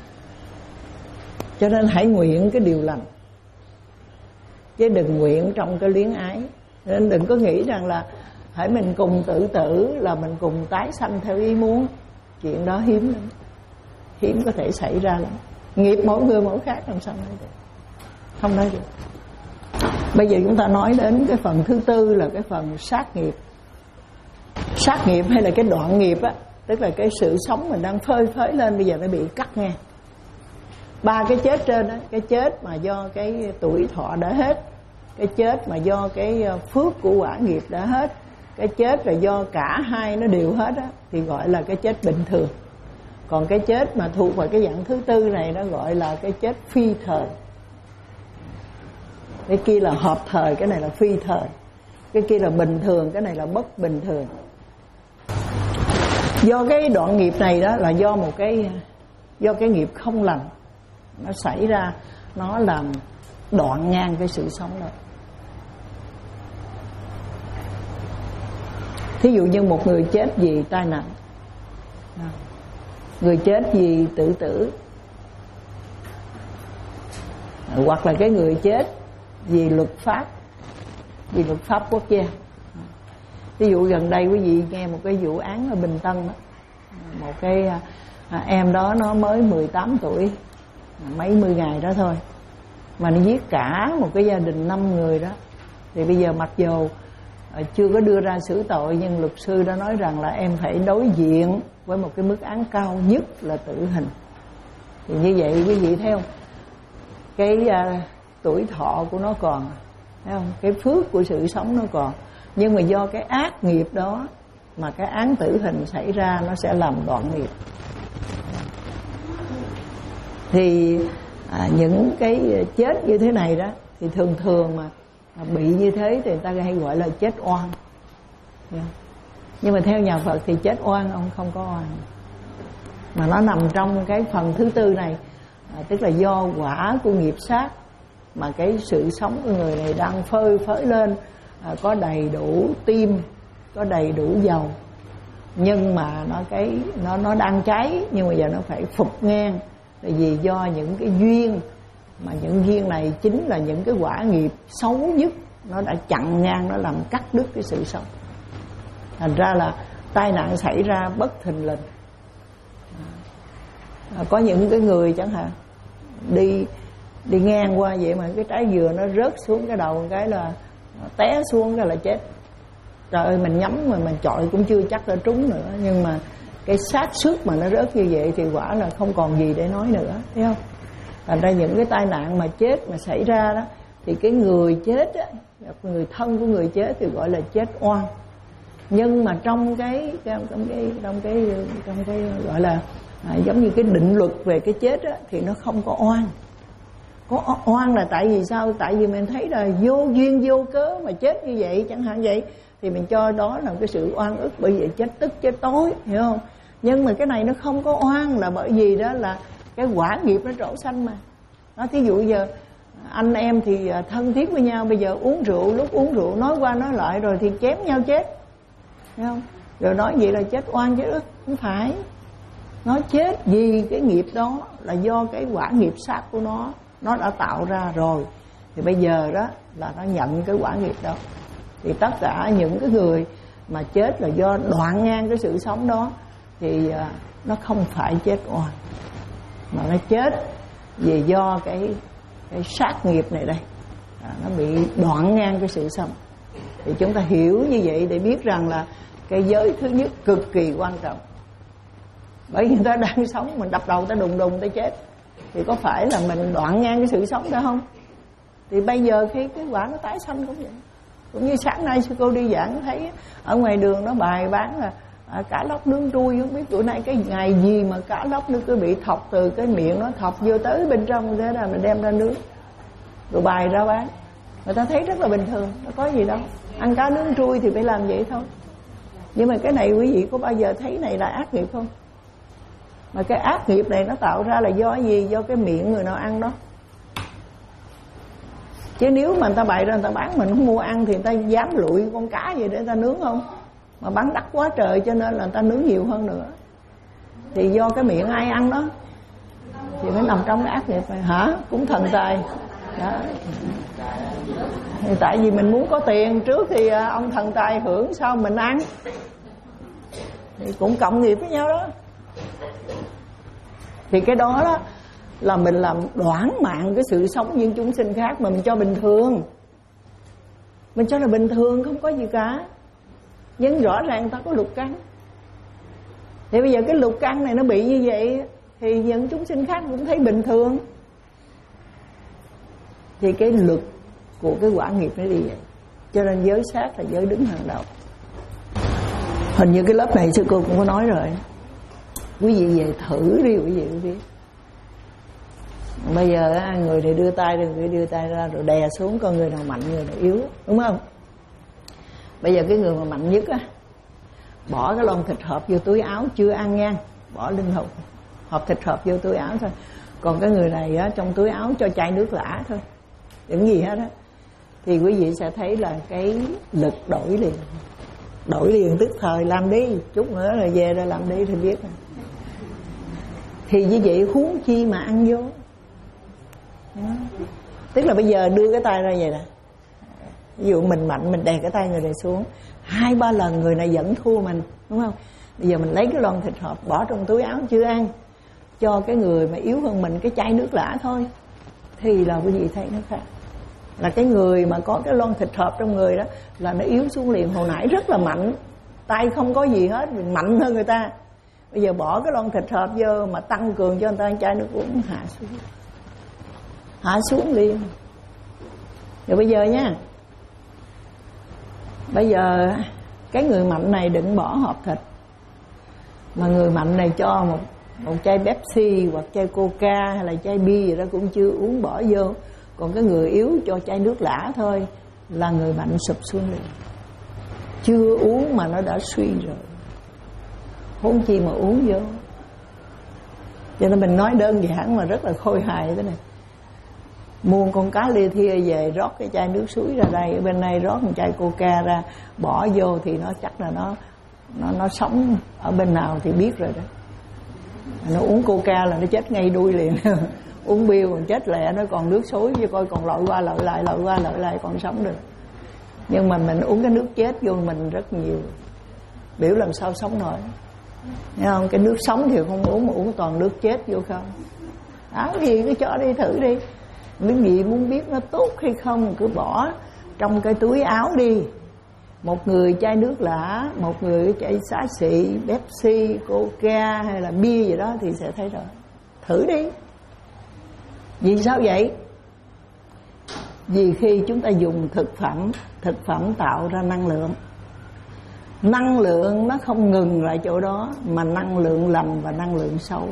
Cho nên hãy nguyện cái điều lành, chứ đừng nguyện trong cái luyến ái. Nên đừng có nghĩ rằng là hãy mình cùng tự tử là mình cùng tái sanh theo ý muốn. Chuyện đó hiếm lắm, hiếm có thể xảy ra lắm. Nghiệp mỗi người mỗi khác, làm sao nói được, không nói được. Bây giờ chúng ta nói đến cái phần thứ tư là cái phần sát nghiệp. Sát nghiệp hay là cái đoạn nghiệp á, tức là cái sự sống mình đang phơi phới lên bây giờ nó bị cắt ngang. Ba cái chết trên đó, cái chết mà do cái tuổi thọ đã hết, cái chết mà do cái phước của quả nghiệp đã hết, cái chết là do cả hai nó đều hết á, thì gọi là cái chết bình thường. Còn cái chết mà thuộc vào cái dạng thứ tư này nó gọi là cái chết phi thời. Cái kia là hợp thời, cái này là phi thời. Cái kia là bình thường, cái này là bất bình thường. Do cái đoạn nghiệp này đó là do một cái do cái nghiệp không lành nó xảy ra, nó làm đoạn ngang cái sự sống đó. Thí dụ như một người chết vì tai nạn, người chết vì tự tử, hoặc là cái người chết vì luật pháp, vì luật pháp quốc gia. Ví dụ gần đây quý vị nghe một cái vụ án ở Bình Tân đó. Một cái à, em đó nó mới mười tám tuổi, mấy mươi ngày đó thôi, mà nó giết cả một cái gia đình năm người đó. Thì bây giờ mặc dù à, chưa có đưa ra xử tội, nhưng luật sư đã nói rằng là em phải đối diện với một cái mức án cao nhất là tử hình. Thì như vậy quý vị thấy không, cái à, tuổi thọ của nó còn, thấy không, cái phước của sự sống nó còn, nhưng mà do cái ác nghiệp đó mà cái án tử hình xảy ra, nó sẽ làm đoạn nghiệp. Thì à, những cái chết như thế này đó thì thường thường mà bị như thế thì người ta hay gọi là chết oan. Nhưng mà theo nhà Phật thì chết oan ông không có oan, mà nó nằm trong cái phần thứ tư này, à, tức là do quả của nghiệp sát mà cái sự sống của người này đang phơi phới lên, à, có đầy đủ tim, có đầy đủ dầu, nhưng mà nó cái nó nó đang cháy, nhưng mà giờ nó phải phục ngang, là vì do những cái duyên, mà những duyên này chính là những cái quả nghiệp xấu nhất, nó đã chặn ngang, nó làm cắt đứt cái sự sống. Thành ra là tai nạn xảy ra bất thình lình. À, có những cái người chẳng hạn đi đi ngang qua vậy mà cái trái dừa nó rớt xuống cái đầu một cái là té xuống cái là chết. Trời ơi, mình nhắm mà mình chọi cũng chưa chắc đã trúng nữa, nhưng mà cái xác suất mà nó rớt như vậy thì quả là không còn gì để nói nữa, thấy không? Thành ra những cái tai nạn mà chết mà xảy ra đó thì cái người chết á, người thân của người chết thì gọi là chết oan. Nhưng mà trong cái trong cái trong cái trong cái gọi là à, giống như cái định luật về cái chết á, thì nó không có oan. Có oan là tại vì sao? Tại vì mình thấy là vô duyên vô cớ mà chết như vậy chẳng hạn vậy, thì mình cho đó là cái sự oan ức, bởi vì chết tức chết tối, hiểu không? Nhưng mà cái này nó không có oan, là bởi vì đó là cái quả nghiệp nó trổ sanh mà. Nó thí dụ giờ anh em thì thân thiết với nhau, bây giờ uống rượu, lúc uống rượu nói qua nói lại rồi thì chém nhau chết, hiểu không? Rồi nói vậy là chết oan chết ức, không phải. Nó chết vì cái nghiệp đó là do cái quả nghiệp sát của nó, nó đã tạo ra rồi. Thì bây giờ đó là nó nhận cái quả nghiệp đó. Thì tất cả những cái người mà chết là do đoạn ngang cái sự sống đó, thì nó không phải chết oan, mà nó chết vì do cái cái sát nghiệp này đây, à, nó bị đoạn ngang cái sự sống. Thì chúng ta hiểu như vậy để biết rằng là cái giới thứ nhất cực kỳ quan trọng. Bởi vì người ta đang sống, mình đập đầu ta đùng đùng ta chết, thì có phải là mình đoạn ngang cái sự sống đó không? Thì bây giờ khi cái quả nó tái sanh cũng vậy. Cũng như sáng nay sư cô đi giảng thấy ở ngoài đường nó bài bán là à, cá lóc nướng trui, không biết bữa nay cái ngày gì mà cá lóc nó cứ bị thọc từ cái miệng nó thọc vô tới bên trong, thế là mình đem ra nướng rồi bài ra bán. Người ta thấy rất là bình thường, nó có gì đâu, ăn cá nướng trui thì phải làm vậy thôi. Nhưng mà cái này quý vị có bao giờ thấy này là ác nghiệp không? Mà cái ác nghiệp này nó tạo ra là do gì? Do cái miệng người nào ăn đó. Chứ nếu mà người ta bày ra người ta bán, mình không mua ăn thì người ta dám lụi con cá vậy để người ta nướng không? Mà bán đắt quá trời cho nên là người ta nướng nhiều hơn nữa. Thì do cái miệng ai ăn đó thì phải nằm trong cái ác nghiệp này. Hả? Cũng thần tài đó. Thì tại vì mình muốn có tiền trước thì ông thần tài hưởng, sau mình ăn thì cũng cộng nghiệp với nhau đó. Thì cái đó đó là mình làm đoản mạng cái sự sống những chúng sinh khác, mà mình cho bình thường. Mình cho là bình thường, không có gì cả. Nhưng rõ ràng người ta có lục căn. Thì bây giờ cái lục căn này nó bị như vậy, thì những chúng sinh khác cũng thấy bình thường. Thì cái luật của cái quả nghiệp nó đi vậy. Cho nên giới sát là giới đứng hàng đầu. Hình như cái lớp này sư cô cũng có nói rồi. Quý vị về thử đi quý vị biết. Bây giờ người này đưa tay, người đưa tay ra rồi đè xuống con người nào mạnh, người nào yếu, đúng không? Bây giờ cái người mà mạnh nhất á, bỏ cái lon thịt hộp vô túi áo chưa ăn nha, bỏ linh hồn hộp thịt hộp vô túi áo thôi. Còn cái người này á, trong túi áo cho chai nước lã thôi, đừng gì hết á. Thì quý vị sẽ thấy là cái lực đổi liền, đổi liền tức thời. Làm đi, chút nữa rồi về rồi làm đi thì biết rồi. Thì như vậy huống chi mà ăn vô. Tức là bây giờ đưa cái tay ra vậy nè, ví dụ mình mạnh, mình đè cái tay người này xuống hai ba lần, người này vẫn thua mình, đúng không? Bây giờ mình lấy cái lon thịt hộp bỏ trong túi áo chưa ăn, cho cái người mà yếu hơn mình cái chai nước lã thôi, thì là quý vị thấy nó khác. Là cái người mà có cái lon thịt hộp trong người đó là nó yếu xuống liền. Hồi nãy rất là mạnh, tay không có gì hết, mình mạnh hơn người ta. Bây giờ bỏ cái lon thịt hộp vô mà tăng cường cho người ta chai nước uống, hạ xuống, hạ xuống liền. Rồi bây giờ nha, bây giờ cái người mạnh này định bỏ hộp thịt, mà người mạnh này cho một một chai Pepsi hoặc chai Coca hay là chai bia gì đó cũng chưa uống, bỏ vô. Còn cái người yếu cho chai nước lã thôi, là người mạnh sụp xuống liền. Chưa uống mà nó đã suy rồi, huống chi mà uống vô. Cho nên mình nói đơn giản mà rất là khôi hài thế này. Mua con cá lia thia về, rót cái chai nước suối ra đây, ở bên này rót một chai Coca ra, bỏ vô thì nó chắc là nó nó nó sống ở bên nào thì biết rồi đó. Nó uống Coca là nó chết ngay đuôi liền. Uống bia còn chết lẹ, nó còn nước suối chứ coi còn lội qua lội lại, lội qua lội lại còn sống được. Nhưng mà mình uống cái nước chết vô mình rất nhiều, biểu làm sao sống nổi. Thấy không? Cái nước sống thì không uống, mà uống toàn nước chết vô không. Đó, gì cứ cho đi thử đi. Quý vị muốn biết nó tốt hay không cứ bỏ trong cái túi áo đi. Một người chai nước lã, một người chai xá xị, Pepsi, Coca hay là bia gì đó thì sẽ thấy rồi. Thử đi. Vì sao vậy? Vì khi chúng ta dùng thực phẩm, thực phẩm tạo ra năng lượng. Năng lượng nó không ngừng lại chỗ đó, mà năng lượng lành và năng lượng xấu.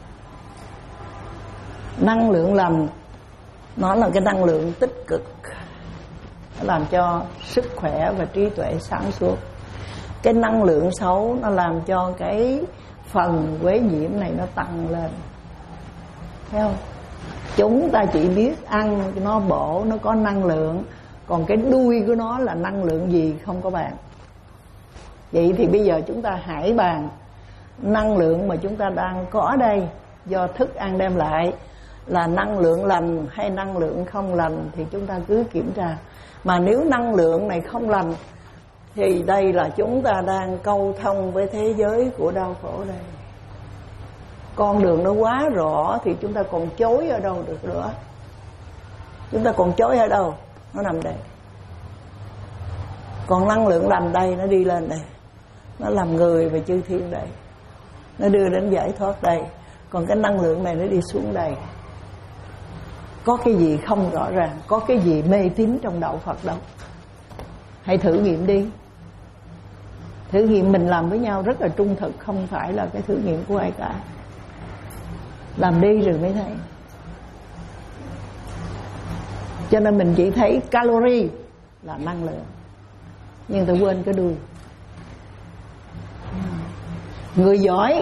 Năng lượng lành nó là cái năng lượng tích cực, nó làm cho sức khỏe và trí tuệ sáng suốt. Cái năng lượng xấu nó làm cho cái phần quế nhiễm này nó tăng lên. Thấy không? Chúng ta chỉ biết ăn nó bổ, nó có năng lượng, còn cái đuôi của nó là năng lượng gì không có bàn. Vậy thì bây giờ chúng ta hãy bàn năng lượng mà chúng ta đang có đây do thức ăn đem lại là năng lượng lành hay năng lượng không lành, thì chúng ta cứ kiểm tra. Mà nếu năng lượng này không lành thì đây là chúng ta đang câu thông với thế giới của đau khổ đây. Con đường nó quá rõ thì chúng ta còn chối ở đâu được nữa. Chúng ta còn chối ở đâu? Nó nằm đây. Còn năng lượng lành đây, nó đi lên đây, nó làm người và chư thiên đây, nó đưa đến giải thoát đây. Còn cái năng lượng này nó đi xuống đây. Có cái gì không rõ ràng, có cái gì mê tín trong đạo Phật đâu. Hãy thử nghiệm đi. Thử nghiệm mình làm với nhau rất là trung thực, không phải là cái thử nghiệm của ai cả. Làm đi rồi mới thấy. Cho nên mình chỉ thấy calorie là năng lượng, nhưng ta quên cái đuôi. Người giỏi,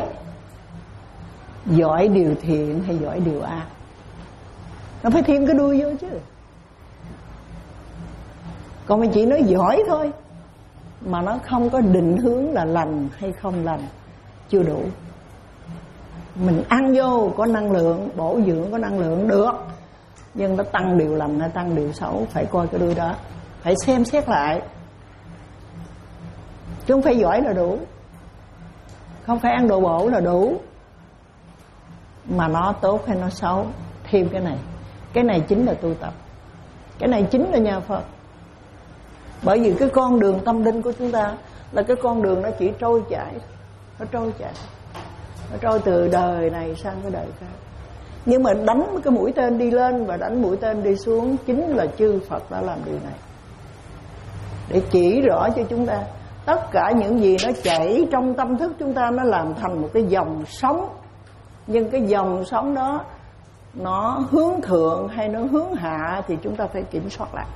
giỏi điều thiện hay giỏi điều ác, nó phải thêm cái đuôi vô chứ. Còn mình chỉ nói giỏi thôi mà nó không có định hướng là lành hay không lành, chưa đủ. Mình ăn vô có năng lượng, bổ dưỡng có năng lượng được, nhưng nó tăng điều lành hay tăng điều xấu, phải coi cái đuôi đó, phải xem xét lại. Chứ không phải giỏi là đủ, không phải ăn đồ bổ là đủ. Mà nó tốt hay nó xấu, thêm cái này. Cái này chính là tu tập, cái này chính là nhà Phật. Bởi vì cái con đường tâm linh của chúng ta là cái con đường nó chỉ trôi chảy, nó trôi chảy, nó trôi từ đời này sang cái đời khác. Nhưng mà đánh cái mũi tên đi lên và đánh mũi tên đi xuống, chính là chư Phật đã làm điều này để chỉ rõ cho chúng ta tất cả những gì nó chảy trong tâm thức chúng ta, nó làm thành một cái dòng sống. Nhưng cái dòng sống đó nó hướng thượng hay nó hướng hạ thì chúng ta phải kiểm soát lại.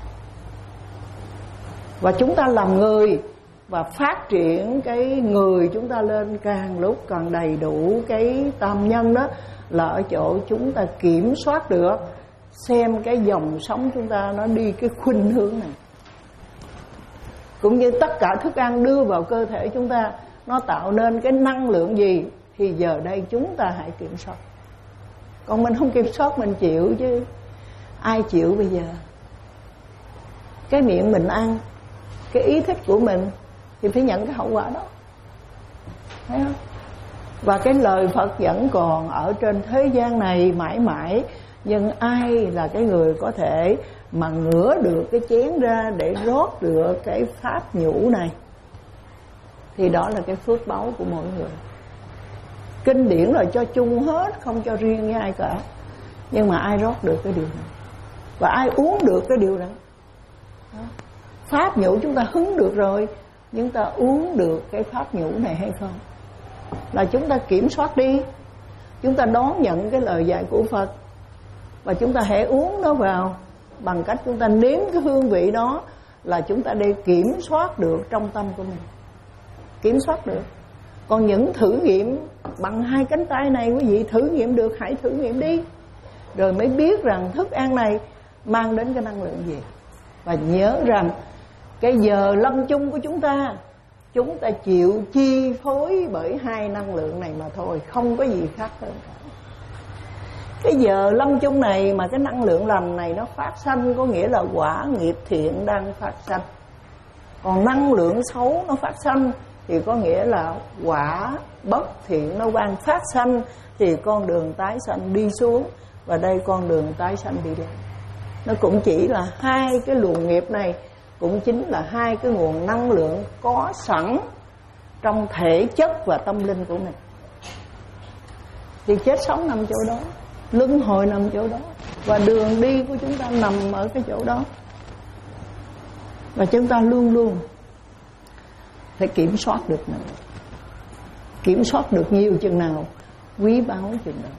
Và chúng ta làm người và phát triển cái người chúng ta lên càng lúc càng đầy đủ cái tam nhân đó, là ở chỗ chúng ta kiểm soát được xem cái dòng sống chúng ta nó đi cái khuynh hướng này. Cũng như tất cả thức ăn đưa vào cơ thể chúng ta, nó tạo nên cái năng lượng gì, thì giờ đây chúng ta hãy kiểm soát. Còn mình không kiểm soát mình chịu chứ. Ai chịu bây giờ? Cái miệng mình ăn, cái ý thích của mình thì phải nhận cái hậu quả đó, thấy không? Và cái lời Phật vẫn còn ở trên thế gian này mãi mãi. Nhưng ai là cái người có thể mà ngửa được cái chén ra để rót được cái pháp nhũ này, thì đó là cái phước báu của mỗi người. Kinh điển là cho chung hết, không cho riêng với ai cả. Nhưng mà ai rót được cái điều này, và ai uống được cái điều này đó. Pháp nhũ chúng ta hứng được rồi, nhưng ta uống được cái pháp nhũ này hay không, là chúng ta kiểm soát đi. Chúng ta đón nhận cái lời dạy của Phật, và chúng ta hãy uống nó vào. Bằng cách chúng ta nếm cái hương vị đó, là chúng ta để kiểm soát được trong tâm của mình, kiểm soát được. Còn những thử nghiệm bằng hai cánh tay này, quý vị thử nghiệm được hãy thử nghiệm đi, rồi mới biết rằng thức ăn này mang đến cái năng lượng gì. Và nhớ rằng cái giờ lâm chung của chúng ta, chúng ta chịu chi phối bởi hai năng lượng này mà thôi, không có gì khác hơn cả. Cái giờ lâm chung này mà cái năng lượng lành này nó phát sanh, có nghĩa là quả nghiệp thiện đang phát sanh. Còn năng lượng xấu nó phát sanh thì có nghĩa là quả bất thiện nó đang phát sanh, thì con đường tái sanh đi xuống, và đây con đường tái sanh đi lên. Nó cũng chỉ là hai cái luồng nghiệp này, cũng chính là hai cái nguồn năng lượng có sẵn trong thể chất và tâm linh của mình. Thì chết sống nằm chỗ đó, luân hồi nằm chỗ đó, và đường đi của chúng ta nằm ở cái chỗ đó. Và chúng ta luôn luôn phải kiểm soát được nữa. Kiểm soát được nhiều chừng nào quý báu chừng nào.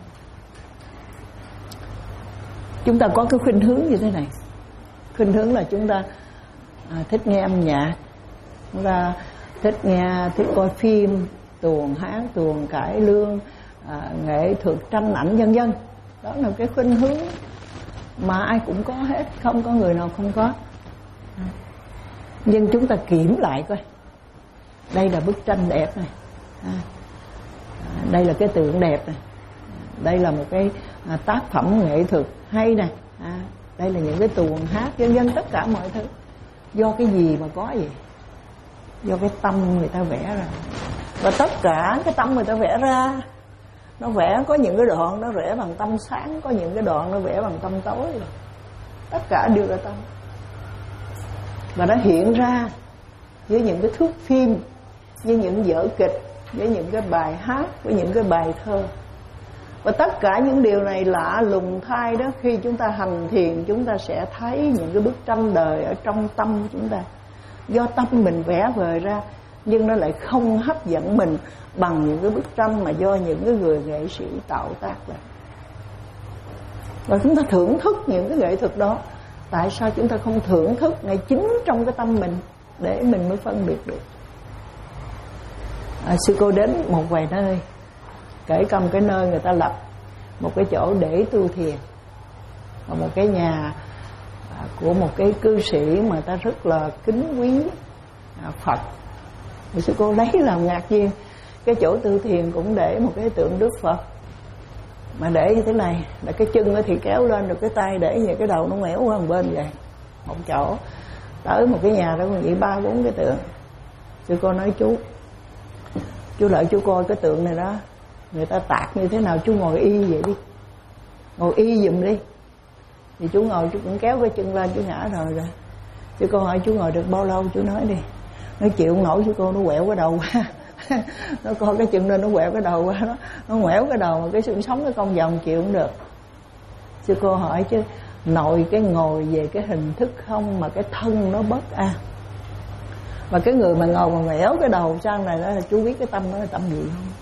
Chúng ta có cái khuynh hướng như thế này. Khuynh hướng là chúng ta à, thích nghe âm nhạc, chúng ta thích nghe, thích coi phim, tuồng hát, tuồng cải lương, à, nghệ thuật, tranh ảnh, vân vân. Đó là cái khuynh hướng mà ai cũng có hết, không có người nào không có. Nhưng chúng ta kiểm lại coi, đây là bức tranh đẹp này, à, đây là cái tượng đẹp này, đây là một cái à, tác phẩm nghệ thuật hay này, à, đây là những cái tuồng hát, vân vân, tất cả mọi thứ. Do cái gì mà có vậy? Do cái tâm người ta vẽ ra. Và tất cả cái tâm người ta vẽ ra, nó vẽ có những cái đoạn nó vẽ bằng tâm sáng, có những cái đoạn nó vẽ bằng tâm tối. Tất cả đều là tâm. Và nó hiện ra với những cái thước phim, với những vở kịch, với những cái bài hát, với những cái bài thơ. Và tất cả những điều này lạ lùng thay đó, khi chúng ta hành thiền chúng ta sẽ thấy những cái bức tranh đời ở trong tâm chúng ta. Do tâm mình vẽ vời ra, nhưng nó lại không hấp dẫn mình bằng những cái bức tranh mà do những cái người nghệ sĩ tạo tác ra. Và chúng ta thưởng thức những cái nghệ thuật đó. Tại sao chúng ta không thưởng thức ngay chính trong cái tâm mình để mình mới phân biệt được? À, sư cô đến một vài nơi, kể cả một cái nơi người ta lập một cái chỗ để tu thiền, và một cái nhà của một cái cư sĩ mà ta rất là kính quý Phật. Thì sư cô lấy làm ngạc nhiên, cái chỗ tu thiền cũng để một cái tượng Đức Phật, mà để như thế này, là cái chân thì kéo lên, được cái tay để về, cái đầu nó ngoẻo qua một bên vậy. Một chỗ tới một cái nhà đó còn vậy ba bốn cái tượng. Sư cô nói chú chú lợi chú coi cái tượng này đó, người ta tạc như thế nào, chú ngồi y vậy đi, ngồi y giùm đi. Thì chú ngồi, chú cũng kéo cái chân lên, chú ngã rồi rồi. Chứ cô hỏi chú ngồi được bao lâu, chú nói đi. Nói chịu không nổi, chú cô nó quẹo cái đầu qua. Nó coi cái chân lên, nó quẹo cái đầu qua, nó, nó quẹo cái đầu, mà cái xương sống cái cong vòng chịu không được. Chứ cô hỏi chứ nội cái ngồi về cái hình thức không, mà cái thân nó bất an. Và cái người mà ngồi mà quẹo cái đầu sang này đó là chú biết cái tâm đó là tâm gì không?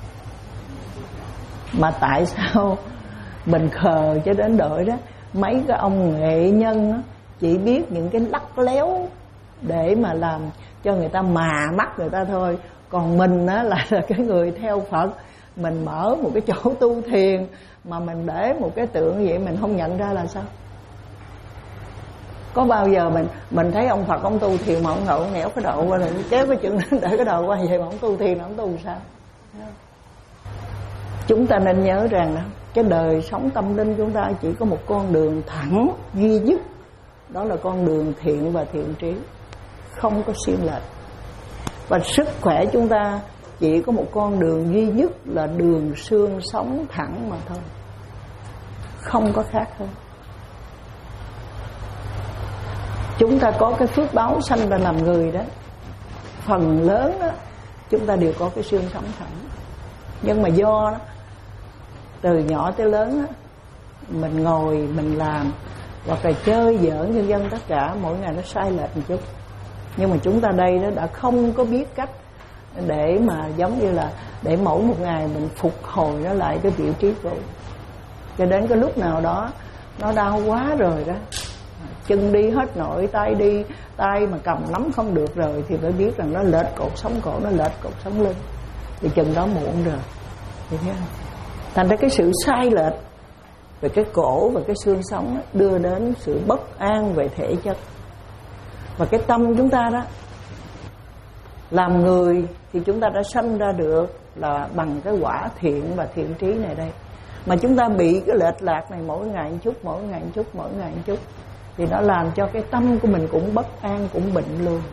Mà tại sao mình khờ cho đến đội đó, mấy cái ông nghệ nhân đó, chỉ biết những cái lắc léo để mà làm cho người ta mà mắt người ta thôi. Còn mình á là, là cái người theo Phật, mình mở một cái chỗ tu thiền mà mình để một cái tượng vậy mình không nhận ra là sao? Có bao giờ mình mình thấy ông Phật ông tu thiền mà ông ngậu nghẽo cái đầu qua rồi kéo cái chân để cái đầu qua vậy mà ông tu thiền, ông tu sao? Chúng ta nên nhớ rằng đó, cái đời sống tâm linh chúng ta chỉ có một con đường thẳng duy nhất, đó là con đường thiện và thiện trí, không có xuyên lệch. Và sức khỏe chúng ta chỉ có một con đường duy nhất là đường xương sống thẳng mà thôi, không có khác hơn. Chúng ta có cái phước báo sanh ra làm người đó, phần lớn đó chúng ta đều có cái xương sống thẳng. Nhưng mà do đó, từ nhỏ tới lớn đó, mình ngồi mình làm hoặc là chơi giỡn nhân dân tất cả mỗi ngày nó sai lệch một chút. Nhưng mà chúng ta đây đó đã không có biết cách để mà giống như là để mỗi một ngày mình phục hồi nó lại cái vị trí cũ. Cho đến cái lúc nào đó nó đau quá rồi đó, chân đi hết nổi, tay đi, tay mà cầm nắm không được rồi thì phải biết rằng nó lệch cột sống cổ, nó lệch cột sống lưng. Thì chừng đó muộn rồi. Thì thấy không? Thành ra cái sự sai lệch về cái cổ và cái xương sống đưa đến sự bất an về thể chất. Và cái tâm chúng ta đó, làm người thì chúng ta đã sanh ra được là bằng cái quả thiện và thiện trí này đây. Mà chúng ta bị cái lệch lạc này mỗi ngày một chút, mỗi ngày một chút, mỗi ngày một chút, thì nó làm cho cái tâm của mình cũng bất an, cũng bệnh luôn.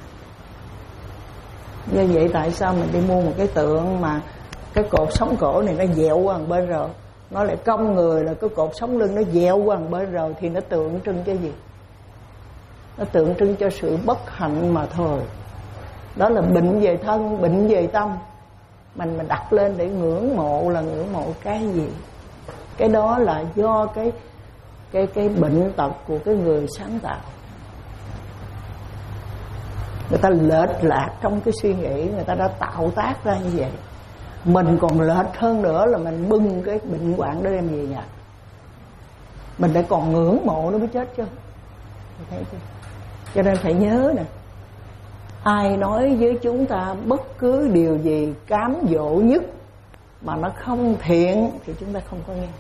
Như vậy tại sao mình đi mua một cái tượng mà cái cột sống cổ này nó dẹo qua một bên rồi, nó lại cong người là cái cột sống lưng nó dẹo qua một bên rồi, thì nó tượng trưng cho gì? Nó tượng trưng cho sự bất hạnh mà thôi. Đó là bệnh về thân, bệnh về tâm. Mình mình đặt lên để ngưỡng mộ là ngưỡng mộ cái gì? Cái đó là do cái cái cái bệnh tật của cái người sáng tạo. người ta lệch lạc trong cái suy nghĩ, người ta đã tạo tác ra như vậy. Mình còn lệch hơn nữa là mình bưng cái bệnh hoạn đó đem về nhà, mình lại còn ngưỡng mộ nó mới chết chứ. Thấy chưa? Cho nên phải nhớ nè, ai nói với chúng ta bất cứ điều gì cám dỗ nhất mà nó không thiện thì chúng ta không có nghe,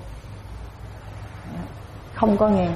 không có nghe.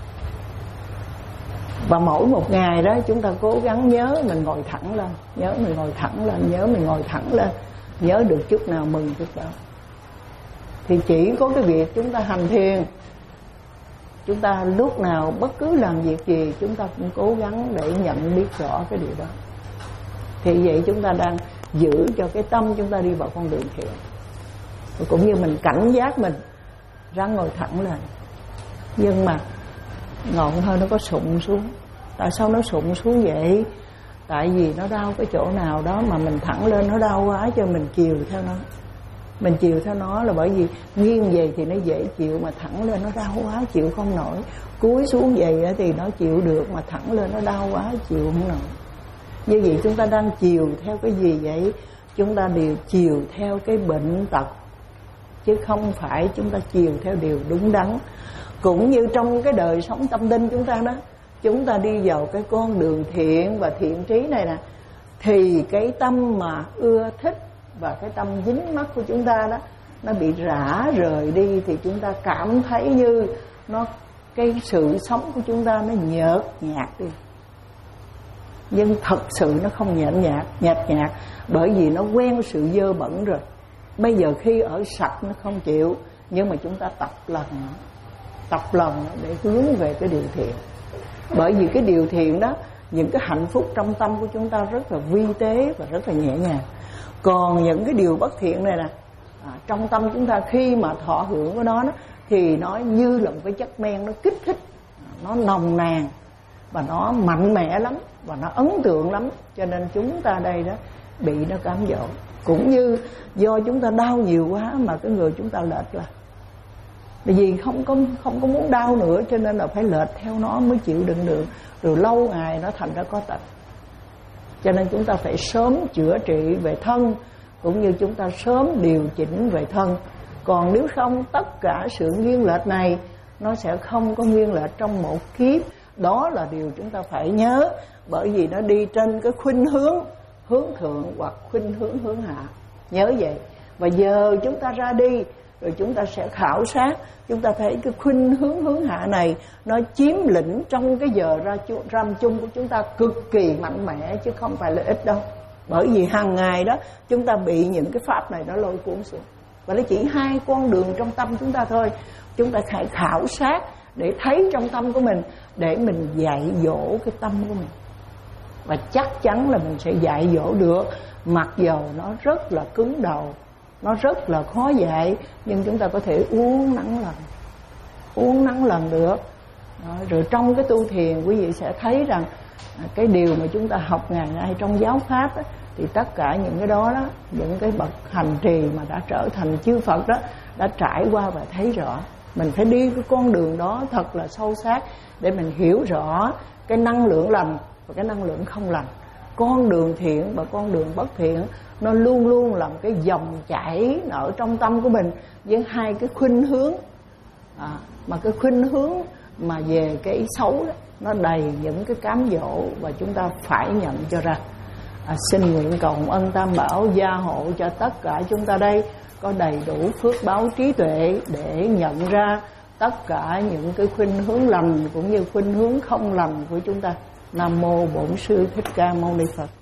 Và mỗi một ngày đó chúng ta cố gắng nhớ mình ngồi thẳng lên, nhớ mình ngồi thẳng lên, nhớ mình ngồi thẳng lên, nhớ được chút nào mừng chút đó. Thì chỉ có cái việc chúng ta hành thiền, chúng ta lúc nào bất cứ làm việc gì chúng ta cũng cố gắng để nhận biết rõ cái điều đó. Thì vậy chúng ta đang giữ cho cái tâm chúng ta đi vào con đường thiện. Cũng như mình cảnh giác mình ráng ngồi thẳng lên. Nhưng mà ngọn thôi nó có sụn xuống. Tại sao nó sụn xuống vậy? Tại vì nó đau cái chỗ nào đó mà mình thẳng lên nó đau quá cho mình chiều theo nó. Mình chiều theo nó là bởi vì nghiêng về thì nó dễ chịu, mà thẳng lên nó đau quá chịu không nổi. Cúi xuống vậy thì nó chịu được, mà thẳng lên nó đau quá chịu không nổi. Như vậy chúng ta đang chiều theo cái gì vậy? Chúng ta đều chiều theo cái bệnh tật, chứ không phải chúng ta chiều theo điều đúng đắn. Cũng như trong cái đời sống tâm linh chúng ta đó, chúng ta đi vào cái con đường thiện và thiện trí này nè, thì cái tâm mà ưa thích và cái tâm dính mắc của chúng ta đó nó bị rã rời đi, thì chúng ta cảm thấy như nó cái sự sống của chúng ta nó nhợt nhạt đi. Nhưng thật sự nó không nhợt nhạt, nhạt nhạt bởi vì nó quen sự dơ bẩn rồi. Bây giờ khi ở sạch nó không chịu, nhưng mà chúng ta tập lần nữa, tập lần để hướng về cái điều thiện. Bởi vì cái điều thiện đó, những cái hạnh phúc trong tâm của chúng ta rất là vi tế và rất là nhẹ nhàng. Còn những cái điều bất thiện này nè, à, trong tâm chúng ta khi mà thọ hưởng của nó, nó thì nó như là một cái chất men, nó kích thích, nó nồng nàn và nó mạnh mẽ lắm và nó ấn tượng lắm. Cho nên chúng ta đây đó bị nó cám dỗ. Cũng như do chúng ta đau nhiều quá mà cái người chúng ta lệch là bởi vì không có không có muốn đau nữa, cho nên là phải lệch theo nó mới chịu đựng được, rồi lâu ngày nó thành ra có tật. Cho nên chúng ta phải sớm chữa trị về thân, cũng như chúng ta sớm điều chỉnh về thân. Còn nếu không, tất cả sự nghiêng lệch này nó sẽ không có nghiêng lệch trong một kiếp. Đó là điều chúng ta phải nhớ, bởi vì nó đi trên cái khuynh hướng hướng thượng hoặc khuynh hướng hướng hạ. Nhớ vậy. Và giờ chúng ta ra đi, rồi chúng ta sẽ khảo sát, chúng ta thấy cái khuynh hướng hướng hạ này nó chiếm lĩnh trong cái giờ ra ram chung của chúng ta cực kỳ mạnh mẽ, chứ không phải là ít đâu. Bởi vì hàng ngày đó chúng ta bị những cái pháp này nó lôi cuốn xuống. Và nó chỉ hai con đường trong tâm chúng ta thôi. Chúng ta phải khảo sát để thấy trong tâm của mình, để mình dạy dỗ cái tâm của mình. Và chắc chắn là mình sẽ dạy dỗ được, mặc dầu nó rất là cứng đầu, nó rất là khó dạy, nhưng chúng ta có thể uống nắng lần, uống nắng lần được. Đó, rồi trong cái tu thiền quý vị sẽ thấy rằng cái điều mà chúng ta học ngày nay trong giáo pháp đó, thì tất cả những cái đó đó, những cái bậc hành trì mà đã trở thành chư Phật đó đã trải qua và thấy rõ. Mình phải đi cái con đường đó thật là sâu sắc để mình hiểu rõ cái năng lượng lành và cái năng lượng không lành. Con đường thiện và con đường bất thiện nó luôn luôn làm cái dòng chảy ở trong tâm của mình với hai cái khuynh hướng. À, mà cái khuynh hướng mà về cái xấu đó, nó đầy những cái cám dỗ và chúng ta phải nhận cho ra. À, xin nguyện cầu ân Tam Bảo gia hộ cho tất cả chúng ta đây có đầy đủ phước báo trí tuệ để nhận ra tất cả những cái khuynh hướng lành cũng như khuynh hướng không lành của chúng ta. Nam mô Bổn Sư Thích Ca Mâu Ni Phật.